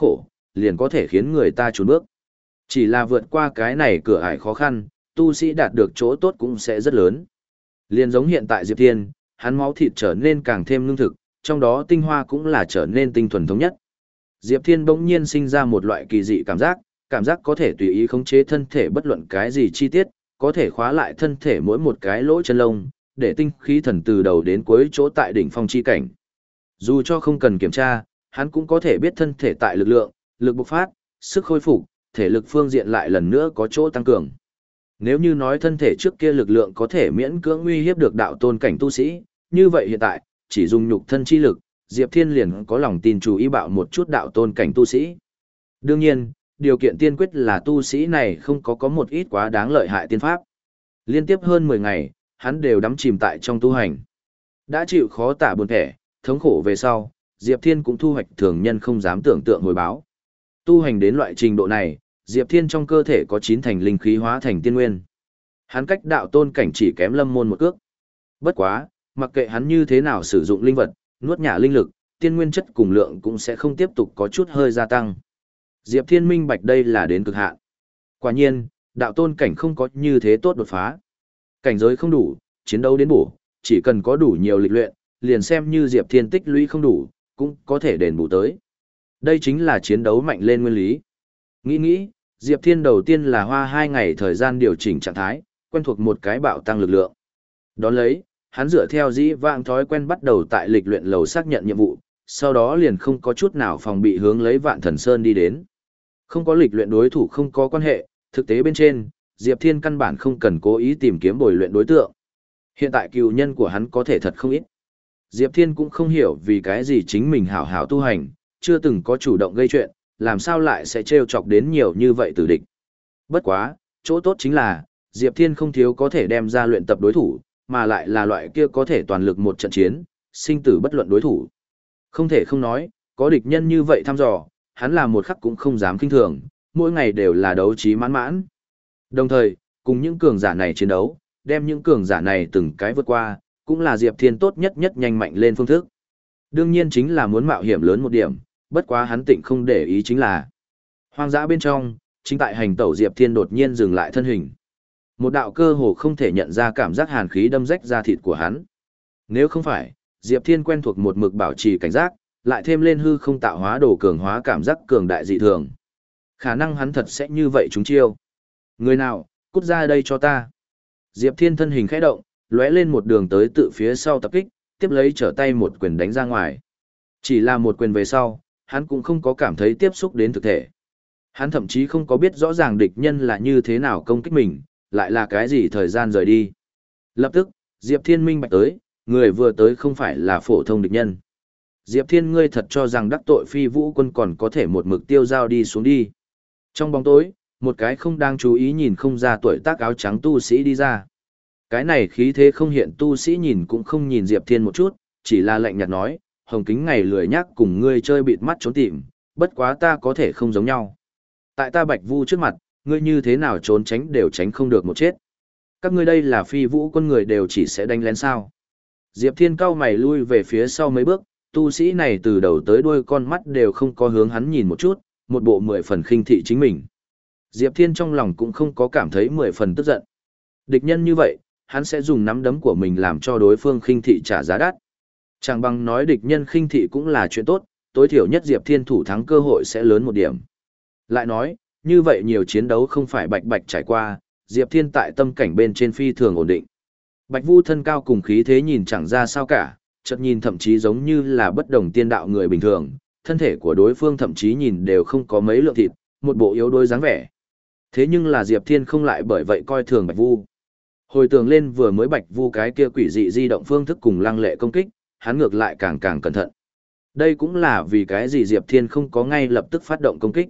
liền có thể khiến người ta chùn bước. Chỉ là vượt qua cái này cửa ải khó khăn, tu sĩ đạt được chỗ tốt cũng sẽ rất lớn. Liền giống hiện tại Diệp Thiên, hắn máu thịt trở nên càng thêm lương thực, trong đó tinh hoa cũng là trở nên tinh thuần thống nhất. Diệp Thiên bỗng nhiên sinh ra một loại kỳ dị cảm giác, cảm giác có thể tùy ý khống chế thân thể bất luận cái gì chi tiết, có thể khóa lại thân thể mỗi một cái lỗ chân lông, để tinh khí thần từ đầu đến cuối chỗ tại đỉnh phong chi cảnh. Dù cho không cần kiểm tra, hắn cũng có thể biết thân thể tại lực lượng, lực bộc phát, sức khôi phục, thể lực phương diện lại lần nữa có chỗ tăng cường. Nếu như nói thân thể trước kia lực lượng có thể miễn cưỡng uy hiếp được đạo tôn cảnh tu sĩ, như vậy hiện tại, chỉ dùng nhục thân chi lực, Diệp Thiên liền có lòng tin chú ý bạo một chút đạo tôn cảnh tu sĩ. Đương nhiên, điều kiện tiên quyết là tu sĩ này không có có một ít quá đáng lợi hại tiên pháp. Liên tiếp hơn mười ngày, hắn đều đắm chìm tại trong tu hành. Đã chịu khó tả buồn thẻ, thống khổ về sau, Diệp Thiên cũng thu hoạch thường nhân không dám tưởng tượng hồi báo. Tu hành đến loại trình độ này, Diệp Thiên trong cơ thể có chín thành linh khí hóa thành tiên nguyên. Hắn cách đạo tôn cảnh chỉ kém lâm môn một cước. Bất quá, mặc kệ hắn như thế nào sử dụng linh vật, nuốt nhả linh lực, tiên nguyên chất cùng lượng cũng sẽ không tiếp tục có chút hơi gia tăng. Diệp Thiên minh bạch đây là đến cực hạn. Quả nhiên, đạo tôn cảnh không có như thế tốt đột phá. Cảnh giới không đủ, chiến đấu đến bổ, chỉ cần có đủ nhiều lịch luyện, liền xem như Diệp Thiên tích lũy không đủ, cũng có thể đền bù tới. Đây chính là chiến đấu mạnh lên nguyên lý. Nghĩ nghĩ, Diệp Thiên đầu tiên là hoa hai ngày thời gian điều chỉnh trạng thái, quen thuộc một cái bạo tăng lực lượng. Đón lấy, hắn dựa theo dĩ vãng thói quen bắt đầu tại lịch luyện lầu xác nhận nhiệm vụ, sau đó liền không có chút nào phòng bị hướng lấy Vạn Thần Sơn đi đến. Không có lịch luyện đối thủ không có quan hệ, thực tế bên trên, Diệp Thiên căn bản không cần cố ý tìm kiếm bồi luyện đối tượng. Hiện tại cừu nhân của hắn có thể thật không ít. Diệp Thiên cũng không hiểu vì cái gì chính mình hảo hảo tu hành, chưa từng có chủ động gây chuyện, làm sao lại sẽ trêu chọc đến nhiều như vậy tử địch. Bất quá, chỗ tốt chính là, Diệp Thiên không thiếu có thể đem ra luyện tập đối thủ, mà lại là loại kia có thể toàn lực một trận chiến, sinh tử bất luận đối thủ. Không thể không nói, có địch nhân như vậy thăm dò, hắn là một khắc cũng không dám kinh thường, mỗi ngày đều là đấu trí mãn mãn. Đồng thời, cùng những cường giả này chiến đấu, đem những cường giả này từng cái vượt qua, cũng là Diệp Thiên tốt nhất nhất nhanh mạnh lên phương thức. Đương nhiên chính là muốn mạo hiểm lớn một điểm, bất quá hắn tịnh không để ý chính là. Hoang dã bên trong, chính tại hành tẩu Diệp Thiên đột nhiên dừng lại thân hình. Một đạo cơ hồ không thể nhận ra cảm giác hàn khí đâm rách da thịt của hắn. Nếu không phải, Diệp Thiên quen thuộc một mực bảo trì cảnh giác, lại thêm lên hư không tạo hóa đồ cường hóa cảm giác cường đại dị thường. Khả năng hắn thật sẽ như vậy chúng chiêu. Người nào, cút ra đây cho ta. Diệp Thiên thân hình khẽ động, lóe lên một đường tới tự phía sau tập kích, tiếp lấy trở tay một quyền đánh ra ngoài. Chỉ là một quyền về sau, hắn cũng không có cảm thấy tiếp xúc đến thực thể. Hắn thậm chí không có biết rõ ràng địch nhân là như thế nào công kích mình, lại là cái gì thời gian rời đi. Lập tức, Diệp Thiên minh bạch tới, người vừa tới không phải là phổ thông địch nhân. Diệp Thiên ngươi thật cho rằng đắc tội Phi Vũ Quân còn có thể một mực tiêu dao đi xuống đi. Trong bóng tối, một cái không đang chú ý nhìn không ra tuổi tác áo trắng tu sĩ đi ra. Cái này khí thế không hiện tu sĩ nhìn cũng không nhìn Diệp Thiên một chút, chỉ là lạnh nhạt nói, hồng kính ngày lười nhắc cùng ngươi chơi bịt mắt trốn tìm, bất quá ta có thể không giống nhau. Tại ta Bạch Vu trước mặt, ngươi như thế nào trốn tránh đều tránh không được một chết. Các ngươi đây là Phi Vũ Quân người đều chỉ sẽ đánh lén sao. Diệp Thiên cau mày lui về phía sau mấy bước, tu sĩ này từ đầu tới đuôi con mắt đều không có hướng hắn nhìn một chút, một bộ mười phần khinh thị chính mình. Diệp Thiên trong lòng cũng không có cảm thấy mười phần tức giận. Địch nhân như vậy, hắn sẽ dùng nắm đấm của mình làm cho đối phương khinh thị trả giá đắt. Chẳng bằng nói địch nhân khinh thị cũng là chuyện tốt, tối thiểu nhất Diệp Thiên thủ thắng cơ hội sẽ lớn một điểm. Lại nói, như vậy nhiều chiến đấu không phải bạch bạch trải qua, Diệp Thiên tại tâm cảnh bên trên phi thường ổn định. Bạch Vu thân cao cùng khí thế nhìn chẳng ra sao cả, chợt nhìn thậm chí giống như là bất đồng tiên đạo người bình thường, thân thể của đối phương thậm chí nhìn đều không có mấy lượng thịt, một bộ yếu đuối dáng vẻ. Thế nhưng là Diệp Thiên không lại bởi vậy coi thường Bạch Vu. Hồi tưởng lên vừa mới Bạch Vu cái kia quỷ dị di động phương thức cùng lăng lệ công kích, hắn ngược lại càng càng cẩn thận. Đây cũng là vì cái gì Diệp Thiên không có ngay lập tức phát động công kích.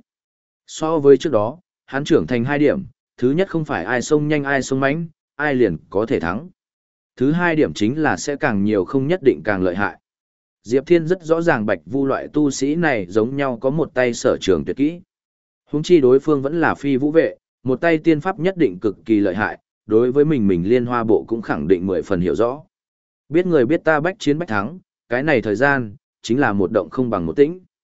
So với trước đó, hắn trưởng thành hai điểm, thứ nhất không phải ai xông nhanh ai xông mãnh, ai liền có thể thắng. Thứ hai điểm chính là sẽ càng nhiều không nhất định càng lợi hại. Diệp Thiên rất rõ ràng Bạch Vu loại tu sĩ này giống nhau có một tay sở trường tuyệt kỹ. Huống chi đối phương vẫn là Phi Vũ vệ, một tay tiên pháp nhất định cực kỳ lợi hại, đối với mình mình Liên Hoa bộ cũng khẳng định mười phần hiểu rõ. Biết người biết ta bách chiến bách thắng, cái này thời gian, chính là một động không bằng một tĩnh.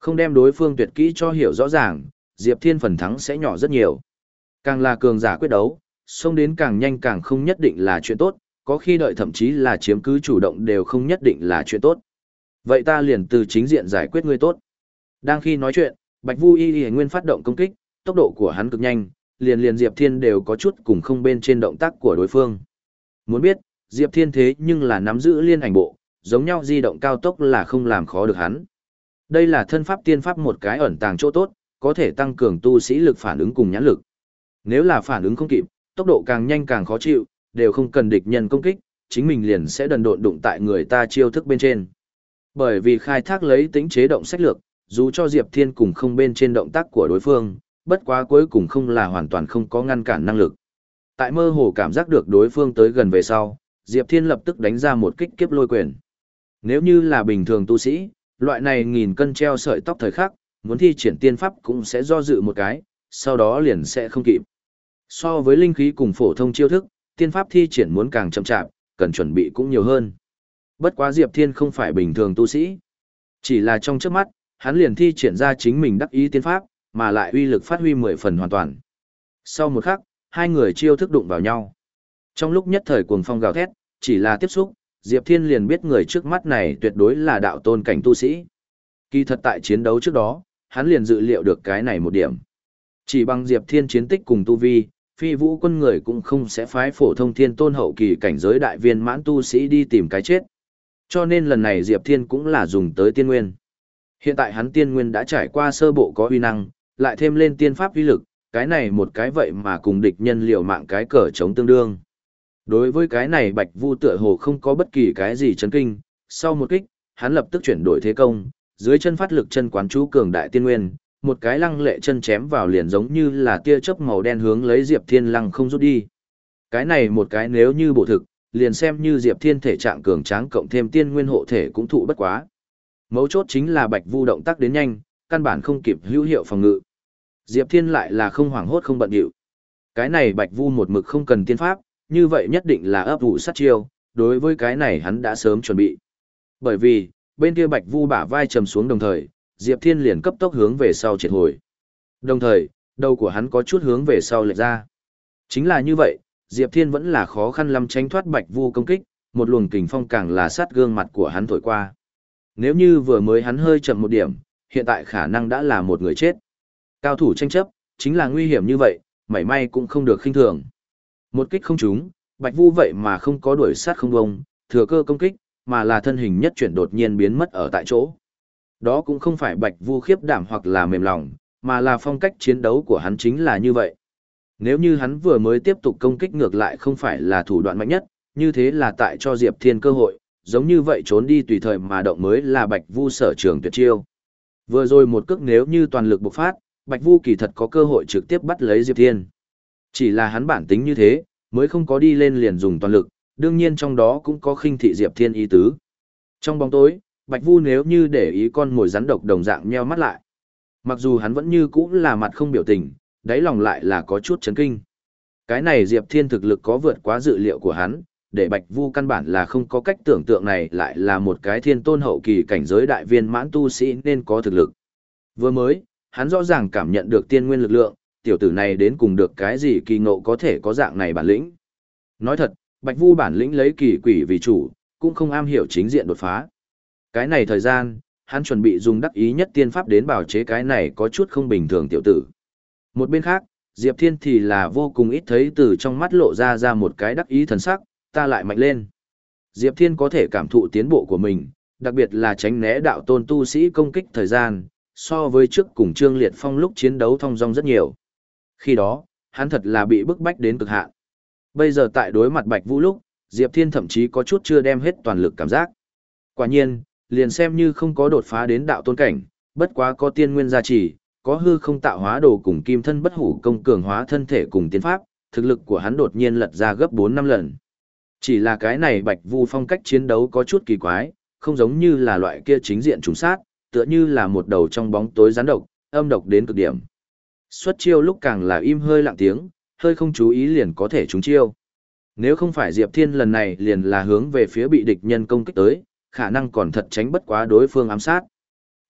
Không đem đối phương tuyệt kỹ cho hiểu rõ ràng, Diệp Thiên phần thắng sẽ nhỏ rất nhiều. Càng là cường giả quyết đấu, xông đến càng nhanh càng không nhất định là chuyện tốt, có khi đợi thậm chí là chiếm cứ chủ động đều không nhất định là chuyện tốt. Vậy ta liền từ chính diện giải quyết ngươi tốt. Đang khi nói chuyện, Bạch Vu Y Y nguyên phát động công kích, tốc độ của hắn cực nhanh, liền liền Diệp Thiên đều có chút cùng không bên trên động tác của đối phương. Muốn biết, Diệp Thiên thế nhưng là nắm giữ liên ảnh bộ, giống nhau di động cao tốc là không làm khó được hắn. Đây là thân pháp tiên pháp một cái ẩn tàng chỗ tốt, có thể tăng cường tu sĩ lực phản ứng cùng nhãn lực. Nếu là phản ứng không kịp, tốc độ càng nhanh càng khó chịu, đều không cần địch nhân công kích, chính mình liền sẽ đần độn đụng tại người ta chiêu thức bên trên. Bởi vì khai thác lấy tính chế động sách lược, dù cho Diệp Thiên cùng không bên trên động tác của đối phương, bất quá cuối cùng không là hoàn toàn không có ngăn cản năng lực. Tại mơ hồ cảm giác được đối phương tới gần về sau, Diệp Thiên lập tức đánh ra một kích kiếp lôi quyền. Nếu như là bình thường tu sĩ, loại này nghìn cân treo sợi tóc thời khắc, muốn thi triển tiên pháp cũng sẽ do dự một cái, sau đó liền sẽ không kịp. So với linh khí cùng phổ thông chiêu thức, tiên pháp thi triển muốn càng chậm chạp, cần chuẩn bị cũng nhiều hơn. Bất quá Diệp Thiên không phải bình thường tu sĩ. Chỉ là trong trước mắt, hắn liền thi triển ra chính mình đắc ý tiên pháp, mà lại uy lực phát huy mười phần hoàn toàn. Sau một khắc, hai người chiêu thức đụng vào nhau. Trong lúc nhất thời cuồng phong gào thét, chỉ là tiếp xúc, Diệp Thiên liền biết người trước mắt này tuyệt đối là đạo tôn cảnh tu sĩ. Kỳ thật tại chiến đấu trước đó, hắn liền dự liệu được cái này một điểm. Chỉ bằng Diệp Thiên chiến tích cùng tu vi, phi vũ quân người cũng không sẽ phái phổ thông thiên tôn hậu kỳ cảnh giới đại viên mãn tu sĩ đi tìm cái chết. Cho nên lần này Diệp Thiên cũng là dùng tới tiên nguyên. Hiện tại hắn tiên nguyên đã trải qua sơ bộ có uy năng, lại thêm lên tiên pháp uy lực, cái này một cái vậy mà cùng địch nhân liều mạng cái cờ chống tương đương. Đối với cái này Bạch Vu tựa hồ không có bất kỳ cái gì chấn kinh, sau một kích, hắn lập tức chuyển đổi thế công, dưới chân phát lực chân quán chú cường đại tiên nguyên, một cái lăng lệ chân chém vào liền giống như là tia chớp màu đen hướng lấy Diệp Thiên lăng không rút đi. Cái này một cái nếu như bộ thực, liền xem như Diệp Thiên thể trạng cường tráng cộng thêm tiên nguyên hộ thể cũng thụ bất quá. Mấu chốt chính là Bạch Vu động tác đến nhanh, căn bản không kịp hữu hiệu phòng ngự. Diệp Thiên lại là không hoảng hốt không bận điệu. Cái này Bạch Vu một mực không cần tiên pháp, như vậy nhất định là ấp ủ sát chiêu, đối với cái này hắn đã sớm chuẩn bị. Bởi vì, bên kia Bạch Vu bả vai trầm xuống đồng thời, Diệp Thiên liền cấp tốc hướng về sau triệt hồi. Đồng thời, đầu của hắn có chút hướng về sau lệch ra. Chính là như vậy, Diệp Thiên vẫn là khó khăn lắm tránh thoát Bạch Vu công kích, một luồng kình phong càng là sát gương mặt của hắn thổi qua. Nếu như vừa mới hắn hơi chậm một điểm, hiện tại khả năng đã là một người chết. Cao thủ tranh chấp, chính là nguy hiểm như vậy, mảy may cũng không được khinh thường. Một kích không trúng, Bạch Vu vậy mà không có đuổi sát không bông, thừa cơ công kích, mà là thân hình nhất chuyển đột nhiên biến mất ở tại chỗ. Đó cũng không phải Bạch Vu khiếp đảm hoặc là mềm lòng, mà là phong cách chiến đấu của hắn chính là như vậy. Nếu như hắn vừa mới tiếp tục công kích ngược lại không phải là thủ đoạn mạnh nhất, như thế là tại cho Diệp Thiên cơ hội, giống như vậy trốn đi tùy thời mà động mới là Bạch Vu sở trường tuyệt chiêu. Vừa rồi một cước nếu như toàn lực bộc phát, Bạch Vu kỳ thật có cơ hội trực tiếp bắt lấy Diệp Thiên. Chỉ là hắn bản tính như thế, mới không có đi lên liền dùng toàn lực, đương nhiên trong đó cũng có khinh thị Diệp Thiên ý tứ. Trong bóng tối, Bạch Vu nếu như để ý con mồi rắn độc đồng dạng nheo mắt lại. Mặc dù hắn vẫn như cũ là mặt không biểu tình, đáy lòng lại là có chút chấn kinh. Cái này Diệp Thiên thực lực có vượt quá dự liệu của hắn, để Bạch Vu căn bản là không có cách tưởng tượng này lại là một cái thiên tôn hậu kỳ cảnh giới đại viên mãn tu sĩ nên có thực lực. Vừa mới, hắn rõ ràng cảm nhận được tiên nguyên lực lượng, tiểu tử này đến cùng được cái gì kỳ ngộ có thể có dạng này bản lĩnh. Nói thật, Bạch Vu bản lĩnh lấy kỳ quỷ vì chủ, cũng không am hiểu chính diện đột phá. Cái này thời gian, hắn chuẩn bị dùng đắc ý nhất tiên pháp đến bảo chế cái này có chút không bình thường tiểu tử. Một bên khác, Diệp Thiên thì là vô cùng ít thấy từ trong mắt lộ ra ra một cái đắc ý thần sắc, ta lại mạnh lên. Diệp Thiên có thể cảm thụ tiến bộ của mình, đặc biệt là tránh né đạo tôn tu sĩ công kích thời gian, so với trước cùng Trương Liệt Phong lúc chiến đấu thong dong rất nhiều. Khi đó, hắn thật là bị bức bách đến cực hạn. Bây giờ tại đối mặt Bạch Vũ lúc, Diệp Thiên thậm chí có chút chưa đem hết toàn lực cảm giác. Quả nhiên, liền xem như không có đột phá đến đạo tôn cảnh, bất quá có tiên nguyên gia trì, có hư không tạo hóa đồ cùng kim thân bất hủ công cường hóa thân thể cùng tiên pháp, thực lực của hắn đột nhiên lật ra gấp bốn năm lần. Chỉ là cái này Bạch Vu phong cách chiến đấu có chút kỳ quái, không giống như là loại kia chính diện trùng sát, tựa như là một đầu trong bóng tối rắn độc, âm độc đến cực điểm. Xuất chiêu lúc càng là im hơi lặng tiếng, hơi không chú ý liền có thể trúng chiêu. Nếu không phải Diệp Thiên lần này liền là hướng về phía bị địch nhân công kích tới, khả năng còn thật tránh bất quá đối phương ám sát.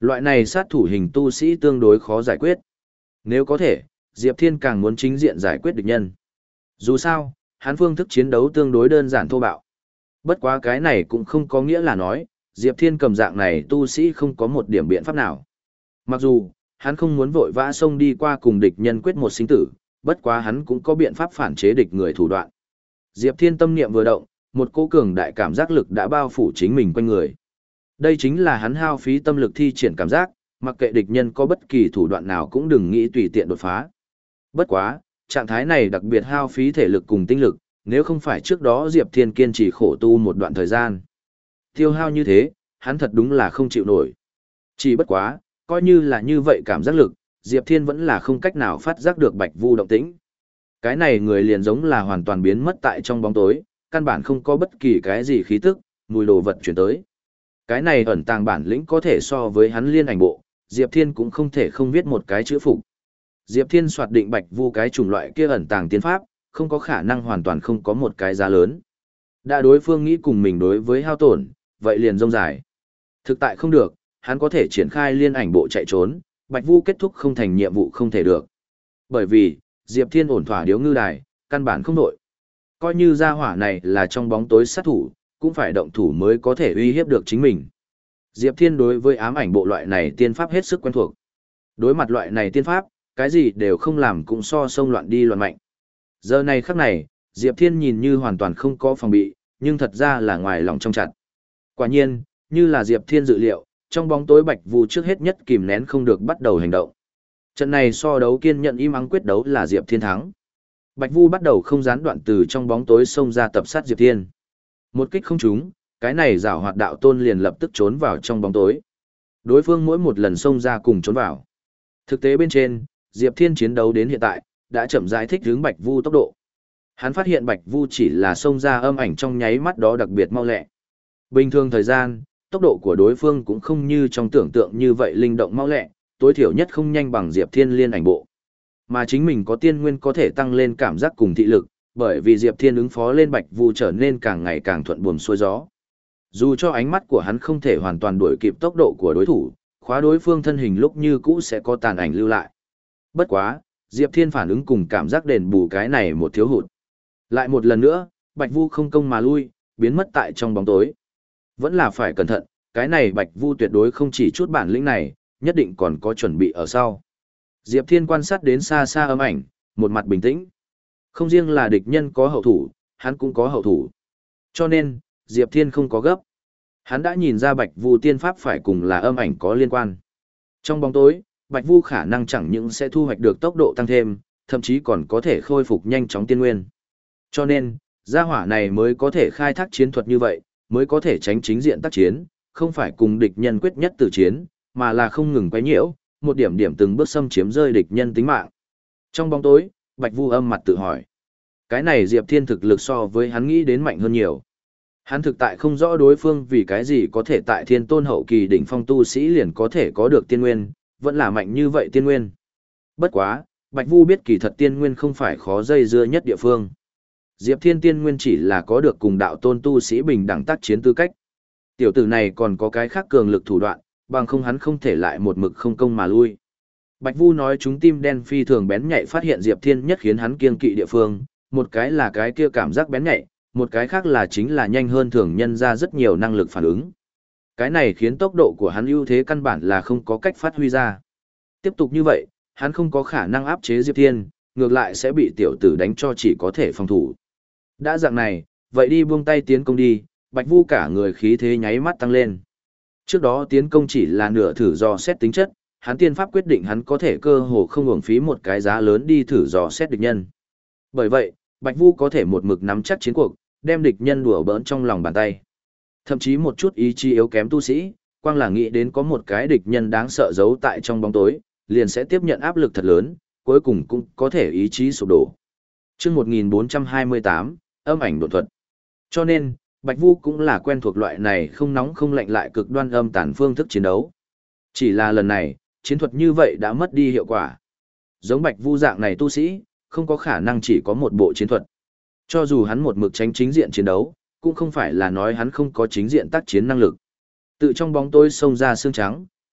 Loại này sát thủ hình tu sĩ tương đối khó giải quyết. Nếu có thể, Diệp Thiên càng muốn chính diện giải quyết địch nhân. Dù sao, hắn phương thức chiến đấu tương đối đơn giản thô bạo. Bất quá cái này cũng không có nghĩa là nói, Diệp Thiên cầm dạng này tu sĩ không có một điểm biện pháp nào. Mặc dù, hắn không muốn vội vã xông đi qua cùng địch nhân quyết một sinh tử, bất quá hắn cũng có biện pháp phản chế địch người thủ đoạn. Diệp Thiên tâm niệm vừa động, một cỗ cường đại cảm giác lực đã bao phủ chính mình quanh người. Đây chính là hắn hao phí tâm lực thi triển cảm giác, mặc kệ địch nhân có bất kỳ thủ đoạn nào cũng đừng nghĩ tùy tiện đột phá. Bất quá, trạng thái này đặc biệt hao phí thể lực cùng tinh lực, nếu không phải trước đó Diệp Thiên kiên trì khổ tu một đoạn thời gian. Tiêu hao như thế, hắn thật đúng là không chịu nổi. Chỉ bất quá, coi như là như vậy cảm giác lực, Diệp Thiên vẫn là không cách nào phát giác được Bạch Vu động tĩnh. Cái này người liền giống là hoàn toàn biến mất tại trong bóng tối, căn bản không có bất kỳ cái gì khí tức, mùi đồ vật chuyển tới. Cái này ẩn tàng bản lĩnh có thể so với hắn liên ảnh bộ, Diệp Thiên cũng không thể không viết một cái chữ phục. Diệp Thiên soạt định Bạch Vu cái chủng loại kia ẩn tàng tiên pháp, không có khả năng hoàn toàn không có một cái giá lớn. Đã đối phương nghĩ cùng mình đối với hao tổn, vậy liền rông dài. Thực tại không được, hắn có thể triển khai liên ảnh bộ chạy trốn, Bạch Vu kết thúc không thành nhiệm vụ không thể được. Bởi vì, Diệp Thiên ổn thỏa điếu ngư đài, căn bản không đổi. Coi như gia hỏa này là trong bóng tối sát thủ, cũng phải động thủ mới có thể uy hiếp được chính mình. Diệp Thiên đối với ám ảnh bộ loại này tiên pháp hết sức quen thuộc. Đối mặt loại này tiên pháp, cái gì đều không làm cũng so sông loạn đi loạn mạnh. Giờ này khắc này, Diệp Thiên nhìn như hoàn toàn không có phòng bị, nhưng thật ra là ngoài lòng trong chặt. Quả nhiên, như là Diệp Thiên dự liệu, trong bóng tối Bạch Vu trước hết nhất kìm nén không được bắt đầu hành động. Trận này so đấu kiên nhận im ắng quyết đấu là Diệp Thiên thắng. Bạch Vu bắt đầu không gián đoạn từ trong bóng tối xông ra tập sát Diệp Thiên. Một kích không trúng, cái này giảo hoạt đạo tôn liền lập tức trốn vào trong bóng tối. Đối phương mỗi một lần xông ra cùng trốn vào. Thực tế bên trên, Diệp Thiên chiến đấu đến hiện tại, đã chậm rãi thích ứng Bạch Vu tốc độ. Hắn phát hiện Bạch Vu chỉ là xông ra âm ảnh trong nháy mắt đó đặc biệt mau lẹ. Bình thường thời gian, tốc độ của đối phương cũng không như trong tưởng tượng như vậy linh động mau lẹ, tối thiểu nhất không nhanh bằng Diệp Thiên liên ảnh bộ. Mà chính mình có tiên nguyên có thể tăng lên cảm giác cùng thị lực, bởi vì Diệp Thiên ứng phó lên Bạch Vu trở nên càng ngày càng thuận buồm xuôi gió. Dù cho ánh mắt của hắn không thể hoàn toàn đuổi kịp tốc độ của đối thủ, khóa đối phương thân hình lúc như cũ sẽ có tàn ảnh lưu lại. Bất quá, Diệp Thiên phản ứng cùng cảm giác đền bù cái này một thiếu hụt. Lại một lần nữa, Bạch Vu không công mà lui, biến mất tại trong bóng tối. Vẫn là phải cẩn thận, cái này Bạch Vu tuyệt đối không chỉ chút bản lĩnh này, nhất định còn có chuẩn bị ở sau. Diệp Thiên quan sát đến xa xa âm ảnh, một mặt bình tĩnh. Không riêng là địch nhân có hậu thủ, hắn cũng có hậu thủ. Cho nên, Diệp Thiên không có gấp. Hắn đã nhìn ra Bạch Vu tiên pháp phải cùng là âm ảnh có liên quan. Trong bóng tối, Bạch Vu khả năng chẳng những sẽ thu hoạch được tốc độ tăng thêm, thậm chí còn có thể khôi phục nhanh chóng tiên nguyên. Cho nên, gia hỏa này mới có thể khai thác chiến thuật như vậy, mới có thể tránh chính diện tác chiến, không phải cùng địch nhân quyết nhất tử chiến, mà là không ngừng quấy nhiễu, một điểm điểm từng bước xâm chiếm rơi địch nhân tính mạng. Trong bóng tối, Bạch Vu âm mặt tự hỏi. Cái này Diệp Thiên thực lực so với hắn nghĩ đến mạnh hơn nhiều. Hắn thực tại không rõ đối phương vì cái gì có thể tại thiên tôn hậu kỳ đỉnh phong tu sĩ liền có thể có được tiên nguyên, vẫn là mạnh như vậy tiên nguyên. Bất quá, Bạch Vu biết kỳ thật tiên nguyên không phải khó dây dưa nhất địa phương. Diệp Thiên tiên nguyên chỉ là có được cùng đạo tôn tu sĩ bình đẳng tác chiến tư cách. Tiểu tử này còn có cái khác cường lực thủ đoạn, bằng không hắn không thể lại một mực không công mà lui. Bạch Vu nói chúng tim đen phi thường bén nhạy phát hiện Diệp Thiên nhất khiến hắn kiêng kỵ địa phương, một cái là cái kia cảm giác bén nhạy, một cái khác là chính là nhanh hơn thường nhân ra rất nhiều năng lực phản ứng. Cái này khiến tốc độ của hắn ưu thế căn bản là không có cách phát huy ra. Tiếp tục như vậy, hắn không có khả năng áp chế Diệp Thiên, ngược lại sẽ bị tiểu tử đánh cho chỉ có thể phòng thủ. Đã dạng này, vậy đi buông tay tiến công đi, Bạch Vu cả người khí thế nháy mắt tăng lên. Trước đó tiến công chỉ là nửa thử dò xét tính chất, hắn tiên pháp quyết định hắn có thể cơ hồ không uổng phí một cái giá lớn đi thử dò xét địch nhân. Bởi vậy, Bạch Vu có thể một mực nắm chắc chiến cuộc, đem địch nhân đùa bỡn trong lòng bàn tay. Thậm chí một chút ý chí yếu kém tu sĩ, quang là nghĩ đến có một cái địch nhân đáng sợ giấu tại trong bóng tối, liền sẽ tiếp nhận áp lực thật lớn, cuối cùng cũng có thể ý chí sụp đổ. Chương một nghìn bốn trăm hai mươi tám, âm ảnh độn thuật. Cho nên, Bạch Vu cũng là quen thuộc loại này không nóng không lạnh lại cực đoan âm tàn phương thức chiến đấu. Chỉ là lần này, chiến thuật như vậy đã mất đi hiệu quả. Giống Bạch Vu dạng này tu sĩ, không có khả năng chỉ có một bộ chiến thuật. Cho dù hắn một mực tránh chính diện chiến đấu, cũng không phải là nói hắn không có chính diện tác chiến năng lực. Tự trong bóng tối xông ra xương trắng,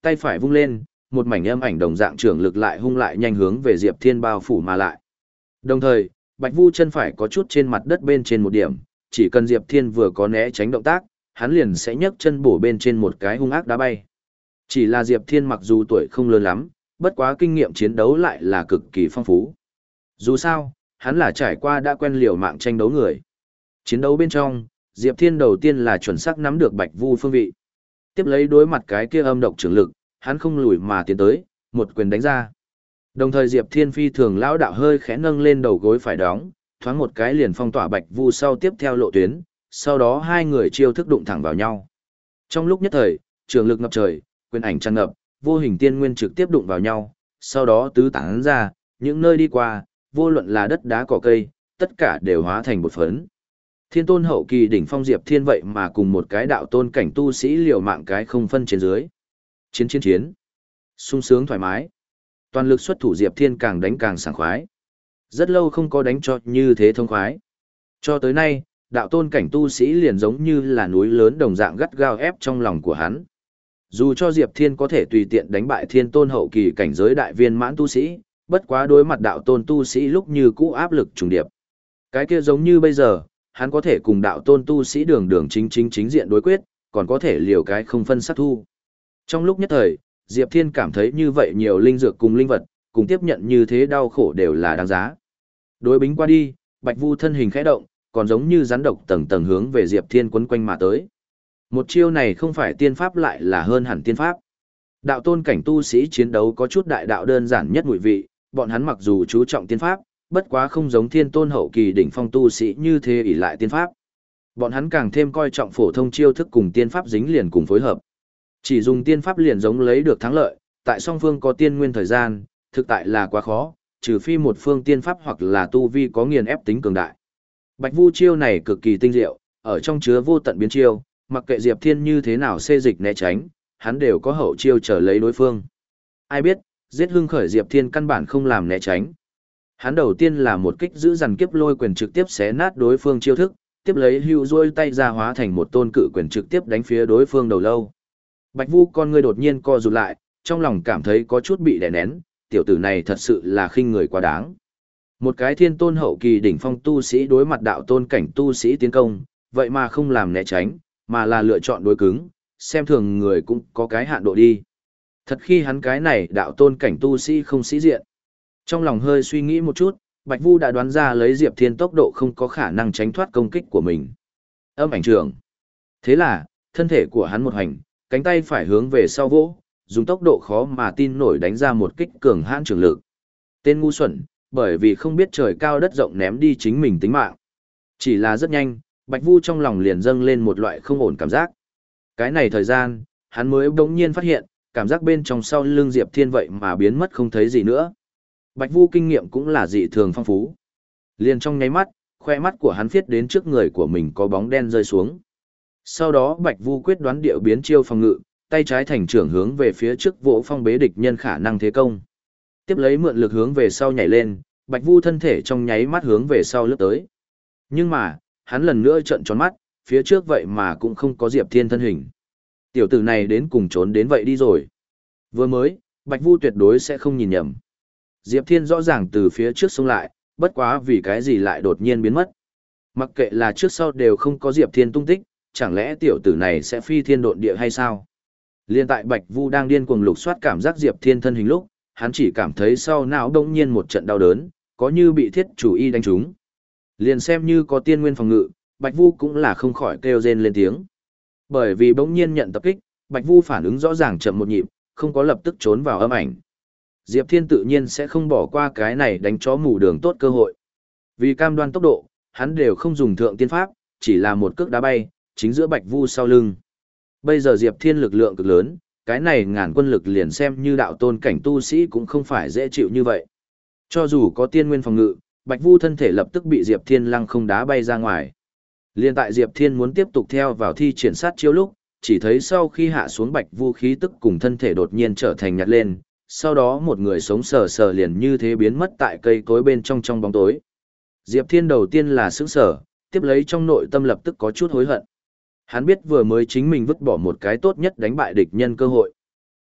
tay phải vung lên, một mảnh âm ảnh đồng dạng trưởng lực lại hung lại nhanh hướng về Diệp Thiên bao phủ mà lại. Đồng thời, Bạch Vu chân phải có chút trên mặt đất bên trên một điểm, chỉ cần Diệp Thiên vừa có né tránh động tác, hắn liền sẽ nhấc chân bổ bên trên một cái hung ác đá bay. Chỉ là Diệp Thiên mặc dù tuổi không lớn lắm, bất quá kinh nghiệm chiến đấu lại là cực kỳ phong phú. Dù sao, hắn là trải qua đã quen liều mạng tranh đấu người. Chiến đấu bên trong, Diệp Thiên đầu tiên là chuẩn xác nắm được Bạch Vu phương vị. Tiếp lấy đối mặt cái kia âm độc trưởng lực, hắn không lùi mà tiến tới, một quyền đánh ra. Đồng thời Diệp Thiên phi thường lão đạo hơi khẽ nâng lên đầu gối phải đóng, thoáng một cái liền phong tỏa Bạch Vu sau tiếp theo lộ tuyến, sau đó hai người chiêu thức đụng thẳng vào nhau. Trong lúc nhất thời, trường lực ngập trời, quyền ảnh tràn ngập, vô hình tiên nguyên trực tiếp đụng vào nhau, sau đó tứ tán ra, những nơi đi qua, vô luận là đất đá cỏ cây, tất cả đều hóa thành bột phấn. Thiên tôn hậu kỳ đỉnh phong Diệp Thiên vậy mà cùng một cái đạo tôn cảnh tu sĩ liều mạng cái không phân trên dưới. Chiến chiến chiến. Sung sướng thoải mái. Toàn lực xuất thủ Diệp Thiên càng đánh càng sảng khoái. Rất lâu không có đánh cho như thế thông khoái. Cho tới nay, đạo tôn cảnh tu sĩ liền giống như là núi lớn đồng dạng gắt gao ép trong lòng của hắn. Dù cho Diệp Thiên có thể tùy tiện đánh bại thiên tôn hậu kỳ cảnh giới đại viên mãn tu sĩ, bất quá đối mặt đạo tôn tu sĩ lúc như cũ áp lực trùng điệp. Cái kia giống như bây giờ, hắn có thể cùng đạo tôn tu sĩ đường đường chính chính chính diện đối quyết, còn có thể liều cái không phân sát thu. Trong lúc nhất thời, Diệp Thiên cảm thấy như vậy nhiều linh dược cùng linh vật, cùng tiếp nhận như thế đau khổ đều là đáng giá. Đối bính qua đi, Bạch Vu thân hình khẽ động, còn giống như rắn độc tầng tầng hướng về Diệp Thiên quấn quanh mà tới. Một chiêu này không phải tiên pháp lại là hơn hẳn tiên pháp. Đạo tôn cảnh tu sĩ chiến đấu có chút đại đạo đơn giản nhất mùi vị, bọn hắn mặc dù chú trọng tiên pháp, bất quá không giống thiên tôn hậu kỳ đỉnh phong tu sĩ như thế ỷ lại tiên pháp. Bọn hắn càng thêm coi trọng phổ thông chiêu thức cùng tiên pháp dính liền cùng phối hợp. Chỉ dùng tiên pháp liền giống lấy được thắng lợi, tại song phương có tiên nguyên thời gian, thực tại là quá khó, trừ phi một phương tiên pháp hoặc là tu vi có nghiền ép tính cường đại. Bạch Vu chiêu này cực kỳ tinh diệu, ở trong chứa vô tận biến chiêu, mặc kệ Diệp Thiên như thế nào xê dịch né tránh, hắn đều có hậu chiêu trở lấy đối phương. Ai biết, giết hưng khởi Diệp Thiên căn bản không làm né tránh. Hắn đầu tiên là một kích giữ dằn kiếp lôi quyền trực tiếp xé nát đối phương chiêu thức, tiếp lấy hưu rôi tay ra hóa thành một tôn cự quyền trực tiếp đánh phía đối phương đầu lâu. Bạch Vu con ngươi đột nhiên co rụt lại, trong lòng cảm thấy có chút bị đè nén, tiểu tử này thật sự là khinh người quá đáng. Một cái thiên tôn hậu kỳ đỉnh phong tu sĩ đối mặt đạo tôn cảnh tu sĩ tiến công, vậy mà không làm né tránh, mà là lựa chọn đối cứng, xem thường người cũng có cái hạn độ đi. Thật khi hắn cái này đạo tôn cảnh tu sĩ không sĩ diện. Trong lòng hơi suy nghĩ một chút, Bạch Vu đã đoán ra lấy Diệp Thiên tốc độ không có khả năng tránh thoát công kích của mình. Âm ảnh trường. Thế là, thân thể của hắn một hành, cánh tay phải hướng về sau vỗ, dùng tốc độ khó mà tin nổi đánh ra một kích cường hãn trường lực. Tên ngu xuẩn, bởi vì không biết trời cao đất rộng ném đi chính mình tính mạng. Chỉ là rất nhanh, Bạch Vu trong lòng liền dâng lên một loại không ổn cảm giác. Cái này thời gian, hắn mới bỗng nhiên phát hiện, cảm giác bên trong sau lưng Diệp Thiên vậy mà biến mất không thấy gì nữa. Bạch Vu kinh nghiệm cũng là dị thường phong phú. Liền trong nháy mắt, khoe mắt của hắn viết đến trước người của mình có bóng đen rơi xuống. Sau đó Bạch Vu quyết đoán điệu biến chiêu phòng ngự, tay trái thành trưởng hướng về phía trước vỗ phong bế địch nhân khả năng thế công. Tiếp lấy mượn lực hướng về sau nhảy lên, Bạch Vu thân thể trong nháy mắt hướng về sau lướt tới. Nhưng mà, hắn lần nữa trợn tròn mắt, phía trước vậy mà cũng không có Diệp Thiên thân hình. Tiểu tử này đến cùng trốn đến vậy đi rồi. Vừa mới, Bạch Vu tuyệt đối sẽ không nhìn nhầm. Diệp Thiên rõ ràng từ phía trước xông lại, bất quá vì cái gì lại đột nhiên biến mất. Mặc kệ là trước sau đều không có Diệp Thiên tung tích, chẳng lẽ tiểu tử này sẽ phi thiên độn địa hay sao? Liên tại Bạch Vu đang điên cuồng lục soát cảm giác Diệp Thiên thân hình lúc, hắn chỉ cảm thấy sau não đông nhiên một trận đau đớn, có như bị thiết chủ y đánh trúng. Liền xem như có tiên nguyên phòng ngự, Bạch Vu cũng là không khỏi kêu rên lên tiếng. Bởi vì bỗng nhiên nhận tập kích, Bạch Vu phản ứng rõ ràng chậm một nhịp, không có lập tức trốn vào âm ảnh. Diệp Thiên tự nhiên sẽ không bỏ qua cái này đánh chó mù đường tốt cơ hội. Vì cam đoan tốc độ, hắn đều không dùng thượng tiên pháp, chỉ là một cước đá bay, chính giữa Bạch Vu sau lưng. Bây giờ Diệp Thiên lực lượng cực lớn, cái này ngàn quân lực liền xem như đạo tôn cảnh tu sĩ cũng không phải dễ chịu như vậy. Cho dù có tiên nguyên phòng ngự, Bạch Vu thân thể lập tức bị Diệp Thiên lăng không đá bay ra ngoài. Liên tại Diệp Thiên muốn tiếp tục theo vào thi triển sát chiêu lúc, chỉ thấy sau khi hạ xuống Bạch Vu khí tức cùng thân thể đột nhiên trở thành nhạt lên, sau đó một người sống sờ sờ liền như thế biến mất tại cây cối bên trong trong bóng tối. Diệp Thiên đầu tiên là sững sờ, tiếp lấy trong nội tâm lập tức có chút hối hận. Hắn biết vừa mới chính mình vứt bỏ một cái tốt nhất đánh bại địch nhân cơ hội.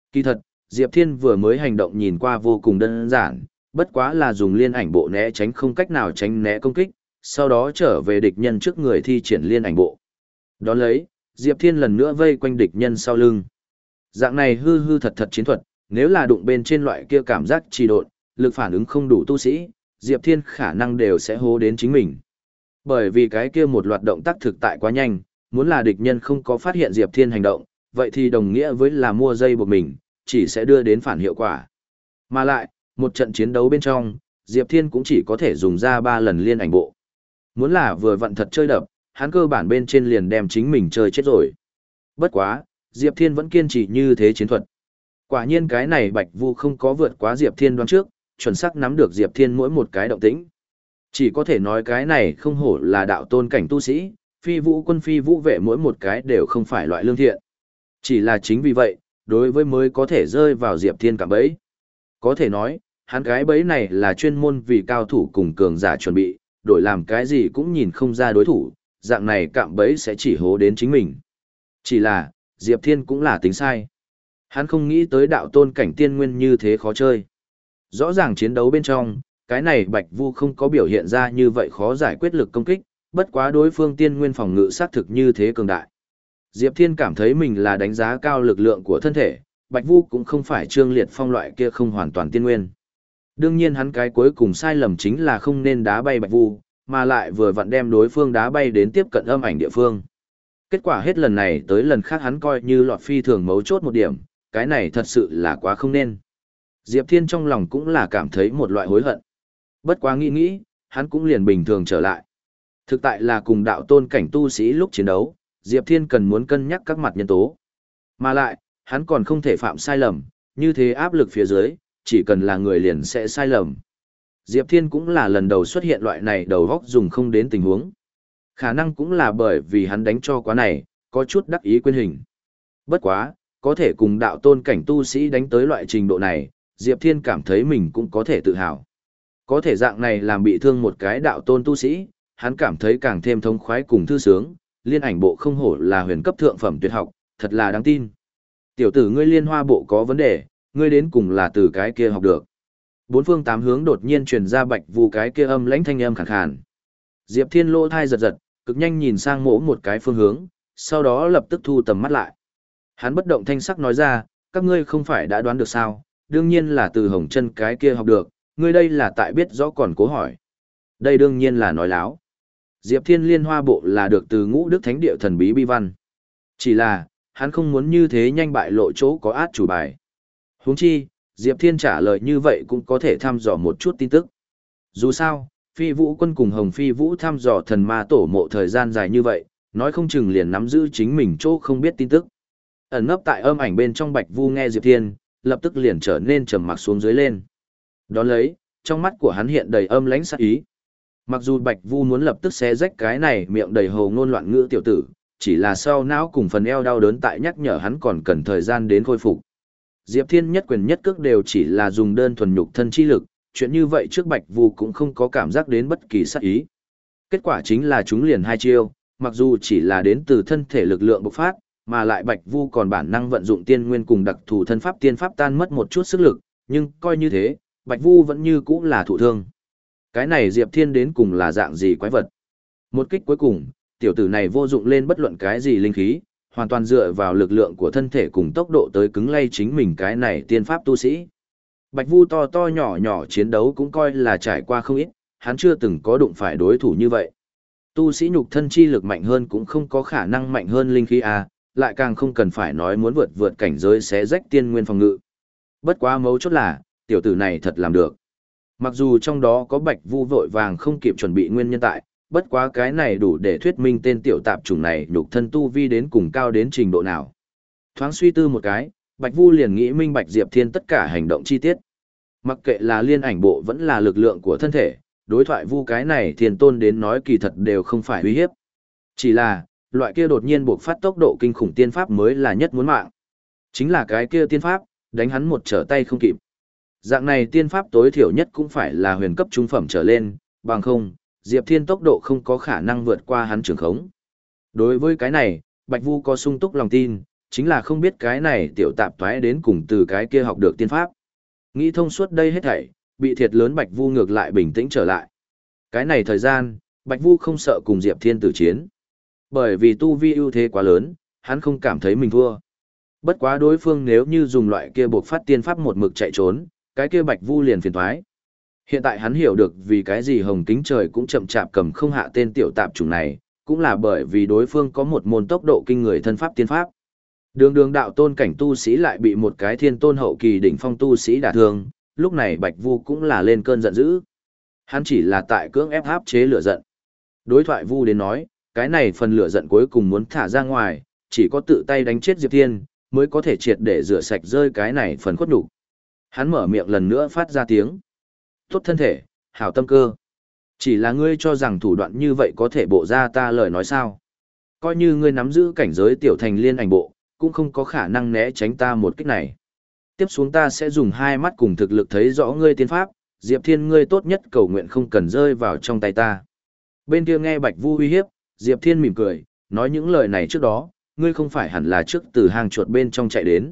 Kỳ thật, Diệp Thiên vừa mới hành động nhìn qua vô cùng đơn giản, bất quá là dùng liên ảnh bộ né tránh không cách nào tránh né công kích, sau đó trở về địch nhân trước người thi triển liên ảnh bộ. Đón lấy, Diệp Thiên lần nữa vây quanh địch nhân sau lưng. Dạng này hư hư thật thật chiến thuật, nếu là đụng bên trên loại kia cảm giác trì độn, lực phản ứng không đủ tu sĩ, Diệp Thiên khả năng đều sẽ hố đến chính mình. Bởi vì cái kia một loạt động tác thực tại quá nhanh, muốn là địch nhân không có phát hiện Diệp Thiên hành động, vậy thì đồng nghĩa với là mua dây buộc mình, chỉ sẽ đưa đến phản hiệu quả. Mà lại, một trận chiến đấu bên trong, Diệp Thiên cũng chỉ có thể dùng ra ba lần liên ảnh bộ. Muốn là vừa vặn thật chơi đập, hắn cơ bản bên trên liền đem chính mình chơi chết rồi. Bất quá, Diệp Thiên vẫn kiên trì như thế chiến thuật. Quả nhiên cái này Bạch Vu không có vượt quá Diệp Thiên đoán trước, chuẩn xác nắm được Diệp Thiên mỗi một cái động tĩnh. Chỉ có thể nói cái này không hổ là đạo tôn cảnh tu sĩ, phi vũ quân phi vũ vệ mỗi một cái đều không phải loại lương thiện. Chỉ là chính vì vậy, đối với mới có thể rơi vào Diệp Thiên cạm bẫy. Có thể nói, hắn cái bẫy này là chuyên môn vì cao thủ cùng cường giả chuẩn bị, đổi làm cái gì cũng nhìn không ra đối thủ, dạng này cạm bẫy sẽ chỉ hố đến chính mình. Chỉ là, Diệp Thiên cũng là tính sai. Hắn không nghĩ tới đạo tôn cảnh tiên nguyên như thế khó chơi. Rõ ràng chiến đấu bên trong, cái này Bạch Vu không có biểu hiện ra như vậy khó giải quyết lực công kích, bất quá đối phương tiên nguyên phòng ngự sát thực như thế cường đại. Diệp Thiên cảm thấy mình là đánh giá cao lực lượng của thân thể, Bạch Vu cũng không phải Trương Liệt Phong loại kia không hoàn toàn tiên nguyên. Đương nhiên hắn cái cuối cùng sai lầm chính là không nên đá bay Bạch Vu, mà lại vừa vặn đem đối phương đá bay đến tiếp cận âm ảnh địa phương. Kết quả hết lần này tới lần khác hắn coi như lọt phi thường mấu chốt một điểm, cái này thật sự là quá không nên. Diệp Thiên trong lòng cũng là cảm thấy một loại hối hận. Bất quá nghĩ nghĩ, hắn cũng liền bình thường trở lại. Thực tại là cùng đạo tôn cảnh tu sĩ lúc chiến đấu, Diệp Thiên cần muốn cân nhắc các mặt nhân tố. Mà lại, hắn còn không thể phạm sai lầm, như thế áp lực phía dưới, chỉ cần là người liền sẽ sai lầm. Diệp Thiên cũng là lần đầu xuất hiện loại này đầu góc dùng không đến tình huống. Khả năng cũng là bởi vì hắn đánh cho quá này, có chút đắc ý quên hình. Bất quá, có thể cùng đạo tôn cảnh tu sĩ đánh tới loại trình độ này, Diệp Thiên cảm thấy mình cũng có thể tự hào. Có thể dạng này làm bị thương một cái đạo tôn tu sĩ, hắn cảm thấy càng thêm thống khoái cùng thư sướng, liên ảnh bộ không hổ là huyền cấp thượng phẩm tuyệt học, thật là đáng tin. Tiểu tử ngươi liên hoa bộ có vấn đề, ngươi đến cùng là từ cái kia học được. Bốn phương tám hướng đột nhiên truyền ra Bạch Vu cái kia âm lãnh thanh âm khàn khàn. Diệp Thiên lỗ thai giật giật, cực nhanh nhìn sang mỗi một cái phương hướng, sau đó lập tức thu tầm mắt lại. Hắn bất động thanh sắc nói ra, các ngươi không phải đã đoán được sao, đương nhiên là từ Hồng Chân cái kia học được, ngươi đây là tại biết rõ còn cố hỏi. Đây đương nhiên là nói láo. Diệp Thiên liên hoa bộ là được từ Ngũ Đức Thánh Địa thần bí bi văn. Chỉ là, hắn không muốn như thế nhanh bại lộ chỗ có át chủ bài. Huống chi, Diệp Thiên trả lời như vậy cũng có thể thăm dò một chút tin tức. Dù sao, Phi Vũ Quân cùng Hồng Phi Vũ thăm dò thần ma tổ mộ thời gian dài như vậy, nói không chừng liền nắm giữ chính mình chỗ không biết tin tức. Ẩn nấp tại âm ảnh bên trong Bạch Vu nghe Diệp Thiên, lập tức liền trở nên trầm mặc xuống dưới lên. Đón lấy, trong mắt của hắn hiện đầy âm lãnh sát ý. Mặc dù Bạch Vu muốn lập tức xé rách cái này miệng đầy hồ ngôn loạn ngữ tiểu tử, chỉ là sau não cùng phần eo đau đớn tại nhắc nhở hắn còn cần thời gian đến khôi phục. Diệp Thiên nhất quyền nhất cước đều chỉ là dùng đơn thuần nhục thân chi lực, chuyện như vậy trước Bạch Vu cũng không có cảm giác đến bất kỳ sát ý. Kết quả chính là chúng liền hai chiêu, mặc dù chỉ là đến từ thân thể lực lượng bộc phát, mà lại Bạch Vu còn bản năng vận dụng tiên nguyên cùng đặc thù thân pháp tiên pháp tan mất một chút sức lực, nhưng coi như thế, Bạch Vu vẫn như cũ là thụ thương. Cái này Diệp Thiên đến cùng là dạng gì quái vật? Một kích cuối cùng, tiểu tử này vô dụng lên bất luận cái gì linh khí, hoàn toàn dựa vào lực lượng của thân thể cùng tốc độ tới cứng lay chính mình cái này tiên pháp tu sĩ. Bạch Vu to to nhỏ nhỏ chiến đấu cũng coi là trải qua không ít, hắn chưa từng có đụng phải đối thủ như vậy. Tu sĩ nhục thân chi lực mạnh hơn cũng không có khả năng mạnh hơn linh khí à, lại càng không cần phải nói muốn vượt vượt cảnh giới xé rách tiên nguyên phòng ngự. Bất quá mấu chốt là, tiểu tử này thật làm được. Mặc dù trong đó có Bạch Vu vội vàng không kịp chuẩn bị nguyên nhân tại, bất quá cái này đủ để thuyết minh tên tiểu tạp chủng này nhục thân tu vi đến cùng cao đến trình độ nào. Thoáng suy tư một cái, Bạch Vu liền nghĩ minh bạch Diệp Thiên tất cả hành động chi tiết. Mặc kệ là liên ảnh bộ vẫn là lực lượng của thân thể, đối thoại Vu cái này thiên tôn đến nói kỳ thật đều không phải uy hiếp. Chỉ là, loại kia đột nhiên buộc phát tốc độ kinh khủng tiên pháp mới là nhất muốn mạng. Chính là cái kia tiên pháp, đánh hắn một trở tay không kịp. Dạng này tiên pháp tối thiểu nhất cũng phải là huyền cấp trung phẩm trở lên, bằng không, Diệp Thiên tốc độ không có khả năng vượt qua hắn trường khống. Đối với cái này, Bạch Vu có sung túc lòng tin, chính là không biết cái này tiểu tạp toái đến cùng từ cái kia học được tiên pháp. Nghĩ thông suốt đây hết thảy, bị thiệt lớn Bạch Vu ngược lại bình tĩnh trở lại. Cái này thời gian, Bạch Vu không sợ cùng Diệp Thiên tử chiến. Bởi vì tu vi ưu thế quá lớn, hắn không cảm thấy mình thua. Bất quá đối phương nếu như dùng loại kia buộc phát tiên pháp một mực chạy trốn, cái kia Bạch Vu liền phiền toái. Hiện tại hắn hiểu được vì cái gì Hồng Kính Trời cũng chậm chạp cầm không hạ tên tiểu tạp chủng này, cũng là bởi vì đối phương có một môn tốc độ kinh người thân pháp tiên pháp. Đường đường đạo tôn cảnh tu sĩ lại bị một cái thiên tôn hậu kỳ đỉnh phong tu sĩ đả thương, lúc này Bạch Vu cũng là lên cơn giận dữ. Hắn chỉ là tại cưỡng ép áp chế lửa giận. Đối thoại Vu đến nói, cái này phần lửa giận cuối cùng muốn thả ra ngoài, chỉ có tự tay đánh chết Diệp Thiên, mới có thể triệt để rửa sạch rơi cái này phần khuất nhục. Hắn mở miệng lần nữa phát ra tiếng. Tốt thân thể, hảo tâm cơ. Chỉ là ngươi cho rằng thủ đoạn như vậy có thể bộ ra ta lời nói sao. Coi như ngươi nắm giữ cảnh giới tiểu thành liên ảnh bộ, cũng không có khả năng né tránh ta một kích này. Tiếp xuống ta sẽ dùng hai mắt cùng thực lực thấy rõ ngươi tiên pháp, Diệp Thiên ngươi tốt nhất cầu nguyện không cần rơi vào trong tay ta. Bên kia nghe Bạch Vu uy hiếp, Diệp Thiên mỉm cười, nói những lời này trước đó, ngươi không phải hẳn là trước từ hang chuột bên trong chạy đến.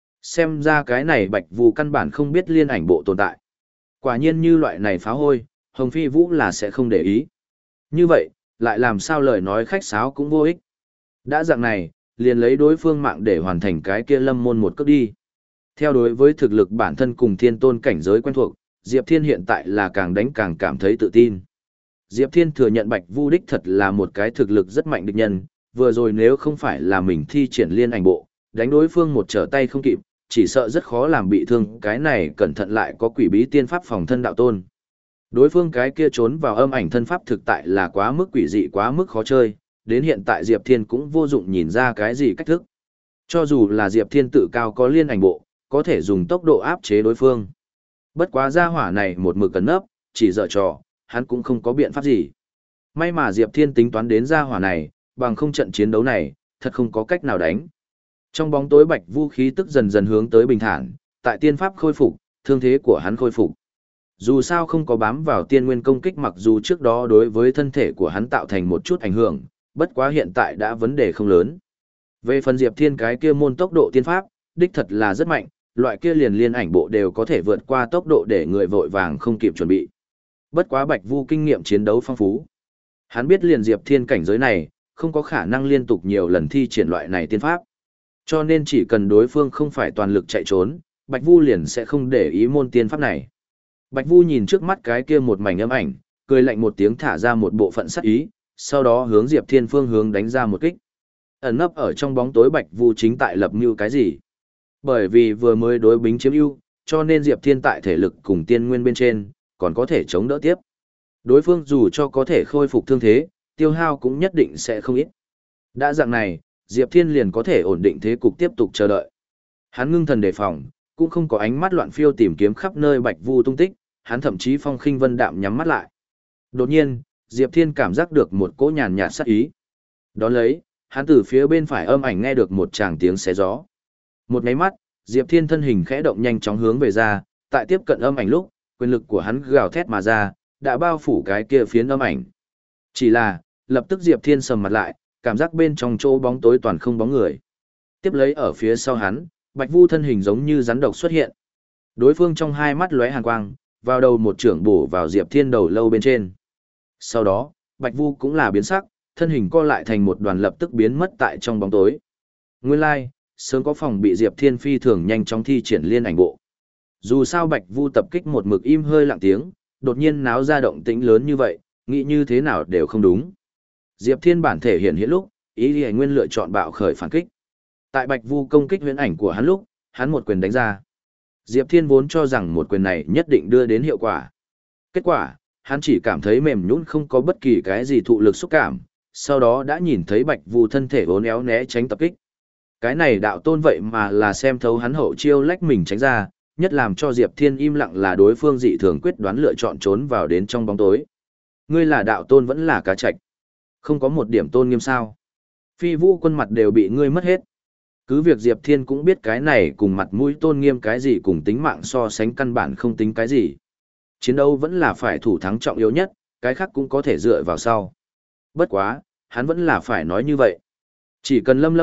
Xem ra cái này Bạch Vu căn bản không biết liên ảnh bộ tồn tại. Quả nhiên như loại này phá hôi, Hồng Phi Vũ là sẽ không để ý. Như vậy, lại làm sao lời nói khách sáo cũng vô ích. Đã dạng này, liền lấy đối phương mạng để hoàn thành cái kia lâm môn một cước đi. Theo đối với thực lực bản thân cùng thiên tôn cảnh giới quen thuộc, Diệp Thiên hiện tại là càng đánh càng cảm thấy tự tin. Diệp Thiên thừa nhận Bạch Vu đích thật là một cái thực lực rất mạnh địch nhân, vừa rồi nếu không phải là mình thi triển liên ảnh bộ, đánh đối phương một trở tay không kịp, chỉ sợ rất khó làm bị thương cái này cẩn thận lại có quỷ bí tiên pháp phòng thân đạo tôn. Đối phương cái kia trốn vào âm ảnh thân pháp thực tại là quá mức quỷ dị quá mức khó chơi, đến hiện tại Diệp Thiên cũng vô dụng nhìn ra cái gì cách thức. Cho dù là Diệp Thiên tự cao có liên ảnh bộ, có thể dùng tốc độ áp chế đối phương. Bất quá gia hỏa này một mực cẩn nấp, chỉ dở trò, hắn cũng không có biện pháp gì. May mà Diệp Thiên tính toán đến gia hỏa này, bằng không trận chiến đấu này, thật không có cách nào đánh. Trong bóng tối Bạch Vu khí tức dần dần hướng tới bình thản, tại tiên pháp khôi phục, thương thế của hắn khôi phục. Dù sao không có bám vào tiên nguyên công kích mặc dù trước đó đối với thân thể của hắn tạo thành một chút ảnh hưởng, bất quá hiện tại đã vấn đề không lớn. Về phần Diệp Thiên cái kia môn tốc độ tiên pháp, đích thật là rất mạnh, loại kia liền liên ảnh bộ đều có thể vượt qua tốc độ để người vội vàng không kịp chuẩn bị. Bất quá Bạch Vu kinh nghiệm chiến đấu phong phú. Hắn biết liền Diệp Thiên cảnh giới này, không có khả năng liên tục nhiều lần thi triển loại này tiên pháp. Cho nên chỉ cần đối phương không phải toàn lực chạy trốn, Bạch Vu liền sẽ không để ý môn tiên pháp này. Bạch Vu nhìn trước mắt cái kia một mảnh âm ảnh, cười lạnh một tiếng thả ra một bộ phận sát ý, sau đó hướng Diệp Thiên phương hướng đánh ra một kích. Ẩn nấp ở trong bóng tối Bạch Vu chính tại lập mưu cái gì? Bởi vì vừa mới đối bính chiếm ưu, cho nên Diệp Thiên tại thể lực cùng tiên nguyên bên trên, còn có thể chống đỡ tiếp. Đối phương dù cho có thể khôi phục thương thế, tiêu hao cũng nhất định sẽ không ít. Đã dạng này, Diệp Thiên liền có thể ổn định thế cục tiếp tục chờ đợi. Hắn ngưng thần đề phòng, cũng không có ánh mắt loạn phiêu tìm kiếm khắp nơi Bạch Vu tung tích, hắn thậm chí phong khinh vân đạm nhắm mắt lại. Đột nhiên, Diệp Thiên cảm giác được một cỗ nhàn nhạt sát ý. Đón lấy, hắn từ phía bên phải âm ảnh nghe được một tràng tiếng xé gió. Một cái mắt, Diệp Thiên thân hình khẽ động nhanh chóng hướng về ra, tại tiếp cận âm ảnh lúc, quyền lực của hắn gào thét mà ra, đã bao phủ cái kia phiến âm ảnh. Chỉ là, lập tức Diệp Thiên sầm mặt lại, cảm giác bên trong chỗ bóng tối toàn không bóng người. Tiếp lấy ở phía sau hắn, Bạch Vu thân hình giống như rắn độc xuất hiện. Đối phương trong hai mắt lóe hàn quang, vào đầu một trưởng bổ vào Diệp Thiên đầu lâu bên trên. Sau đó, Bạch Vu cũng là biến sắc, thân hình co lại thành một đoàn lập tức biến mất tại trong bóng tối. Nguyên lai, like, sớm có phòng bị Diệp Thiên phi thường nhanh chóng thi triển liên ảnh bộ. Dù sao Bạch Vu tập kích một mực im hơi lặng tiếng, đột nhiên náo ra động tĩnh lớn như vậy, nghĩ như thế nào đều không đúng. Diệp Thiên bản thể hiện hiện lúc, ý Liễu Nguyên lựa chọn bạo khởi phản kích. Tại Bạch Vu công kích huyễn ảnh của hắn lúc, hắn một quyền đánh ra. Diệp Thiên vốn cho rằng một quyền này nhất định đưa đến hiệu quả. Kết quả, hắn chỉ cảm thấy mềm nhũn không có bất kỳ cái gì thụ lực xúc cảm, sau đó đã nhìn thấy Bạch Vu thân thể uốn éo né tránh tập kích. Cái này đạo tôn vậy mà là xem thấu hắn hậu chiêu lách mình tránh ra, nhất làm cho Diệp Thiên im lặng là đối phương dị thường quyết đoán lựa chọn trốn vào đến trong bóng tối. Ngươi là đạo tôn vẫn là cá trạch. Không có một điểm tôn nghiêm sao. Phi vũ quân mặt đều bị ngươi mất hết. Cứ việc Diệp Thiên cũng biết cái này cùng mặt mũi tôn nghiêm cái gì cùng tính mạng so sánh căn bản không tính cái gì. Chiến đấu vẫn là phải thủ thắng trọng yếu nhất, cái khác cũng có thể dựa vào sau. Bất quá, hắn vẫn là phải nói như vậy. Chỉ cần lâm lâm miệng,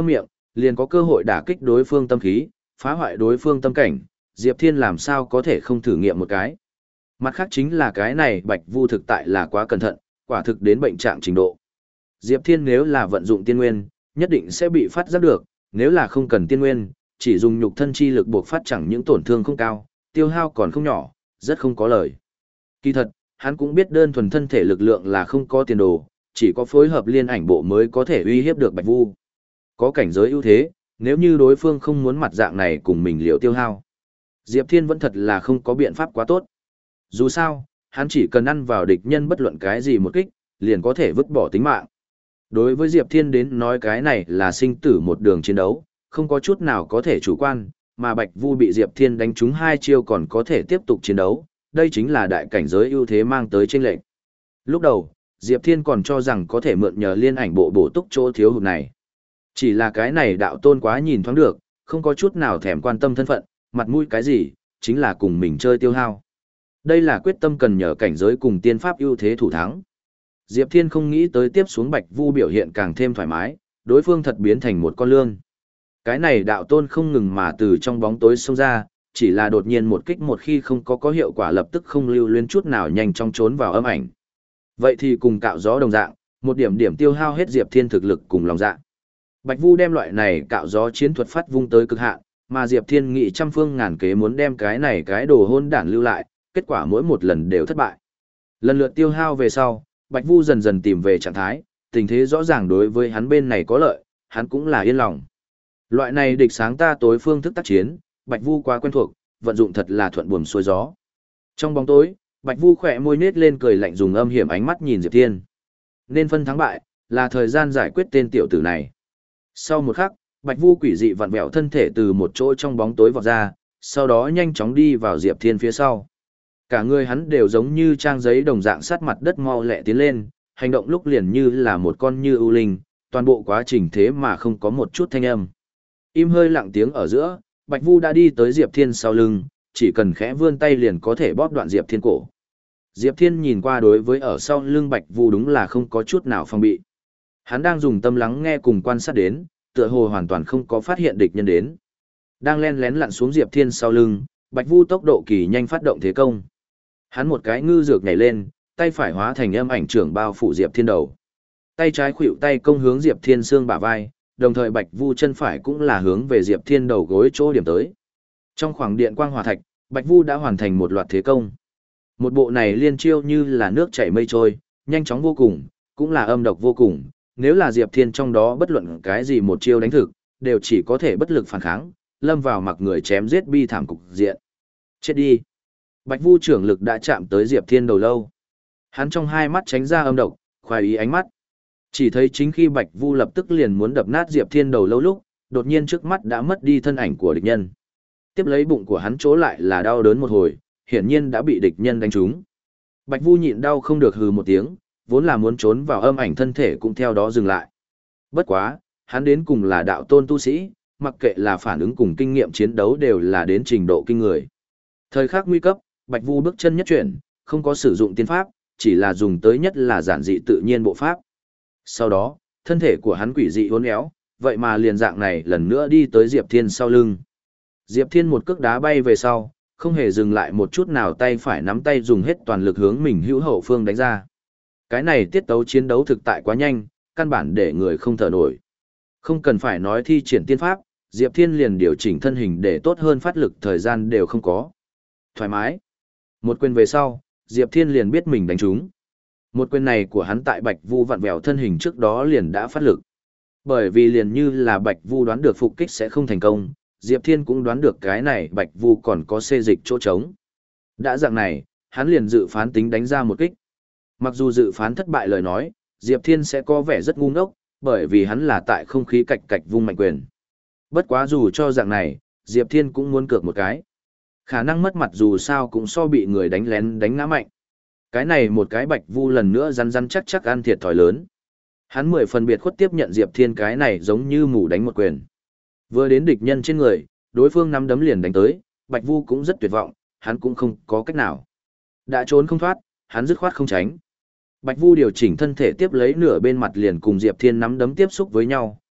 liền có cơ hội đả kích đối phương tâm khí, phá hoại đối phương tâm cảnh, Diệp Thiên làm sao có thể không thử nghiệm một cái. Mặt khác chính là cái này Bạch Vu thực tại là quá cẩn thận, quả thực đến bệnh trạng trình độ. Diệp Thiên nếu là vận dụng tiên nguyên, nhất định sẽ bị phát giác được, nếu là không cần tiên nguyên, chỉ dùng nhục thân chi lực buộc phát chẳng những tổn thương không cao, tiêu hao còn không nhỏ, rất không có lời. Kỳ thật, hắn cũng biết đơn thuần thân thể lực lượng là không có tiền đồ, chỉ có phối hợp liên ảnh bộ mới có thể uy hiếp được Bạch Vu. Có cảnh giới ưu thế, nếu như đối phương không muốn mặt dạng này cùng mình liệu tiêu hao. Diệp Thiên vẫn thật là không có biện pháp quá tốt. Dù sao, hắn chỉ cần ăn vào địch nhân bất luận cái gì một kích, liền có thể vứt bỏ tính mạng. Đối với Diệp Thiên đến nói cái này là sinh tử một đường chiến đấu, không có chút nào có thể chủ quan, mà Bạch Vu bị Diệp Thiên đánh trúng hai chiêu còn có thể tiếp tục chiến đấu, đây chính là đại cảnh giới ưu thế mang tới chênh lệch. Lúc đầu, Diệp Thiên còn cho rằng có thể mượn nhờ liên ảnh bộ bổ túc chỗ thiếu hụt này. Chỉ là cái này đạo tôn quá nhìn thoáng được, không có chút nào thèm quan tâm thân phận, mặt mũi cái gì, chính là cùng mình chơi tiêu hao. Đây là quyết tâm cần nhờ cảnh giới cùng tiên pháp ưu thế thủ thắng. Diệp Thiên không nghĩ tới tiếp xuống Bạch Vu biểu hiện càng thêm thoải mái, đối phương thật biến thành một con lương. Cái này đạo tôn không ngừng mà từ trong bóng tối xông ra, chỉ là đột nhiên một kích một khi không có có hiệu quả lập tức không lưu luyến chút nào nhanh chóng trốn vào âm ảnh. Vậy thì cùng cạo gió đồng dạng, một điểm điểm tiêu hao hết Diệp Thiên thực lực cùng lòng dạ. Bạch Vu đem loại này cạo gió chiến thuật phát vung tới cực hạn, mà Diệp Thiên nghị trăm phương ngàn kế muốn đem cái này cái đồ hôn đản lưu lại, kết quả mỗi một lần đều thất bại. Lần lượt tiêu hao về sau, Bạch Vu dần dần tìm về trạng thái, tình thế rõ ràng đối với hắn bên này có lợi, hắn cũng là yên lòng. Loại này địch sáng ta tối phương thức tác chiến, Bạch Vu quá quen thuộc, vận dụng thật là thuận buồm xuôi gió. Trong bóng tối, Bạch Vu khỏe môi nết lên cười lạnh dùng âm hiểm ánh mắt nhìn Diệp Thiên. Nên phân thắng bại, là thời gian giải quyết tên tiểu tử này. Sau một khắc, Bạch Vu quỷ dị vặn vẹo thân thể từ một chỗ trong bóng tối vọt ra, sau đó nhanh chóng đi vào Diệp Thiên phía sau. Cả người hắn đều giống như trang giấy đồng dạng sát mặt đất mau lẹ tiến lên, hành động lúc liền như là một con như ưu linh, toàn bộ quá trình thế mà không có một chút thanh âm. Im hơi lặng tiếng ở giữa, Bạch Vu đã đi tới Diệp Thiên sau lưng, chỉ cần khẽ vươn tay liền có thể bóp đoạn Diệp Thiên cổ. Diệp Thiên nhìn qua đối với ở sau lưng Bạch Vu đúng là không có chút nào phòng bị. Hắn đang dùng tâm lắng nghe cùng quan sát đến, tựa hồ hoàn toàn không có phát hiện địch nhân đến. Đang len lén lặn xuống Diệp Thiên sau lưng, Bạch Vu tốc độ kỳ nhanh phát động thế công. Hắn một cái ngư dược nhảy lên, tay phải hóa thành âm ảnh trưởng bao phủ Diệp Thiên đầu. Tay trái khuỵu tay công hướng Diệp Thiên xương bả vai, đồng thời Bạch Vu chân phải cũng là hướng về Diệp Thiên đầu gối chỗ điểm tới. Trong khoảng điện quang hỏa thạch, Bạch Vu đã hoàn thành một loạt thế công. Một bộ này liên chiêu như là nước chảy mây trôi, nhanh chóng vô cùng, cũng là âm độc vô cùng. Nếu là Diệp Thiên trong đó bất luận cái gì một chiêu đánh thực, đều chỉ có thể bất lực phản kháng, lâm vào mặc người chém giết bi thảm cục diện. Chết đi! Bạch Vu trưởng lực đã chạm tới Diệp Thiên đầu lâu. Hắn trong hai mắt tránh ra âm độc, khoái ý ánh mắt. Chỉ thấy chính khi Bạch Vu lập tức liền muốn đập nát Diệp Thiên đầu lâu lúc, đột nhiên trước mắt đã mất đi thân ảnh của địch nhân. Tiếp lấy bụng của hắn chỗ lại là đau đớn một hồi, hiển nhiên đã bị địch nhân đánh trúng. Bạch Vu nhịn đau không được hừ một tiếng, vốn là muốn trốn vào âm ảnh thân thể cũng theo đó dừng lại. Bất quá, hắn đến cùng là đạo tôn tu sĩ, mặc kệ là phản ứng cùng kinh nghiệm chiến đấu đều là đến trình độ kinh người. Thời khắc nguy cấp, Bạch Vu bước chân nhất chuyển, không có sử dụng tiên pháp, chỉ là dùng tới nhất là giản dị tự nhiên bộ pháp. Sau đó, thân thể của hắn quỷ dị uốn éo, vậy mà liền dạng này lần nữa đi tới Diệp Thiên sau lưng. Diệp Thiên một cước đá bay về sau, không hề dừng lại một chút nào, tay phải nắm tay dùng hết toàn lực hướng mình hữu hậu phương đánh ra. Cái này tiết tấu chiến đấu thực tại quá nhanh, căn bản để người không thở nổi. Không cần phải nói thi triển tiên pháp, Diệp Thiên liền điều chỉnh thân hình để tốt hơn phát lực thời gian đều không có. Thoải mái. Một quyền về sau, Diệp Thiên liền biết mình đánh trúng. Một quyền này của hắn tại Bạch Vu vặn vẹo thân hình trước đó liền đã phát lực. Bởi vì liền như là Bạch Vu đoán được phục kích sẽ không thành công, Diệp Thiên cũng đoán được cái này Bạch Vu còn có xê dịch chỗ trống. Đã dạng này, hắn liền dự phán tính đánh ra một kích. Mặc dù dự phán thất bại lời nói, Diệp Thiên sẽ có vẻ rất ngu ngốc, bởi vì hắn là tại không khí cạch cạch vung mạnh quyền. Bất quá dù cho dạng này, Diệp Thiên cũng muốn cược một cái. Khả năng mất mặt dù sao cũng so bị người đánh lén đánh ngã mạnh. Cái này một cái Bạch Vu lần nữa rắn rắn chắc chắc ăn thiệt thòi lớn. Hắn mười phần biệt khuất tiếp nhận Diệp Thiên cái này giống như mù đánh một quyền. Vừa đến địch nhân trên người, đối phương nắm đấm liền đánh tới, Bạch Vu cũng rất tuyệt vọng, hắn cũng không có cách nào. Đã trốn không thoát, hắn dứt khoát không tránh. Bạch Vu điều chỉnh thân thể tiếp lấy nửa bên mặt liền cùng Diệp Thiên nắm đấm tiếp xúc với nhau,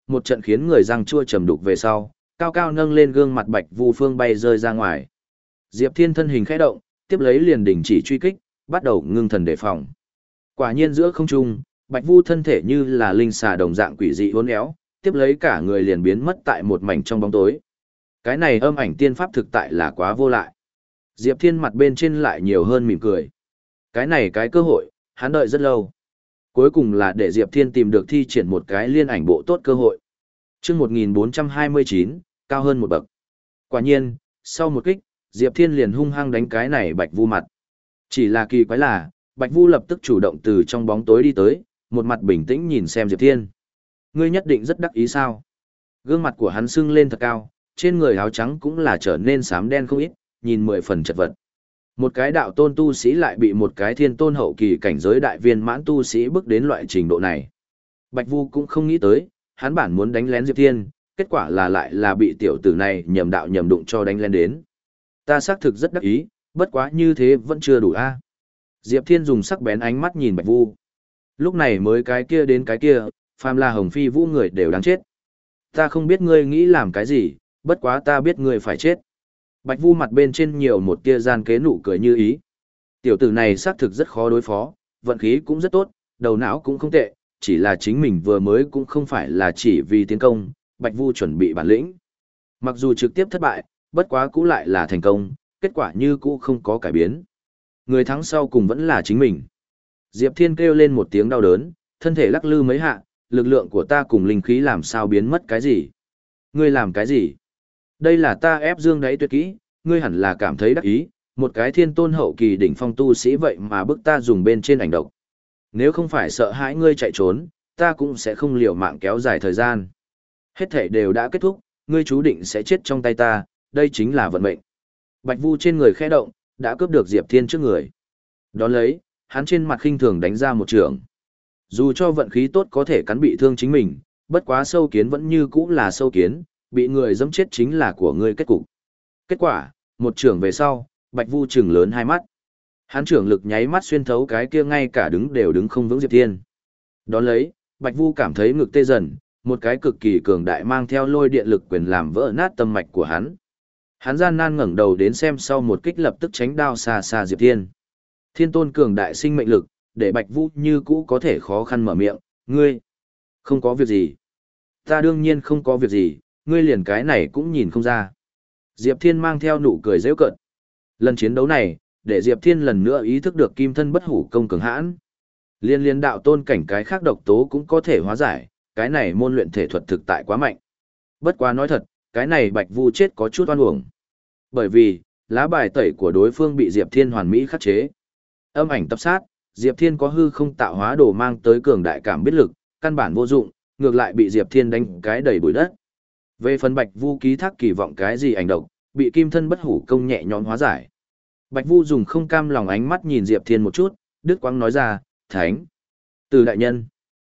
một trận khiến người răng chua trầm đục về sau, cao cao nâng lên gương mặt Bạch Vu Phương bay rơi ra ngoài. Diệp Thiên thân hình khẽ động, tiếp lấy liền đình chỉ truy kích, bắt đầu ngưng thần đề phòng. Quả nhiên giữa không trung, Bạch Vu thân thể như là linh xà đồng dạng quỷ dị uốn éo, tiếp lấy cả người liền biến mất tại một mảnh trong bóng tối. Cái này âm ảnh tiên pháp thực tại là quá vô lại. Diệp Thiên mặt bên trên lại nhiều hơn mỉm cười. Cái này cái cơ hội, hắn đợi rất lâu. Cuối cùng là để Diệp Thiên tìm được thi triển một cái liên ảnh bộ tốt cơ hội. Chương một nghìn bốn trăm hai mươi chín, cao hơn một bậc. Quả nhiên, sau một kích, Diệp Thiên liền hung hăng đánh cái này Bạch Vu mặt. Chỉ là kỳ quái là, Bạch Vu lập tức chủ động từ trong bóng tối đi tới, một mặt bình tĩnh nhìn xem Diệp Thiên. Ngươi nhất định rất đắc ý sao? Gương mặt của hắn sưng lên thật cao, trên người áo trắng cũng là trở nên xám đen không ít, nhìn mười phần chật vật. Một cái đạo tôn tu sĩ lại bị một cái thiên tôn hậu kỳ cảnh giới đại viên mãn tu sĩ bước đến loại trình độ này. Bạch Vu cũng không nghĩ tới, hắn bản muốn đánh lén Diệp Thiên, kết quả là lại là bị tiểu tử này nhầm đạo nhầm đụng cho đánh lén đến. Ta xác thực rất đắc ý, bất quá như thế vẫn chưa đủ a. Diệp Thiên dùng sắc bén ánh mắt nhìn Bạch Vu. Lúc này mới cái kia đến cái kia, phàm là Hồng Phi Vũ người đều đáng chết. Ta không biết ngươi nghĩ làm cái gì, bất quá ta biết ngươi phải chết. Bạch Vu mặt bên trên nhiều một tia gian kế nụ cười như ý. Tiểu tử này xác thực rất khó đối phó, vận khí cũng rất tốt, đầu não cũng không tệ, chỉ là chính mình vừa mới cũng không phải là chỉ vì tiến công, Bạch Vu chuẩn bị bản lĩnh. Mặc dù trực tiếp thất bại, bất quá cũng lại là thành công, kết quả như cũ không có cải biến. Người thắng sau cùng vẫn là chính mình. Diệp Thiên kêu lên một tiếng đau đớn, thân thể lắc lư mấy hạ, lực lượng của ta cùng linh khí làm sao biến mất cái gì? Ngươi làm cái gì? Đây là ta ép dương đáy tuyệt kỹ, ngươi hẳn là cảm thấy đắc ý, một cái thiên tôn hậu kỳ đỉnh phong tu sĩ vậy mà bức ta dùng bên trên ảnh độc. Nếu không phải sợ hãi ngươi chạy trốn, ta cũng sẽ không liều mạng kéo dài thời gian. Hết thể đều đã kết thúc, ngươi chú định sẽ chết trong tay ta, đây chính là vận mệnh. Bạch Vu trên người khẽ động, đã cướp được Diệp Thiên trước người. Đón lấy, hắn trên mặt khinh thường đánh ra một trường. Dù cho vận khí tốt có thể cắn bị thương chính mình, bất quá sâu kiến vẫn như cũ là sâu kiến, bị người dẫm chết chính là của ngươi kết cục. Kết quả, một trường về sau, Bạch Vu trừng lớn hai mắt. Hắn trưởng lực nháy mắt xuyên thấu cái kia ngay cả đứng đều đứng không vững Diệp Thiên. Đón lấy, Bạch Vu cảm thấy ngực tê dần, một cái cực kỳ cường đại mang theo lôi điện lực quyền làm vỡ nát tâm mạch của hắn. Hắn gian nan ngẩng đầu đến xem sau một kích lập tức tránh đao xa xa Diệp Thiên. Thiên tôn cường đại sinh mệnh lực, để Bạch Vu như cũ có thể khó khăn mở miệng, ngươi, không có việc gì. Ta đương nhiên không có việc gì, ngươi liền cái này cũng nhìn không ra. Diệp Thiên mang theo nụ cười giễu cợt. Lần chiến đấu này, để Diệp Thiên lần nữa ý thức được kim thân bất hủ công cường hãn. Liên liên đạo tôn cảnh cái khác độc tố cũng có thể hóa giải, cái này môn luyện thể thuật thực tại quá mạnh. Bất quá nói thật, cái này Bạch Vu chết có chút oan uổng. Bởi vì, lá bài tẩy của đối phương bị Diệp Thiên hoàn mỹ khắc chế. Âm ảnh tập sát, Diệp Thiên có hư không tạo hóa đồ mang tới cường đại cảm biết lực, căn bản vô dụng, ngược lại bị Diệp Thiên đánh cái đầy bụi đất. Về phần Bạch Vu ký thác kỳ vọng cái gì ảnh độc, bị kim thân bất hủ công nhẹ nhõm hóa giải. Bạch Vu dùng không cam lòng ánh mắt nhìn Diệp Thiên một chút, đứt quãng nói ra, "Thánh, từ đại nhân,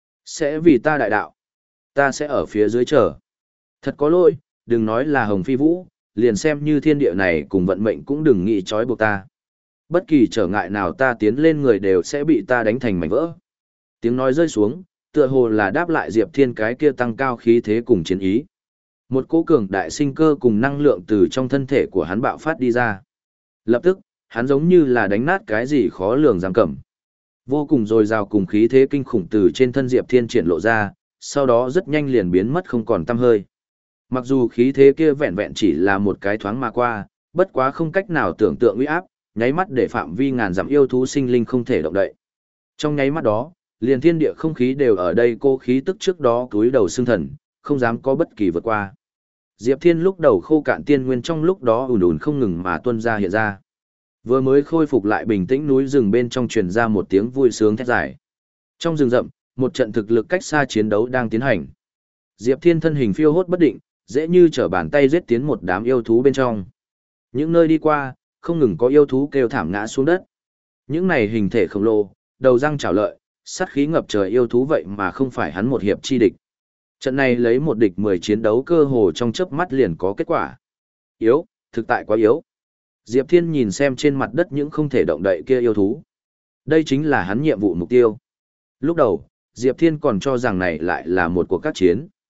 sẽ vì ta đại đạo, ta sẽ ở phía dưới chờ." Thật có lỗi, đừng nói là Hồng Phi Vũ, liền xem như thiên địa này cùng vận mệnh cũng đừng nghĩ trói buộc ta. Bất kỳ trở ngại nào ta tiến lên người đều sẽ bị ta đánh thành mảnh vỡ. Tiếng nói rơi xuống, tựa hồ là đáp lại Diệp Thiên cái kia tăng cao khí thế cùng chiến ý. Một cỗ cường đại sinh cơ cùng năng lượng từ trong thân thể của hắn bạo phát đi ra. Lập tức, hắn giống như là đánh nát cái gì khó lường giam cầm. Vô cùng dồi dào cùng khí thế kinh khủng từ trên thân Diệp Thiên triển lộ ra, sau đó rất nhanh liền biến mất không còn tăm hơi. Mặc dù khí thế kia vẹn vẹn chỉ là một cái thoáng mà qua, bất quá không cách nào tưởng tượng uy áp, nháy mắt để phạm vi ngàn dặm yêu thú sinh linh không thể động đậy. Trong nháy mắt đó, liền thiên địa không khí đều ở đây cô khí tức trước đó cúi đầu xương thần, không dám có bất kỳ vượt qua. Diệp Thiên lúc đầu khô cạn tiên nguyên trong lúc đó ùn ùn không ngừng mà tuôn ra hiện ra. Vừa mới khôi phục lại bình tĩnh núi rừng bên trong truyền ra một tiếng vui sướng thét dài. Trong rừng rậm, một trận thực lực cách xa chiến đấu đang tiến hành. Diệp Thiên thân hình phiêu hốt bất định, dễ như trở bàn tay giết tiến một đám yêu thú bên trong. Những nơi đi qua, không ngừng có yêu thú kêu thảm ngã xuống đất. Những này hình thể khổng lồ, đầu răng chảo lợi, sát khí ngập trời yêu thú vậy mà không phải hắn một hiệp chi địch. Trận này lấy một địch mười chiến đấu cơ hồ trong chớp mắt liền có kết quả. Yếu, thực tại quá yếu. Diệp Thiên nhìn xem trên mặt đất những không thể động đậy kia yêu thú. Đây chính là hắn nhiệm vụ mục tiêu. Lúc đầu, Diệp Thiên còn cho rằng này lại là một cuộc các chiến.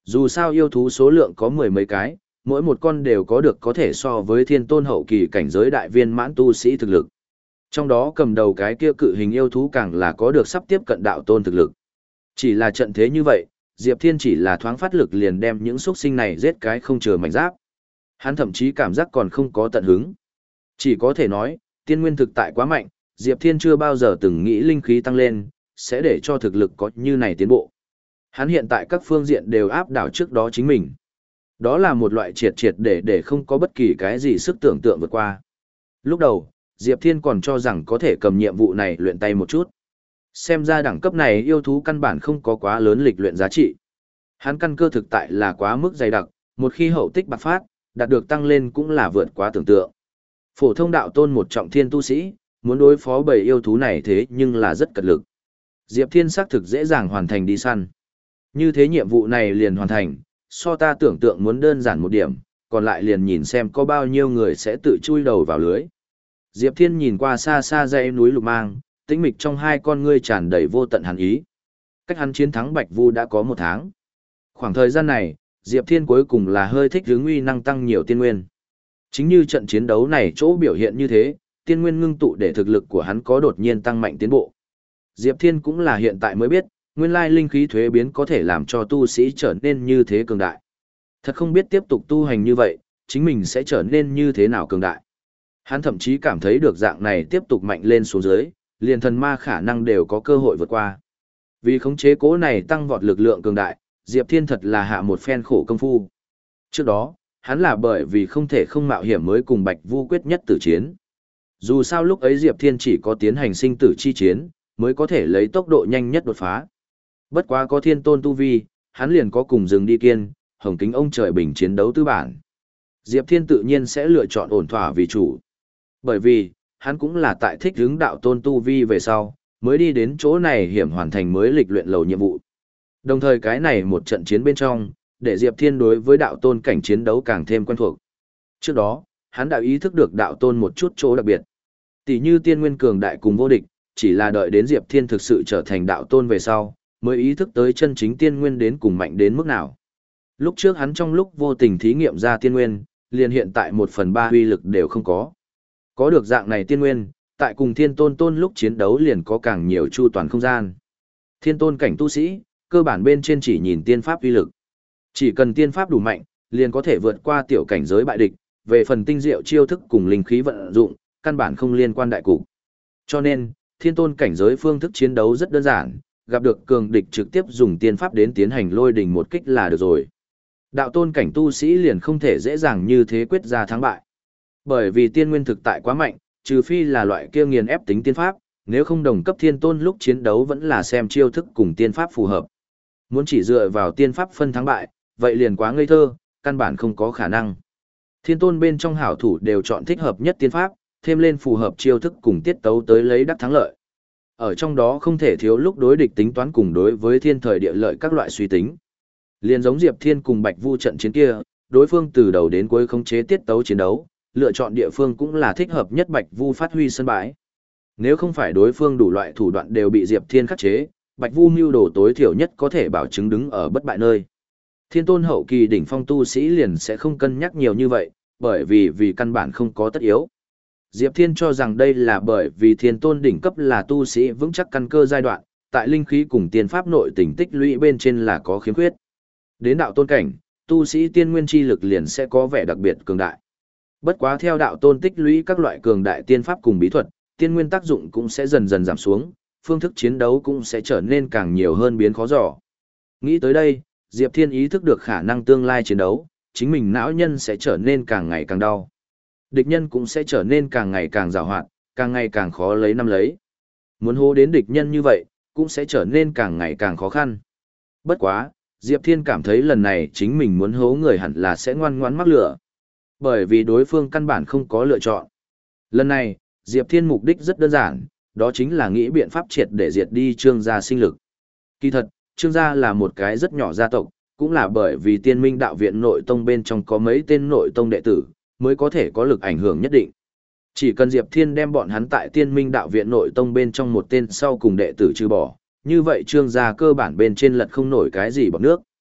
Dù sao yêu thú số lượng có mười mấy cái, mỗi một con đều có được có thể so với thiên tôn hậu kỳ cảnh giới đại viên mãn tu sĩ thực lực. Trong đó cầm đầu cái kia cự hình yêu thú càng là có được sắp tiếp cận đạo tôn thực lực. Chỉ là trận thế như vậy, Diệp Thiên chỉ là thoáng phát lực liền đem những xuất sinh này giết cái không chừa mảnh giáp. Hắn thậm chí cảm giác còn không có tận hứng. Chỉ có thể nói, tiên nguyên thực tại quá mạnh, Diệp Thiên chưa bao giờ từng nghĩ linh khí tăng lên, sẽ để cho thực lực có như này tiến bộ. Hắn hiện tại các phương diện đều áp đảo trước đó chính mình. Đó là một loại triệt triệt để để không có bất kỳ cái gì sức tưởng tượng vượt qua. Lúc đầu, Diệp Thiên còn cho rằng có thể cầm nhiệm vụ này luyện tay một chút. Xem ra đẳng cấp này yêu thú căn bản không có quá lớn lịch luyện giá trị. Hắn căn cơ thực tại là quá mức dày đặc, một khi hậu tích bạc phát, đạt được tăng lên cũng là vượt quá tưởng tượng. Phổ thông đạo tôn một trọng thiên tu sĩ, muốn đối phó bầy yêu thú này thế nhưng là rất cật lực. Diệp Thiên xác thực dễ dàng hoàn thành đi săn. Như thế nhiệm vụ này liền hoàn thành, so ta tưởng tượng muốn đơn giản một điểm, còn lại liền nhìn xem có bao nhiêu người sẽ tự chui đầu vào lưới. Diệp Thiên nhìn qua xa xa dãy núi Lục Mang, tĩnh mịch trong hai con ngươi tràn đầy vô tận hàn ý. Cách hắn chiến thắng Bạch Vu đã có một tháng. Khoảng thời gian này, Diệp Thiên cuối cùng là hơi thích hướng uy năng tăng nhiều tiên nguyên. Chính như trận chiến đấu này chỗ biểu hiện như thế, tiên nguyên ngưng tụ để thực lực của hắn có đột nhiên tăng mạnh tiến bộ. Diệp Thiên cũng là hiện tại mới biết, nguyên lai linh khí thuế biến có thể làm cho tu sĩ trở nên như thế cường đại. Thật không biết tiếp tục tu hành như vậy, chính mình sẽ trở nên như thế nào cường đại. Hắn thậm chí cảm thấy được dạng này tiếp tục mạnh lên xuống dưới, liền thần ma khả năng đều có cơ hội vượt qua. Vì khống chế cố này tăng vọt lực lượng cường đại, Diệp Thiên thật là hạ một phen khổ công phu. Trước đó, hắn là bởi vì không thể không mạo hiểm mới cùng Bạch Vu quyết nhất tử chiến. Dù sao lúc ấy Diệp Thiên chỉ có tiến hành sinh tử chi chiến, mới có thể lấy tốc độ nhanh nhất đột phá. Bất quá có thiên tôn tu vi, hắn liền có cùng rừng đi kiên, hồng kính ông trời bình chiến đấu tư bản. Diệp Thiên tự nhiên sẽ lựa chọn ổn thỏa vì chủ. Bởi vì, hắn cũng là tại thích hướng đạo tôn tu vi về sau, mới đi đến chỗ này hiểm hoàn thành mới lịch luyện lầu nhiệm vụ. Đồng thời cái này một trận chiến bên trong, để Diệp Thiên đối với đạo tôn cảnh chiến đấu càng thêm quen thuộc. Trước đó, hắn đã ý thức được đạo tôn một chút chỗ đặc biệt. Tỷ như tiên nguyên cường đại cùng vô địch, chỉ là đợi đến Diệp Thiên thực sự trở thành đạo tôn về sau, mới ý thức tới chân chính tiên nguyên đến cùng mạnh đến mức nào. Lúc trước hắn trong lúc vô tình thí nghiệm ra tiên nguyên, liền hiện tại một phần ba uy lực đều không có. Có được dạng này tiên nguyên, tại cùng thiên tôn tôn lúc chiến đấu liền có càng nhiều chu toàn không gian. Thiên tôn cảnh tu sĩ, cơ bản bên trên chỉ nhìn tiên pháp uy lực. Chỉ cần tiên pháp đủ mạnh, liền có thể vượt qua tiểu cảnh giới bại địch, về phần tinh diệu chiêu thức cùng linh khí vận dụng, căn bản không liên quan đại cục. Cho nên, thiên tôn cảnh giới phương thức chiến đấu rất đơn giản, gặp được cường địch trực tiếp dùng tiên pháp đến tiến hành lôi đình một kích là được rồi. Đạo tôn cảnh tu sĩ liền không thể dễ dàng như thế quyết ra thắng bại. Bởi vì tiên nguyên thực tại quá mạnh, trừ phi là loại kia nghiền ép tính tiên pháp, nếu không đồng cấp thiên tôn lúc chiến đấu vẫn là xem chiêu thức cùng tiên pháp phù hợp. Muốn chỉ dựa vào tiên pháp phân thắng bại, vậy liền quá ngây thơ, căn bản không có khả năng. Thiên tôn bên trong hảo thủ đều chọn thích hợp nhất tiên pháp, thêm lên phù hợp chiêu thức cùng tiết tấu tới lấy đắc thắng lợi. Ở trong đó không thể thiếu lúc đối địch tính toán cùng đối với thiên thời địa lợi các loại suy tính. Liên giống Diệp Thiên cùng Bạch Vu trận chiến kia, đối phương từ đầu đến cuối khống chế tiết tấu chiến đấu, lựa chọn địa phương cũng là thích hợp nhất Bạch Vu phát huy sân bãi. Nếu không phải đối phương đủ loại thủ đoạn đều bị Diệp Thiên khắc chế, Bạch Vu mưu đồ tối thiểu nhất có thể bảo chứng đứng ở bất bại nơi. Thiên tôn hậu kỳ đỉnh phong tu sĩ liền sẽ không cân nhắc nhiều như vậy, bởi vì vì căn bản không có tất yếu. Diệp Thiên cho rằng đây là bởi vì thiên tôn đỉnh cấp là tu sĩ vững chắc căn cơ giai đoạn, tại linh khí cùng tiên pháp nội tình tích lũy bên trên là có khiếm khuyết. Đến đạo tôn cảnh, tu sĩ tiên nguyên chi lực liền sẽ có vẻ đặc biệt cường đại. Bất quá theo đạo tôn tích lũy các loại cường đại tiên pháp cùng bí thuật, tiên nguyên tác dụng cũng sẽ dần dần giảm xuống, phương thức chiến đấu cũng sẽ trở nên càng nhiều hơn biến khó dò. Nghĩ tới đây, Diệp Thiên ý thức được khả năng tương lai chiến đấu, chính mình não nhân sẽ trở nên càng ngày càng đau. Địch nhân cũng sẽ trở nên càng ngày càng giàu hoạt, càng ngày càng khó lấy năm lấy. Muốn hô đến địch nhân như vậy, cũng sẽ trở nên càng ngày càng khó khăn. Bất quá, Diệp Thiên cảm thấy lần này chính mình muốn hố người hẳn là sẽ ngoan ngoãn mắc lửa. Bởi vì đối phương căn bản không có lựa chọn. Lần này, Diệp Thiên mục đích rất đơn giản, đó chính là nghĩ biện pháp triệt để diệt đi Trương gia sinh lực. Kỳ thật, Trương gia là một cái rất nhỏ gia tộc, cũng là bởi vì Tiên Minh đạo viện nội tông bên trong có mấy tên nội tông đệ tử, mới có thể có lực ảnh hưởng nhất định. Chỉ cần Diệp Thiên đem bọn hắn tại Tiên Minh đạo viện nội tông bên trong một tên sau cùng đệ tử trừ bỏ, như vậy Trương gia cơ bản bên trên lật không nổi cái gì bằng nước.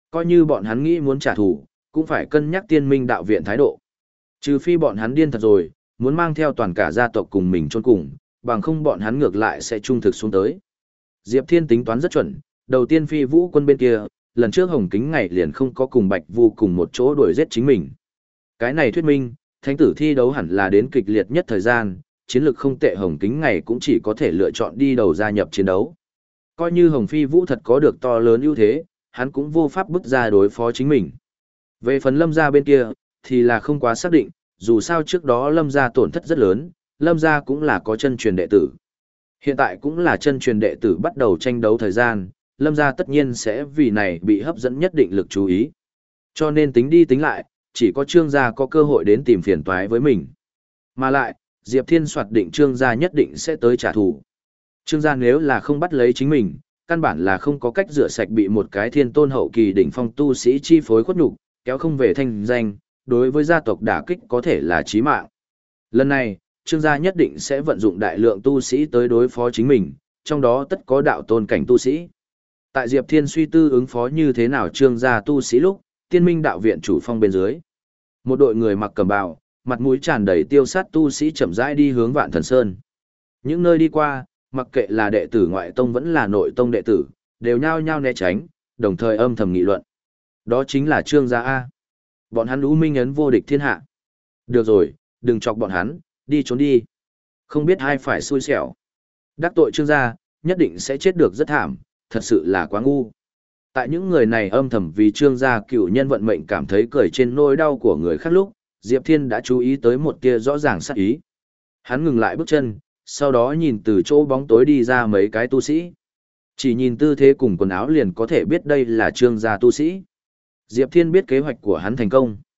Coi như bọn hắn nghĩ muốn trả thù, cũng phải cân nhắc tiên minh đạo viện thái độ. Trừ phi bọn hắn điên thật rồi, muốn mang theo toàn cả gia tộc cùng mình chôn cùng, bằng không bọn hắn ngược lại sẽ trung thực xuống tới. Diệp Thiên tính toán rất chuẩn, đầu tiên phi vũ quân bên kia, lần trước Hồng Kính ngày liền không có cùng Bạch Vu cùng một chỗ đuổi giết chính mình. Cái này thuyết minh, thánh tử thi đấu hẳn là đến kịch liệt nhất thời gian, chiến lược không tệ Hồng Kính ngày cũng chỉ có thể lựa chọn đi đầu gia nhập chiến đấu. Coi như Hồng Phi Vũ thật có được to lớn ưu thế, hắn cũng vô pháp bứt ra đối phó chính mình. Về phần Lâm gia bên kia, thì là không quá xác định, dù sao trước đó Lâm gia tổn thất rất lớn, Lâm gia cũng là có chân truyền đệ tử. Hiện tại cũng là chân truyền đệ tử bắt đầu tranh đấu thời gian, Lâm gia tất nhiên sẽ vì này bị hấp dẫn nhất định lực chú ý. Cho nên tính đi tính lại, chỉ có Trương gia có cơ hội đến tìm phiền toái với mình. Mà lại, Diệp Thiên soạt định Trương gia nhất định sẽ tới trả thù. Trương gia nếu là không bắt lấy chính mình, căn bản là không có cách rửa sạch bị một cái thiên tôn hậu kỳ đỉnh phong tu sĩ chi phối khuất nhục, kéo không về thanh danh, đối với gia tộc đả kích có thể là chí mạng. Lần này, Trương gia nhất định sẽ vận dụng đại lượng tu sĩ tới đối phó chính mình, trong đó tất có đạo tôn cảnh tu sĩ. Tại Diệp Thiên suy tư ứng phó như thế nào Trương gia tu sĩ lúc, Tiên Minh đạo viện chủ phong bên dưới. Một đội người mặc cẩm bào, mặt mũi tràn đầy tiêu sát tu sĩ chậm rãi đi hướng Vạn Thần Sơn. Những nơi đi qua, mặc kệ là đệ tử ngoại tông vẫn là nội tông đệ tử, đều nhao nhao né tránh, đồng thời âm thầm nghị luận. Đó chính là Trương gia A. Bọn hắn U Minh ấn vô địch thiên hạ. Được rồi, đừng chọc bọn hắn, đi trốn đi. Không biết ai phải xui xẻo. Đắc tội Trương gia, nhất định sẽ chết được rất thảm, thật sự là quá ngu. Tại những người này âm thầm vì Trương gia cựu nhân vận mệnh cảm thấy cười trên nỗi đau của người khác lúc, Diệp Thiên đã chú ý tới một tia rõ ràng sát ý. Hắn ngừng lại bước chân, sau đó nhìn từ chỗ bóng tối đi ra mấy cái tu sĩ. Chỉ nhìn tư thế cùng quần áo liền có thể biết đây là Trương gia tu sĩ. Diệp Thiên biết kế hoạch của hắn thành công.